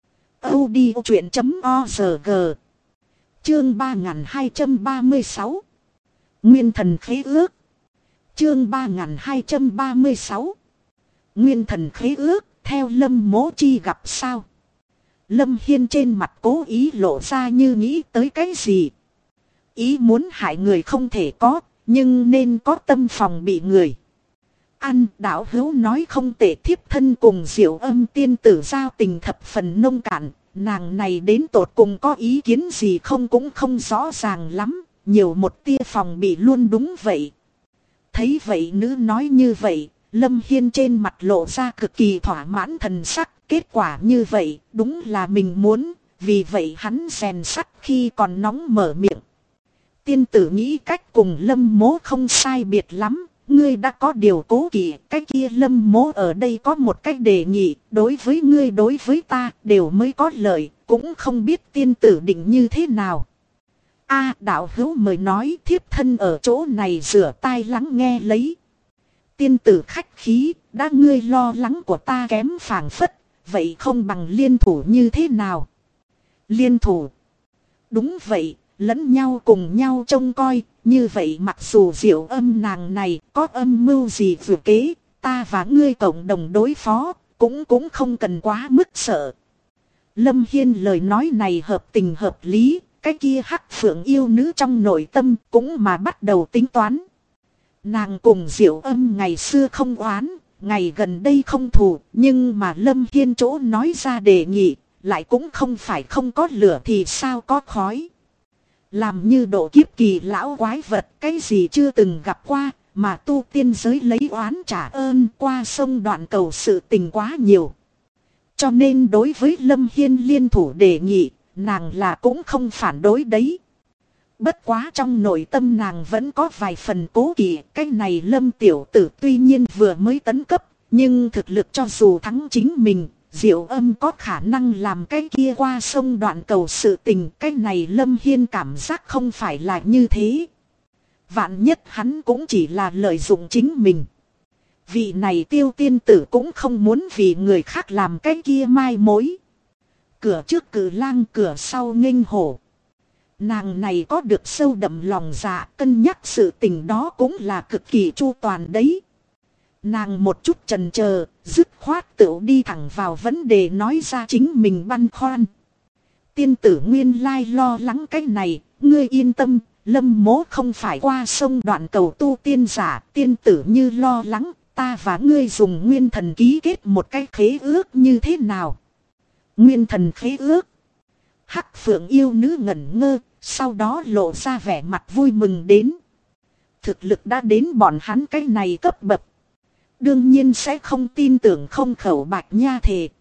[SPEAKER 1] audiochuyện.org. Chương 3236 Nguyên thần khế ước. Chương 3236 Nguyên thần khế ước, theo Lâm mỗ chi gặp sao? Lâm Hiên trên mặt cố ý lộ ra như nghĩ tới cái gì. Ý muốn hại người không thể có, nhưng nên có tâm phòng bị người. Ăn đạo hữu nói không tệ, thiếp thân cùng Diệu Âm tiên tử giao tình thập phần nông cạn, nàng này đến tột cùng có ý kiến gì không cũng không rõ ràng lắm, nhiều một tia phòng bị luôn đúng vậy. Thấy vậy nữ nói như vậy, Lâm Hiên trên mặt lộ ra cực kỳ thỏa mãn thần sắc, kết quả như vậy đúng là mình muốn, vì vậy hắn rèn sắt khi còn nóng mở miệng. Tiên tử nghĩ cách cùng Lâm mỗ không sai biệt lắm, ngươi đã có điều cố kỵ, cái kia Lâm Mỗ ở đây có một cách đề nghị, đối với ngươi đối với ta đều mới có lợi, cũng không biết tiên tử định như thế nào. A đạo hữu mời nói, thiếp thân ở chỗ này rửa tai lắng nghe lấy. Tiên tử khách khí, đã ngươi lo lắng của ta kém phảng phất, vậy không bằng liên thủ như thế nào? Liên thủ? Đúng vậy, lẫn nhau cùng nhau trông coi, như vậy mặc dù Diệu Âm nàng này có âm mưu gì vừa kế, ta và ngươi cộng đồng đối phó, cũng không cần quá mức sợ. Lâm Hiên lời nói này hợp tình hợp lý, cái kia Hắc Phượng yêu nữ trong nội tâm cũng mà bắt đầu tính toán. Nàng cùng Diệu Âm ngày xưa không oán, ngày gần đây không thù, nhưng mà Lâm Hiên chỗ nói ra đề nghị, lại cũng không phải không có lửa thì sao có khói. Làm như độ kiếp kỳ lão quái vật, cái gì chưa từng gặp qua, mà tu tiên giới lấy oán trả ơn qua sông Đoạn Cầu sự tình quá nhiều. Cho nên đối với Lâm Hiên liên thủ đề nghị, nàng là cũng không phản đối đấy. Bất quá trong nội tâm nàng vẫn có vài phần cố kỵ, cái này Lâm tiểu tử tuy nhiên vừa mới tấn cấp, nhưng thực lực cho dù thắng chính mình, Diệu Âm có khả năng làm cái kia qua sông Đoạn Cầu sự tình, cái này Lâm Hiên cảm giác không phải là như thế. Vạn nhất hắn cũng chỉ là lợi dụng chính mình. Vị này Tiêu tiên tử cũng không muốn vì người khác làm cái kia mai mối. Cửa trước cử lang, cửa sau nghênh hổ. Nàng này có được sâu đậm lòng dạ, cân nhắc sự tình đó cũng là cực kỳ chu toàn đấy. Nàng một chút chần chờ, dứt khoát tựu đi thẳng vào vấn đề nói ra chính mình băn khoăn. Tiên tử nguyên lai lo lắng cái này, ngươi yên tâm, Lâm Mỗ không phải qua sông Đoạn Cầu tu tiên giả, tiên tử như lo lắng, ta và ngươi dùng nguyên thần ký kết một cái khế ước như thế nào? Nguyên thần khế ước? Hắc Phượng yêu nữ ngẩn ngơ, sau đó lộ ra vẻ mặt vui mừng đến. Thực lực đã đến bọn hắn cái này cấp bậc. Đương nhiên sẽ không tin tưởng không khẩu bạch nha thề.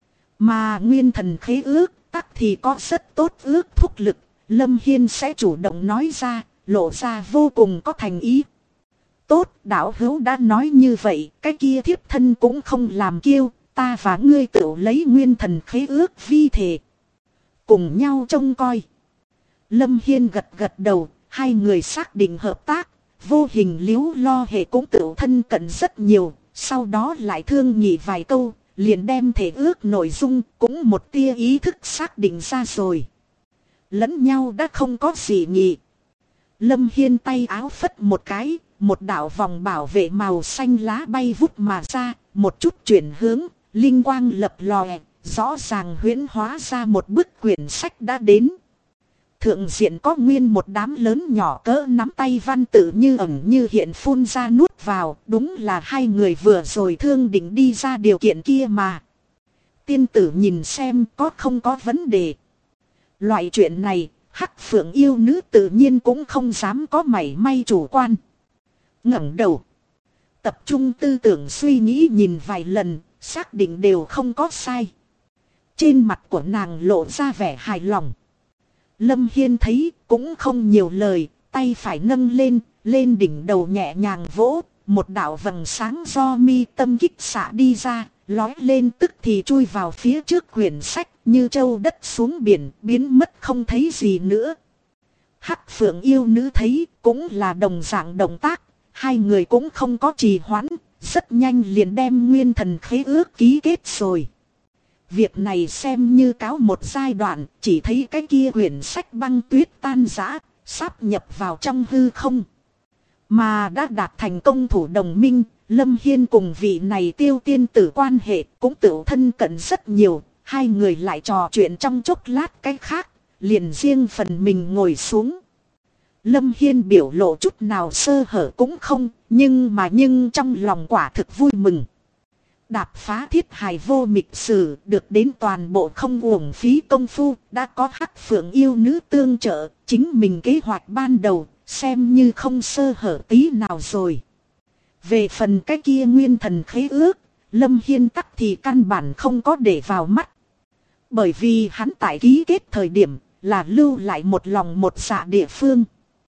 [SPEAKER 1] Mà nguyên thần khế ước tắc thì có rất tốt ước thúc lực. Lâm Hiên sẽ chủ động nói ra, lộ ra vô cùng có thành ý. Tốt, đạo hữu đã nói như vậy, cái kia thiếp thân cũng không làm kiêu, ta và ngươi tự lấy nguyên thần khế ước vi thể. Cùng nhau trông coi. Lâm Hiên gật gật đầu, hai người xác định hợp tác, vô hình liếu lo hệ cũng tự thân cận rất nhiều, sau đó lại thương nghị vài câu, liền đem thể ước nội dung cũng một tia ý thức xác định ra rồi. Lẫn nhau đã không có gì nghị. Lâm Hiên tay áo phất một cái, một đạo vòng bảo vệ màu xanh lá bay vút mà ra, một chút chuyển hướng, linh quang lập lòe, rõ ràng huyễn hóa ra một bức quyển sách đã đến. Thượng diện có nguyên một đám lớn nhỏ cỡ nắm tay văn tự như ẩn như hiện phun ra nuốt vào, đúng là hai người vừa rồi thương định đi ra điều kiện kia mà. Tiên tử nhìn xem có không có vấn đề. Loại chuyện này, Hắc Phượng yêu nữ tự nhiên cũng không dám có mảy may chủ quan. Ngẩng đầu, tập trung tư tưởng suy nghĩ nhìn vài lần, xác định đều không có sai. Trên mặt của nàng lộ ra vẻ hài lòng. Lâm Hiên thấy cũng không nhiều lời, tay phải nâng lên, lên đỉnh đầu nhẹ nhàng vỗ, một đạo vầng sáng do mi tâm kích xạ đi ra, lói lên tức thì chui vào phía trước quyển sách, như châu đất xuống biển, biến mất không thấy gì nữa. Hắc Phượng yêu nữ thấy cũng là đồng dạng động tác, hai người cũng không có trì hoãn, rất nhanh liền đem nguyên thần khế ước ký kết rồi. Việc này xem như cáo một giai đoạn, chỉ thấy cái kia quyển sách băng tuyết tan rã, sắp nhập vào trong hư không. Mà đã đạt thành công thủ đồng minh, Lâm Hiên cùng vị này Tiêu tiên tử quan hệ cũng tự thân cận rất nhiều, hai người lại trò chuyện trong chốc lát cái khác, liền riêng phần mình ngồi xuống. Lâm Hiên biểu lộ chút nào sơ hở cũng không, nhưng trong lòng quả thực vui mừng. Đạp phá thiết hài vô mịch sử, được đến toàn bộ không uổng phí công phu, đã có Hắc Phượng yêu nữ tương trợ, chính mình kế hoạch ban đầu, xem như không sơ hở tí nào rồi. Về phần cái kia nguyên thần khế ước, Lâm Hiên tắc thì căn bản không có để vào mắt. Bởi vì hắn tại ký kết thời điểm, là lưu lại một lòng một dạ địa phương.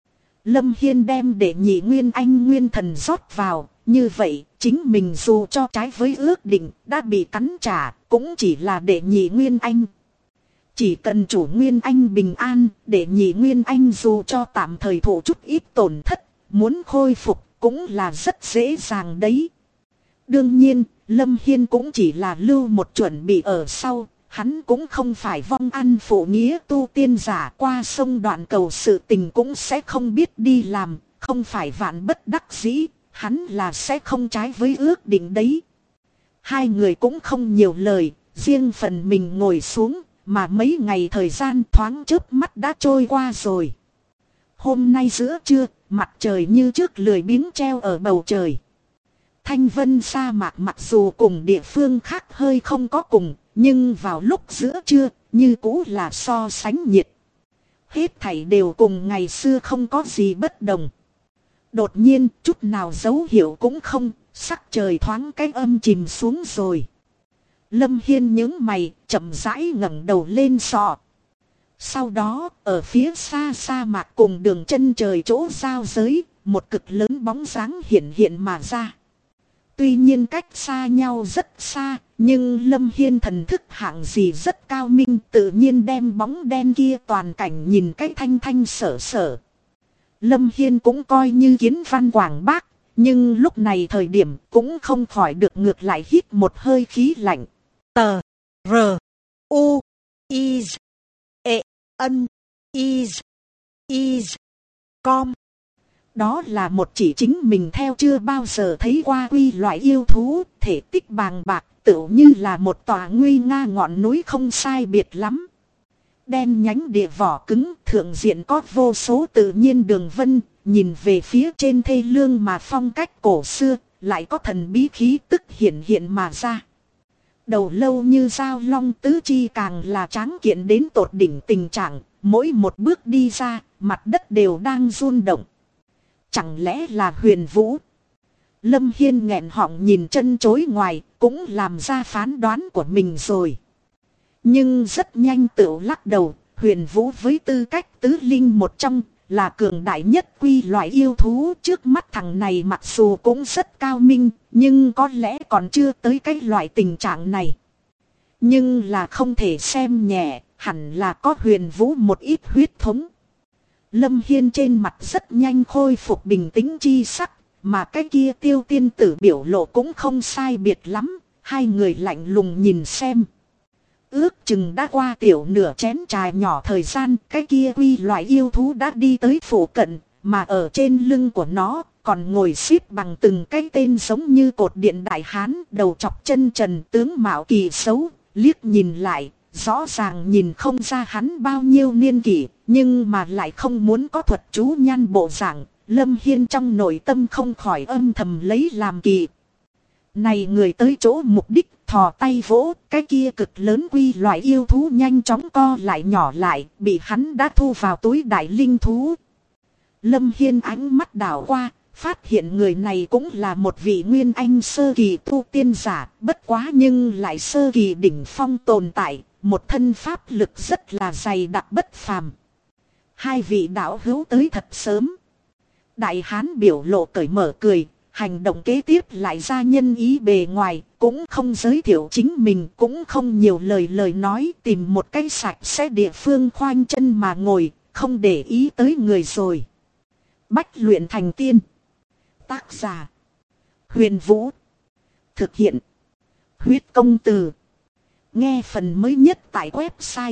[SPEAKER 1] Lâm Hiên đem Đệ Nhị Nguyên Anh nguyên thần rót vào, như vậy chính mình dù cho trái với ước định đã bị cắn trả, cũng chỉ là Đệ Nhị Nguyên Anh. Chỉ cần chủ Nguyên Anh bình an, Đệ Nhị Nguyên Anh dù cho tạm thời thụ chút ít tổn thất, muốn khôi phục cũng là rất dễ dàng đấy. Đương nhiên, Lâm Hiên cũng chỉ là lưu một chuẩn bị ở sau. Hắn cũng không phải vong ăn phụ nghĩa tu tiên giả, qua sông đoạn cầu sự tình cũng sẽ không biết đi làm, không phải vạn bất đắc dĩ, hắn là sẽ không trái với ước định đấy. Hai người cũng không nhiều lời, riêng phần mình ngồi xuống, mà mấy ngày thời gian thoáng chớp mắt đã trôi qua rồi. Hôm nay giữa trưa, mặt trời như trước lười biếng treo ở bầu trời. Thanh vân sa mạc mặc dù cùng địa phương khác hơi không có cùng, nhưng vào lúc giữa trưa, như cũ là so sánh nhiệt. Hết thảy đều cùng ngày xưa không có gì bất đồng. Đột nhiên, chút nào dấu hiệu cũng không, sắc trời thoáng cái âm chìm xuống rồi. Lâm Hiên nhướng mày, chậm rãi ngẩng đầu lên sọ. Sau đó, ở phía xa sa mạc cùng đường chân trời chỗ giao giới, một cực lớn bóng dáng hiện hiện mà ra. Tuy nhiên cách xa nhau rất xa, nhưng Lâm Hiên thần thức hạng gì rất cao minh, tự nhiên đem bóng đen kia toàn cảnh nhìn cái thanh thanh sở sở. Lâm Hiên cũng coi như kiến văn quảng bác, nhưng lúc này thời điểm cũng không khỏi được ngược lại hít một hơi khí lạnh.
[SPEAKER 2] Tờ R U I E N I Com.
[SPEAKER 1] Đó là một chỉ chính mình theo chưa bao giờ thấy qua quy loại yêu thú, thể tích bàng bạc, tựu như là một tòa nguy nga ngọn núi không sai biệt lắm. Đen nhánh địa vỏ cứng, thượng diện có vô số tự nhiên đường vân, nhìn về phía trên thê lương mà phong cách cổ xưa, lại có thần bí khí tức hiện hiện mà ra. Đầu lâu như dao long, tứ chi càng là tráng kiện đến tột đỉnh tình trạng, mỗi một bước đi ra, mặt đất đều đang run động. Chẳng lẽ là Huyền Vũ? Lâm Hiên nghẹn họng nhìn chân chối ngoài, cũng làm ra phán đoán của mình rồi. Nhưng rất nhanh tự lắc đầu, Huyền Vũ với tư cách tứ linh một trong, là cường đại nhất quy loại yêu thú. Trước mắt thằng này mặc dù cũng rất cao minh, nhưng có lẽ còn chưa tới cái loại tình trạng này. Nhưng là không thể xem nhẹ, hẳn là có Huyền Vũ một ít huyết thống. Lâm Hiên trên mặt rất nhanh khôi phục bình tĩnh chi sắc, mà cái kia Tiêu tiên tử biểu lộ cũng không sai biệt lắm, hai người lạnh lùng nhìn xem. Ước chừng đã qua tiểu nửa chén trà nhỏ thời gian, cái kia quy loại yêu thú đã đi tới phủ cận, mà ở trên lưng của nó còn ngồi xếp bằng từng cái tên giống như cột điện đại hán, đầu chọc chân trần, tướng mạo kỳ xấu, liếc nhìn lại, rõ ràng nhìn không ra hắn bao nhiêu niên kỷ, nhưng mà lại không muốn có thuật chú nhan bộ dạng. Lâm Hiên trong nội tâm không khỏi âm thầm lấy làm kỳ. Này người tới chỗ mục đích, thò tay vỗ, cái kia cực lớn quy loại yêu thú nhanh chóng co lại nhỏ lại, bị hắn đã thu vào túi đại linh thú. Lâm Hiên ánh mắt đảo qua, phát hiện người này cũng là một vị nguyên anh sơ kỳ tu tiên giả, bất quá nhưng lại sơ kỳ đỉnh phong tồn tại, một thân pháp lực rất là dày đặc bất phàm. Hai vị đạo hữu tới thật sớm. Đại hán biểu lộ cởi mở cười, hành động kế tiếp lại ra nhân ý bề ngoài, cũng không giới thiệu chính mình, cũng không nhiều lời nói, tìm một cái sạch sẽ địa phương khoanh chân mà ngồi, không để ý tới người rồi. Bách luyện thành tiên. Tác giả: Huyền Vũ. Thực hiện: Huyết Công Từ. Nghe phần mới nhất tại website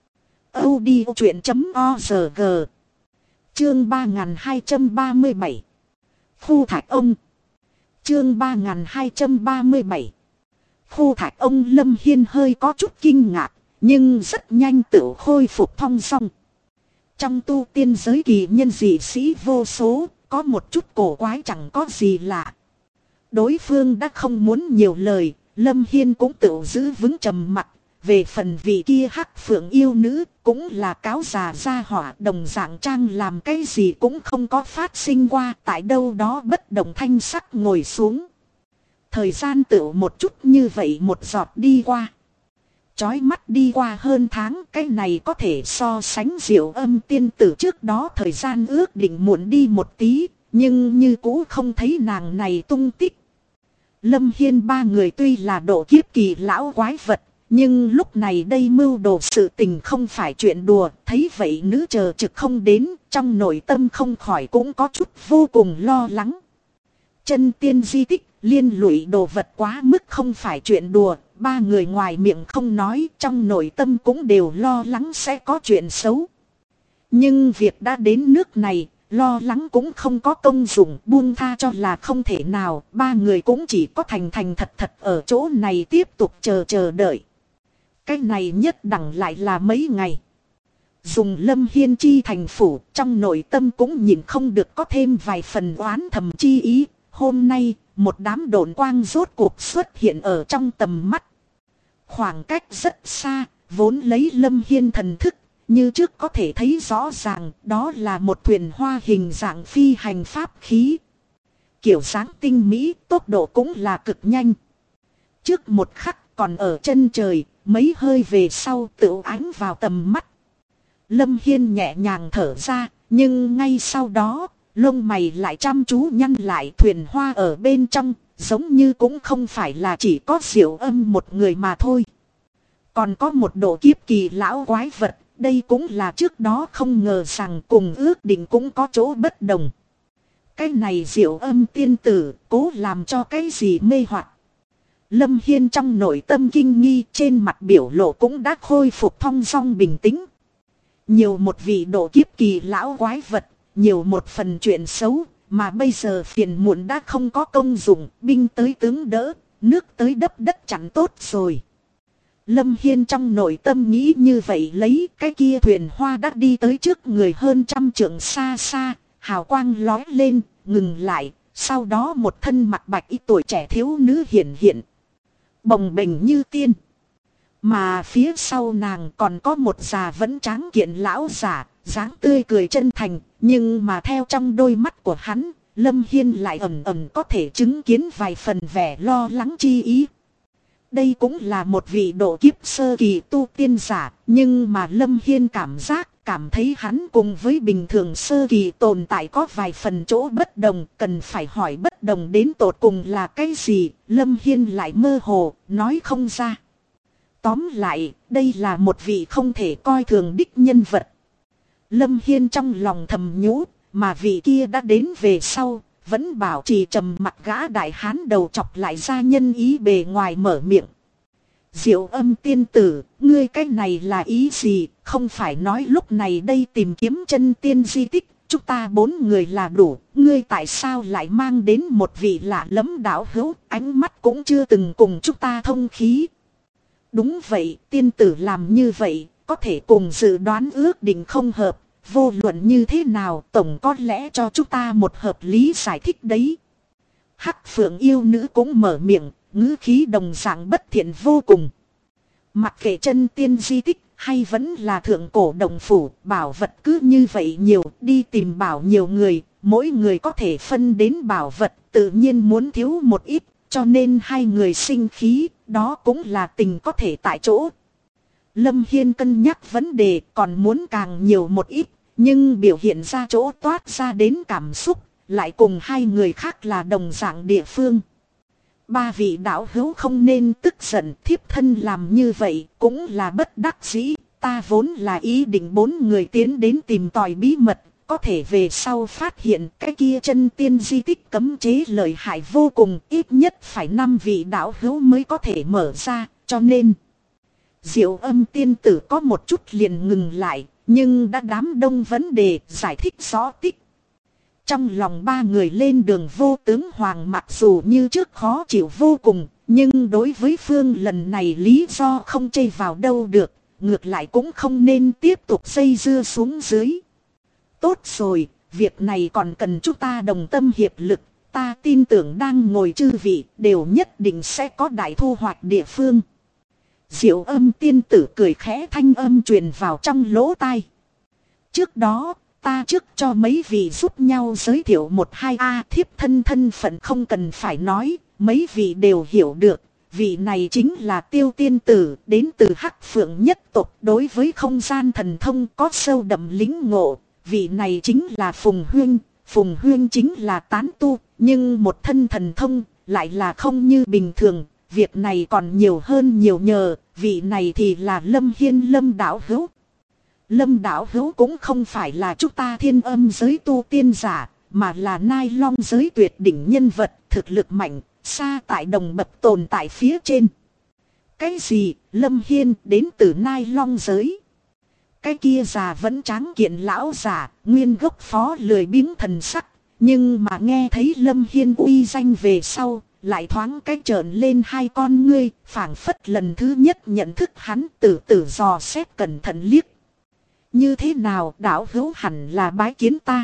[SPEAKER 1] audiochuyện.org. Chương 3237. Khu Thạch Ông. Chương 3237. Khu Thạch Ông. Lâm Hiên hơi có chút kinh ngạc, nhưng rất nhanh tự khôi phục thong song. Trong tu tiên giới kỳ nhân dị sĩ vô số, có một chút cổ quái chẳng có gì lạ. Đối phương đã không muốn nhiều lời, Lâm Hiên cũng tự giữ vững trầm mặc. Về phần vị kia Hắc Phượng yêu nữ, cũng là cáo già ra hỏa, đồng dạng trang làm cái gì cũng không có phát sinh qua, tại đâu đó bất động thanh sắc ngồi xuống. Thời gian tự một chút như vậy một giọt đi qua. chói mắt đi qua hơn tháng, cái này có thể so sánh Diệu Âm tiên tử trước đó thời gian ước định muộn đi một tí, nhưng như cũ không thấy nàng này tung tích. Lâm Hiên ba người tuy là độ kiếp kỳ lão quái vật, nhưng lúc này đây mưu đồ sự tình không phải chuyện đùa, thấy vậy nữ chờ trực không đến, trong nội tâm không khỏi cũng có chút vô cùng lo lắng. Chân tiên di tích, liên lụy đồ vật quá mức không phải chuyện đùa, ba người ngoài miệng không nói, trong nội tâm cũng đều lo lắng sẽ có chuyện xấu. Nhưng việc đã đến nước này, lo lắng cũng không có công dụng, buông tha cho là không thể nào, ba người cũng chỉ có thành thành thật thật ở chỗ này tiếp tục chờ đợi. Cái này nhất đẳng lại là mấy ngày. Dùng Lâm Hiên chi thành phủ, trong nội tâm cũng nhìn không được có thêm vài phần oán thầm chi ý. Hôm nay, một đám độn quang rốt cuộc xuất hiện ở trong tầm mắt. Khoảng cách rất xa, vốn lấy Lâm Hiên thần thức, như trước có thể thấy rõ ràng, đó là một thuyền hoa hình dạng phi hành pháp khí. Kiểu dáng tinh mỹ, tốc độ cũng là cực nhanh. Trước một khắc còn ở chân trời, mấy hơi về sau tựu ánh vào tầm mắt. Lâm Hiên nhẹ nhàng thở ra, nhưng ngay sau đó, lông mày lại chăm chú nhăn lại, thuyền hoa ở bên trong, giống như cũng không phải là chỉ có Diệu Âm một người mà thôi. Còn có một độ kiếp kỳ lão quái vật, đây cũng là trước đó không ngờ rằng cùng ước định cũng có chỗ bất đồng. Cái này Diệu Âm tiên tử, cố làm cho cái gì mê hoặc. Lâm Hiên trong nội tâm kinh nghi, trên mặt biểu lộ cũng đã khôi phục thong dong bình tĩnh. Nhiều một vị độ kiếp kỳ lão quái vật, nhiều một phần chuyện xấu, mà bây giờ phiền muộn đã không có công dụng, binh tới tướng đỡ, nước tới đắp đất chẳng tốt rồi. Lâm Hiên trong nội tâm nghĩ như vậy, lấy cái kia thuyền hoa đã đi tới trước người hơn 100 trượng xa xa, hào quang lói lên, ngừng lại, sau đó một thân mặc bạch y tuổi trẻ thiếu nữ hiện hiện. Bồng bềnh như tiên. Mà phía sau nàng còn có một già vẫn tráng kiện lão giả, dáng tươi cười chân thành, nhưng mà theo trong đôi mắt của hắn, Lâm Hiên lại ẩn ẩn có thể chứng kiến vài phần vẻ lo lắng chi ý. Đây cũng là một vị độ kiếp sơ kỳ tu tiên giả, nhưng mà Lâm Hiên cảm thấy hắn cùng với bình thường sơ kỳ tồn tại có vài phần chỗ bất đồng, cần phải hỏi bất đồng đến tột cùng là cái gì, Lâm Hiên lại mơ hồ, nói không ra. Tóm lại, đây là một vị không thể coi thường đích nhân vật. Lâm Hiên trong lòng thầm nhủ, mà vị kia đã đến về sau, vẫn bảo trì trầm mặc, gã đại hán đầu chọc lại ra nhân ý bề ngoài mở miệng. Diệu Âm tiên tử, ngươi cái này là ý gì, không phải nói lúc này đây tìm kiếm chân tiên di tích, chúng ta 4 người là đủ, ngươi tại sao lại mang đến một vị lạ lẫm đạo hữu, ánh mắt cũng chưa từng cùng chúng ta thông khí. Đúng vậy, tiên tử làm như vậy, có thể cùng dự đoán ước định không hợp, vô luận như thế nào tổng có lẽ cho chúng ta một hợp lý giải thích đấy. Hắc Phượng yêu nữ cũng mở miệng, ngữ khí đồng dạng bất thiện vô cùng. Mặc kệ chân tiên di tích hay vẫn là thượng cổ đồng phủ, bảo vật cứ như vậy nhiều, đi tìm bảo nhiều người, mỗi người có thể phân đến bảo vật, tự nhiên muốn thiếu một ít, cho nên hai người sinh khí, đó cũng là tình có thể tại chỗ. Lâm Hiên cân nhắc vấn đề, còn muốn càng nhiều một ít, nhưng biểu hiện ra chỗ toát ra đến cảm xúc, lại cùng hai người khác là đồng dạng địa phương. 3 vị đạo hữu không nên tức giận, thiếp thân làm như vậy cũng là bất đắc dĩ, ta vốn là ý định 4 người tiến đến tìm tòi bí mật, có thể về sau phát hiện cái kia chân tiên di tích cấm chế lợi hại vô cùng, ít nhất phải 5 vị đạo hữu mới có thể mở ra, cho nên Diệu Âm tiên tử có một chút liền ngừng lại, nhưng đã đám đông vấn đề giải thích rõ tích. Trong lòng 3 người lên đường Vô Tướng Hoàng mặc dù như trước khó chịu vô cùng, nhưng đối với Phương lần này lý do không chây vào đâu được, ngược lại cũng không nên tiếp tục dây dưa xuống dưới. Tốt rồi, việc này còn cần chúng ta đồng tâm hiệp lực, ta tin tưởng đang ngồi chư vị đều nhất định sẽ có đại thu hoạch địa phương. Diệu Âm tiên tử cười khẽ, thanh âm truyền vào trong lỗ tai. Trước đó, ta trước cho mấy vị giúp nhau giới thiệu 1-2 thiếp thân thân phận không cần phải nói, mấy vị đều hiểu được. vị này chính là Tiêu Tiên Tử, đến từ Hắc Phượng nhất tộc, đối với không gian thần thông có sâu đậm lĩnh ngộ. Vị này chính là Phùng Huyên. Phùng Huyên chính là tán tu, nhưng một thân thần thông lại là không như bình thường. Việc này còn nhiều hơn nhiều nhờ, vị này thì là Lâm Hiên, Lâm đạo hữu. Lâm đạo hữu cũng không phải là chúng ta Thiên Âm giới tu tiên giả, mà là Nai Long giới tuyệt đỉnh nhân vật, thực lực mạnh, xa tại đồng bậc tồn tại phía trên. Cái gì? Lâm Hiên đến từ Nai Long giới? Cái kia già vẫn tráng kiện lão già, nguyên gốc phó lười biếng thần sắc, nhưng mà nghe thấy Lâm Hiên uy danh về sau, lại thoáng cái trợn lên hai con ngươi, phảng phất lần thứ nhất nhận thức hắn, từ từ dò xét cẩn thận liếc. Như thế nào, đạo hữu hẳn là bái kiến ta?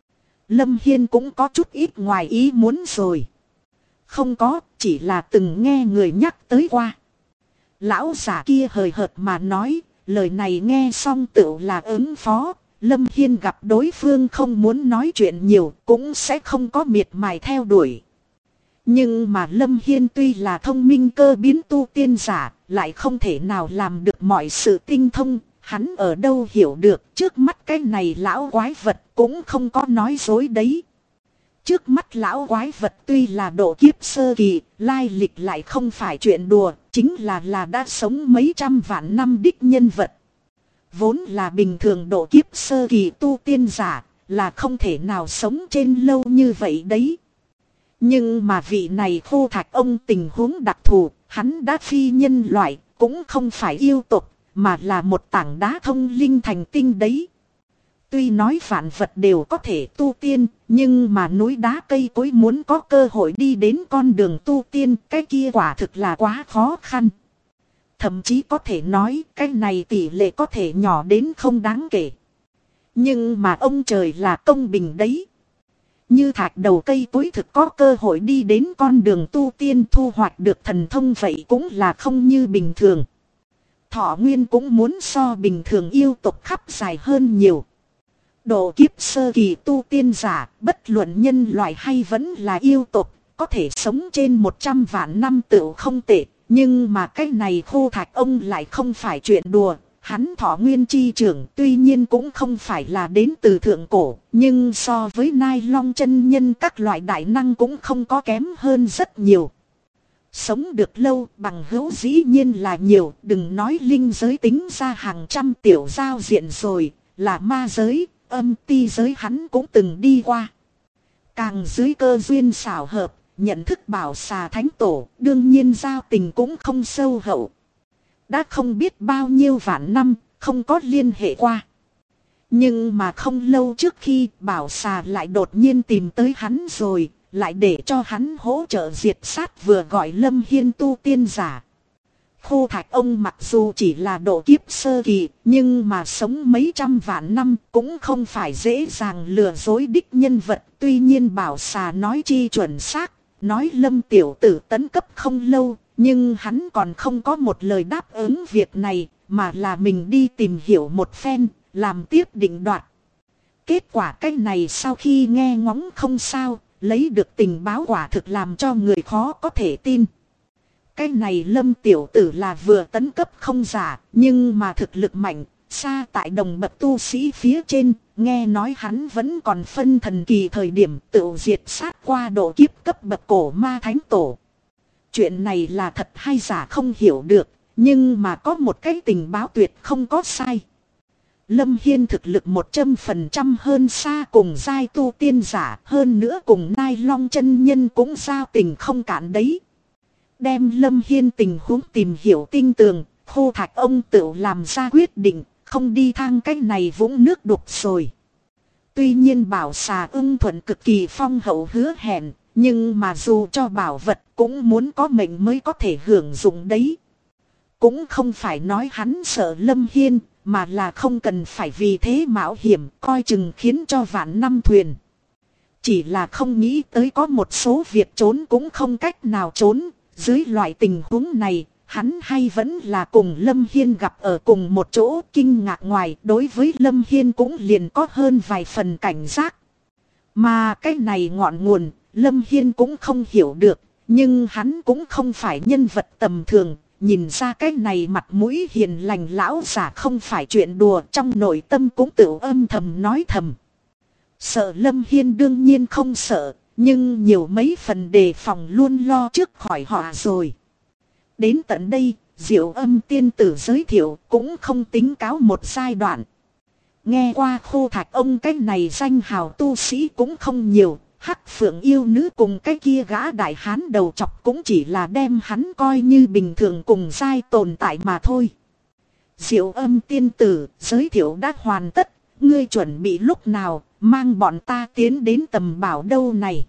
[SPEAKER 1] Lâm Hiên cũng có chút ít ngoài ý muốn rồi. Không có, chỉ là từng nghe người nhắc tới qua. Lão giả kia hời hợt mà nói, lời này nghe xong tựu là ứng phó. Lâm Hiên gặp đối phương không muốn nói chuyện nhiều, cũng sẽ không có miệt mài theo đuổi. Nhưng mà Lâm Hiên tuy là thông minh cơ biến tu tiên giả, lại không thể nào làm được mọi sự tinh thông. Hắn ở đâu hiểu được, trước mắt cái này lão quái vật cũng không có nói dối đấy. Trước mắt lão quái vật tuy là độ kiếp sơ kỳ, lai lịch lại không phải chuyện đùa, chính là đã sống mấy trăm vạn năm đích nhân vật. Vốn là bình thường độ kiếp sơ kỳ tu tiên giả, là không thể nào sống trên lâu như vậy đấy. Nhưng mà vị này Khô Thạch ông tình huống đặc thù, hắn đã phi nhân loại, cũng không phải yêu tục, mà là một tảng đá thông linh thành tinh đấy. Tuy nói vạn vật đều có thể tu tiên, nhưng mà núi đá cây cối muốn có cơ hội đi đến con đường tu tiên, cái kia quả thực là quá khó khăn. Thậm chí có thể nói cái này tỷ lệ có thể nhỏ đến không đáng kể. Nhưng mà ông trời là công bình đấy. Như thạch đầu cây cối thực có cơ hội đi đến con đường tu tiên, thu hoạch được thần thông, vậy cũng là không như bình thường. Thọ nguyên cũng muốn so bình thường yêu tộc khắp dài hơn nhiều. Độ kiếp sơ kỳ tu tiên giả, bất luận nhân loại hay vẫn là yêu tộc, có thể sống trên 100 vạn năm tựu không tệ. Nhưng mà cái này Khô Thạch ông lại không phải chuyện đùa. Hắn thọ nguyên chi trưởng tuy nhiên cũng không phải là đến từ thượng cổ, nhưng so với Nai Long chân nhân các loại đại năng cũng không có kém hơn rất nhiều. Sống được lâu bằng hữu dĩ nhiên là nhiều, đừng nói linh giới tính ra hàng trăm tiểu giao diện rồi, là ma giới, âm ti giới hắn cũng từng đi qua. Càng dưới cơ duyên xảo hợp, nhận thức Bảo Xà Thánh Tổ, đương nhiên giao tình cũng không sâu hậu. Đã không biết bao nhiêu vạn năm, không có liên hệ qua. Nhưng mà không lâu trước khi Bảo Xà lại đột nhiên tìm tới hắn rồi, lại để cho hắn hỗ trợ diệt sát vừa gọi Lâm Hiên tu tiên giả. Khô Thạch ông mặc dù chỉ là độ kiếp sơ kỳ, nhưng mà sống mấy trăm vạn năm cũng không phải dễ dàng lừa dối đích nhân vật. Tuy nhiên Bảo Xà nói chi chuẩn xác, nói Lâm tiểu tử tấn cấp không lâu, nhưng hắn còn không có một lời đáp ứng việc này, mà là mình đi tìm hiểu một phen, làm tiếp định đoạt. Kết quả cái này sau khi nghe ngóng không sao, lấy được tình báo quả thực làm cho người khó có thể tin. Cái này Lâm tiểu tử là vừa tấn cấp không giả, nhưng mà thực lực mạnh, xa tại đồng bậc tu sĩ phía trên, nghe nói hắn vẫn còn phân thần kỳ thời điểm tự diệt sát qua độ kiếp cấp bậc cổ ma thánh tổ. Chuyện này là thật hay giả không hiểu được, nhưng mà có một cái tình báo tuyệt không có sai. Lâm Hiên thực lực 100% hơn xa cùng giai tu tiên giả, hơn nữa cùng Nai Long chân nhân cũng giao tình không cản đấy. Đem Lâm Hiên tình huống tìm hiểu tinh tường, Khô Thạch ông tự làm ra quyết định, không đi thang cái này vũng nước đục rồi. Tuy nhiên Bảo Xà ưng thuận cực kỳ phong hậu hứa hẹn, nhưng mà dù cho bảo vật cũng muốn có mệnh mới có thể hưởng dụng đấy. Cũng không phải nói hắn sợ Lâm Hiên, mà là không cần phải vì thế mạo hiểm, coi chừng khiến cho vạn năm thuyền. Chỉ là không nghĩ tới có một số việc trốn cũng không cách nào trốn. Dưới loại tình huống này, hắn hay vẫn là cùng Lâm Hiên gặp ở cùng một chỗ. Kinh ngạc ngoài, đối với Lâm Hiên cũng liền có hơn vài phần cảnh giác. Mà cái này ngọn nguồn, Lâm Hiên cũng không hiểu được. nhưng hắn cũng không phải nhân vật tầm thường. Nhìn ra cái này mặt mũi hiền lành lão giả không phải chuyện đùa, trong nội tâm cũng tự âm thầm nói thầm. Sợ Lâm Hiên đương nhiên không sợ, nhưng nhiều mấy phần đề phòng luôn lo trước khỏi họa rồi. Đến tận đây, Diệu Âm tiên tử giới thiệu cũng không tính cáo một giai đoạn. Nghe qua Khô Thạch ông cái này danh hào tu sĩ cũng không nhiều. Hắc Phượng yêu nữ cùng cái kia gã đại hán đầu chọc cũng chỉ là đem hắn coi như bình thường cùng giai tồn tại mà thôi. Diệu Âm tiên tử giới thiệu đã hoàn tất, ngươi chuẩn bị lúc nào mang bọn ta tiến đến tầm bảo đâu này.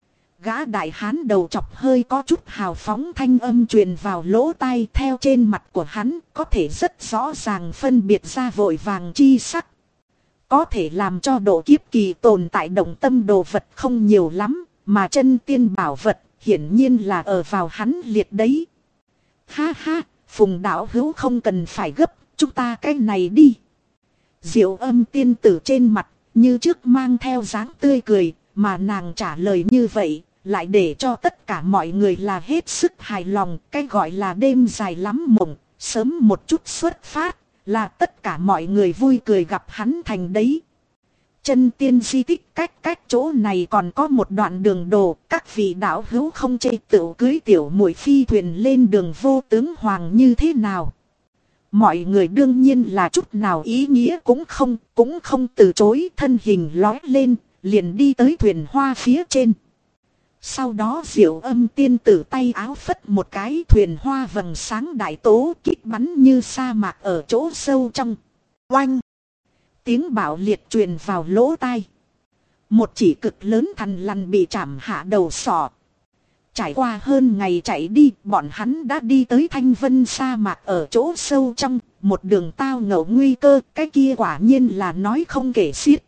[SPEAKER 1] Gã đại hán đầu chọc hơi có chút hào phóng thanh âm truyền vào lỗ tai, theo trên mặt của hắn có thể rất rõ ràng phân biệt ra vội vàng chi sắc. Có thể làm cho độ kiếp kỳ tồn tại động tâm đồ vật không nhiều lắm, mà chân tiên bảo vật hiển nhiên là ở vào hắn liệt đấy. Ha ha, Phùng đạo hữu không cần phải gấp, chúng ta cái này đi. Diệu Âm tiên tử trên mặt như trước mang theo dáng tươi cười, mà nàng trả lời như vậy lại để cho tất cả mọi người là hết sức hài lòng. Cái gọi là đêm dài lắm mộng, sớm một chút xuất phát, là tất cả mọi người vui cười gặp hắn thành đấy. Chân tiên di tích cách chỗ này còn có một đoạn đường đồ, các vị đạo hữu không chê tựu cưới tiểu muội phi thuyền lên đường vô tướng hoàng như thế nào. Mọi người đương nhiên là chút nào ý nghĩa cũng không từ chối, thân hình lói lên, liền đi tới thuyền hoa phía trên. Sau đó Diệu Âm tiên tử tay áo phất một cái, thuyền hoa vầng sáng đại tố kích bắn như sa mạc ở chỗ sâu trong. Oanh! Tiếng bạo liệt truyền vào lỗ tai. Một chỉ cực lớn thằn lằn bị chạm hạ đầu sọ. Trải qua hơn ngày chạy đi, bọn hắn đã đi tới thanh vân sa mạc ở chỗ sâu trong, một đường tao ngộ nguy cơ, cái kia quả nhiên là nói không kể xiết.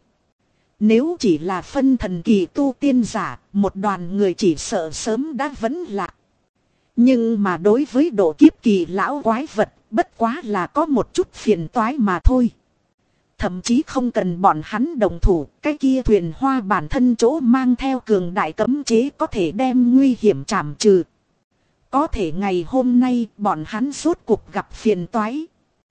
[SPEAKER 1] Nếu chỉ là phân thần kỳ tu tiên giả, một đoàn người chỉ sợ sớm đã vấn lạc. Nhưng mà đối với độ kiếp kỳ lão quái vật, bất quá là có một chút phiền toái mà thôi. Thậm chí không cần bọn hắn đồng thủ, cái kia thuyền hoa bản thân chỗ mang theo cường đại cấm chế có thể đem nguy hiểm trảm trừ. Có thể ngày hôm nay bọn hắn rốt cuộc gặp phiền toái.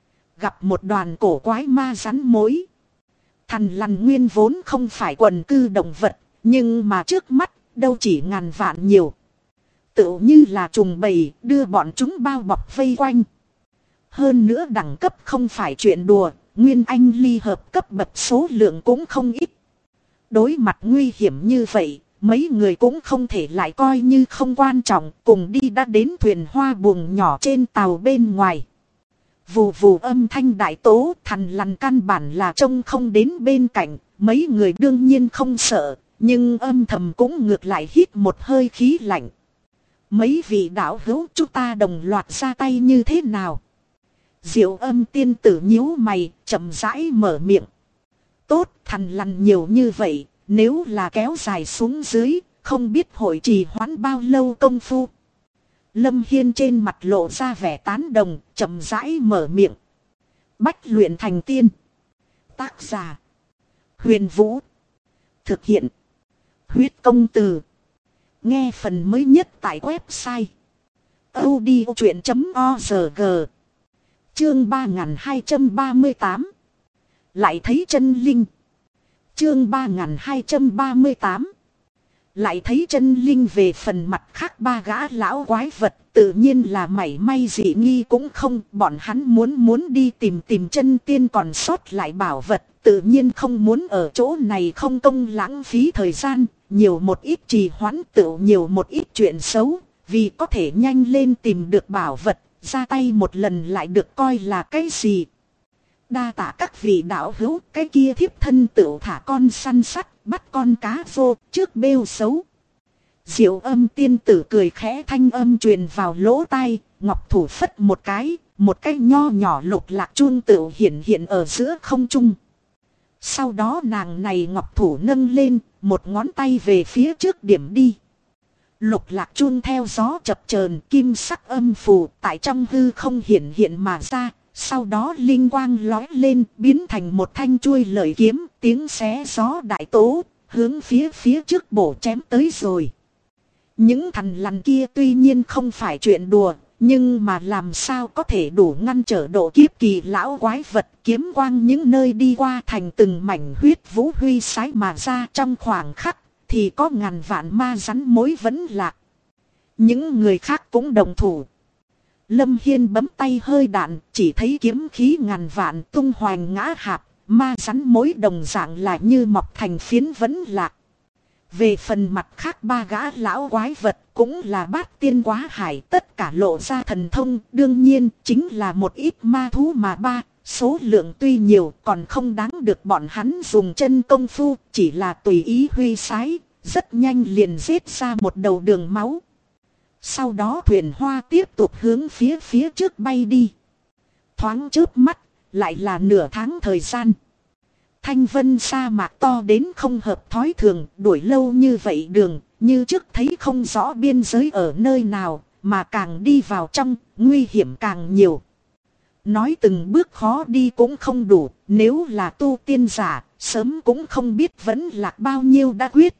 [SPEAKER 1] Gặp một đoàn cổ quái ma rắn mối. Thằn lằn nguyên vốn không phải quần cư động vật, nhưng mà trước mắt đâu chỉ ngàn vạn nhiều. Tựu như là trùng bầy đưa bọn chúng bao bọc vây quanh. Hơn nữa đẳng cấp không phải chuyện đùa, nguyên anh ly hợp cấp bậc số lượng cũng không ít. Đối mặt nguy hiểm như vậy, mấy người cũng không thể lại coi như không quan trọng, cùng đi đã đến thuyền hoa buồng nhỏ trên tàu bên ngoài. Vù vù âm thanh đại tố, thằn lằn căn bản là trông không đến bên cạnh, mấy người đương nhiên không sợ, nhưng âm thầm cũng ngược lại hít một hơi khí lạnh. Mấy vị đạo hữu chúng ta đồng loạt ra tay như thế nào? Diệu Âm tiên tử nhíu mày, chậm rãi mở miệng. Tốt, thằn lằn nhiều như vậy, nếu là kéo dài xuống dưới, không biết hội trì hoãn bao lâu công phu. Lâm Hiên trên mặt lộ ra vẻ tán đồng, chậm rãi mở miệng. Bách luyện thành tiên. Tác giả: Huyền Vũ. Thực hiện: Huyết Công Từ. Nghe phần mới nhất tại website audiochuyện.org. Chương 3238. Lại thấy chân linh. Chương 3238. Lại thấy chân linh. Về phần mặt khác ba gã lão quái vật, tự nhiên là mảy may dị nghi cũng không. Bọn hắn muốn đi tìm chân tiên còn sót lại bảo vật, tự nhiên không muốn ở chỗ này không công lãng phí thời gian. Nhiều một ít trì hoãn tựu nhiều một ít chuyện xấu, vì có thể nhanh lên tìm được bảo vật, ra tay một lần lại được coi là cái gì. Đa tạ các vị đạo hữu, cái kia thiếp thân tựu thả con săn sắt, bắt con cá vô, trước bêu xấu. Diệu Âm tiên tử cười khẽ, thanh âm truyền vào lỗ tai, ngọc thủ phất một cái nho nhỏ lục lạc chuông tựu hiện ở giữa không trung. Sau đó nàng này ngọc thủ nâng lên, một ngón tay về phía trước điểm đi. Lục lạc chuông theo gió chập chờn, kim sắc âm phù tại trong hư không hiện mà ra. Sau đó linh quang lói lên, biến thành một thanh chuôi lợi kiếm, tiếng xé gió đại tố, hướng phía trước bổ chém tới rồi. Những thằn lằn kia tuy nhiên không phải chuyện đùa, nhưng mà làm sao có thể đủ ngăn trở độ kiếp kỳ lão quái vật, kiếm quang những nơi đi qua thành từng mảnh huyết vũ huy sái mà ra trong khoảng khắc, thì có ngàn vạn ma rắn mối vẫn lạc. Những người khác cũng đồng thủ. Lâm Hiên bấm tay hơi đạn, chỉ thấy kiếm khí ngàn vạn tung hoành ngã hạp, ma rắn mối đồng dạng lại như mọc thành phiến vẫn lạc. Về phần mặt khác ba gã lão quái vật cũng là bát tiên quá hải, tất cả lộ ra thần thông, đương nhiên chính là một ít ma thú mà số lượng tuy nhiều còn không đáng được bọn hắn dùng chân công phu, chỉ là tùy ý huy sái, rất nhanh liền giết ra một đầu đường máu. Sau đó thuyền hoa tiếp tục hướng phía trước bay đi. Thoáng chớp mắt, lại là nửa tháng thời gian. Thanh vân sa mạc to đến không hợp thói thường, đuổi lâu như vậy đường, như trước thấy không rõ biên giới ở nơi nào, mà càng đi vào trong, nguy hiểm càng nhiều. Nói từng bước khó đi cũng không đủ, nếu là tu tiên giả, sớm cũng không biết vẫn lạc bao nhiêu đã quyết.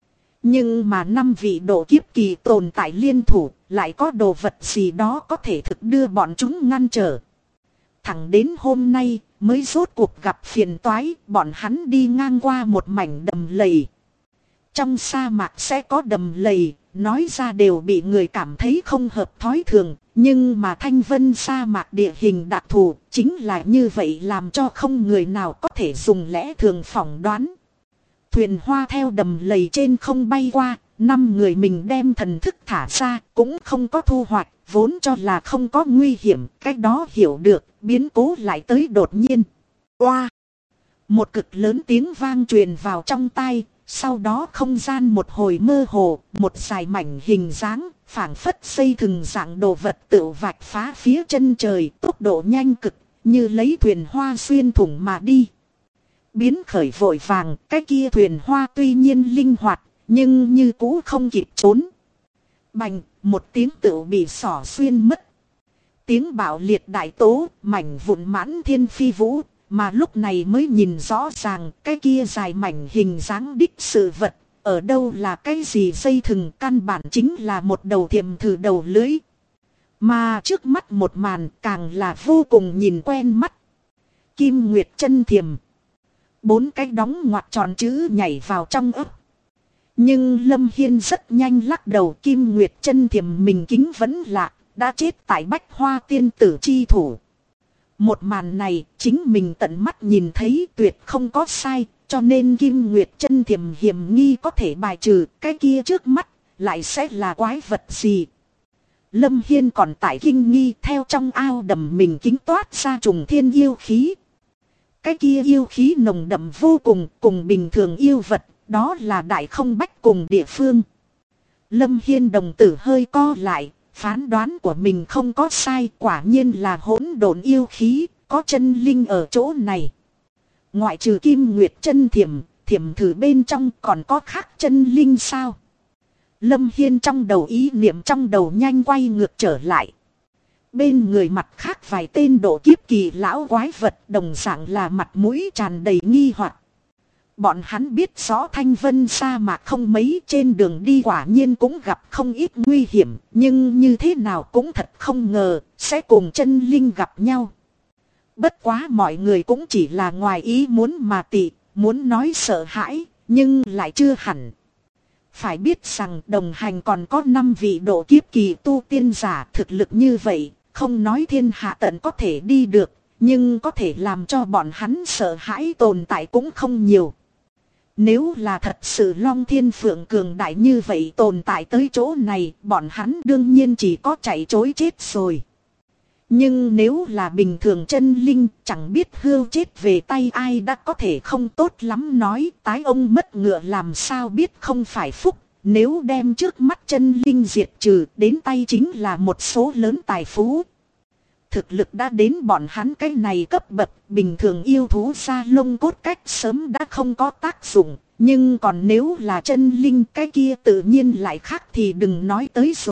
[SPEAKER 1] Nhưng mà 5 vị độ kiếp kỳ tồn tại liên thủ, lại có đồ vật gì đó có thể thực đưa bọn chúng ngăn trở. Thẳng đến hôm nay mới rốt cuộc gặp phiền toái, bọn hắn đi ngang qua một mảnh đầm lầy. Trong sa mạc sẽ có đầm lầy, nói ra đều bị người cảm thấy không hợp thói thường, nhưng mà thanh vân sa mạc địa hình đặc thù, chính là như vậy làm cho không người nào có thể dùng lẽ thường phỏng đoán. Thuyền hoa theo đầm lầy trên không bay qua, 5 người mình đem thần thức thả ra, cũng không có thu hoạch, vốn cho là không có nguy hiểm, cách đó hiểu được, biến cố lại tới đột nhiên. Oa! Một cực lớn tiếng vang truyền vào trong tai, sau đó không gian một hồi mơ hồ, một dài mảnh hình dáng, phảng phất xây thừng dạng đồ vật tự vạch phá phía chân trời, tốc độ nhanh cực, như lấy thuyền hoa xuyên thủng mà đi. Biến khởi vội vàng, cái kia thuyền hoa tuy nhiên linh hoạt, nhưng như cũ không kịp trốn. Bành, một tiếng tựu bị xỏ xuyên mất. Tiếng bạo liệt đại tố, mảnh vụn mãn thiên phi vũ, mà lúc này mới nhìn rõ ràng cái kia dài mảnh hình dáng đích sự vật. Ở đâu là cái gì dây thừng, căn bản chính là một đầu thiềm thử đầu lưới. Mà trước mắt một màn càng là vô cùng nhìn quen mắt. Kim Nguyệt chân thiềm. 4 cái đóng ngoặc tròn chữ nhảy vào trong ấp. Nhưng Lâm Hiên rất nhanh lắc đầu, Kim Nguyệt chân thiềm mình kính vẫn lạc, đã chết tại Bách Hoa tiên tử chi thủ. Một màn này chính mình tận mắt nhìn thấy, tuyệt không có sai, cho nên Kim Nguyệt chân thiềm hiểm nghi có thể bài trừ, cái kia trước mắt lại sẽ là quái vật gì. Lâm Hiên còn tại kinh nghi, theo trong ao đầm mình kính toát ra trùng thiên yêu khí. Cái kia yêu khí nồng đậm vô cùng, cùng bình thường yêu vật, đó là đại không bách cùng địa phương. Lâm Hiên đồng tử hơi co lại, phán đoán của mình không có sai, quả nhiên là hỗn độn yêu khí, có chân linh ở chỗ này. Ngoại trừ Kim Nguyệt chân thiềm, thiềm thử bên trong còn có khác chân linh sao? Lâm Hiên trong đầu ý niệm trong đầu nhanh quay ngược trở lại. Bên người mặt khác vài tên độ kiếp kỳ lão quái vật đồng dạng là mặt mũi tràn đầy nghi hoặc. Bọn hắn biết rõ thanh vân sa mạc không mấy, trên đường đi quả nhiên cũng gặp không ít nguy hiểm, nhưng như thế nào cũng thật không ngờ sẽ cùng chân linh gặp nhau. Bất quá mọi người cũng chỉ là ngoài ý muốn mà tị, muốn nói sợ hãi, nhưng lại chưa hẳn. Phải biết rằng đồng hành còn có 5 vị độ kiếp kỳ tu tiên giả, thực lực như vậy, không nói thiên hạ tận có thể đi được, nhưng có thể làm cho bọn hắn sợ hãi tồn tại cũng không nhiều. Nếu là thật sự Long Thiên Phượng cường đại như vậy tồn tại tới chỗ này, bọn hắn đương nhiên chỉ có chạy trối chết rồi. Nhưng nếu là bình thường chân linh, chẳng biết hưu chết về tay ai đã có thể không tốt lắm nói, tái ông mất ngựa làm sao biết không phải phúc. Nếu đem trước mắt chân linh diệt trừ, đến tay chính là một số lớn tài phú. Thực lực đã đến bọn hắn cái này cấp bậc, bình thường yêu thú da lông cốt cách sớm đã không có tác dụng. Nhưng còn nếu là chân linh cái kia tự nhiên lại khác thì đừng nói tới rồi.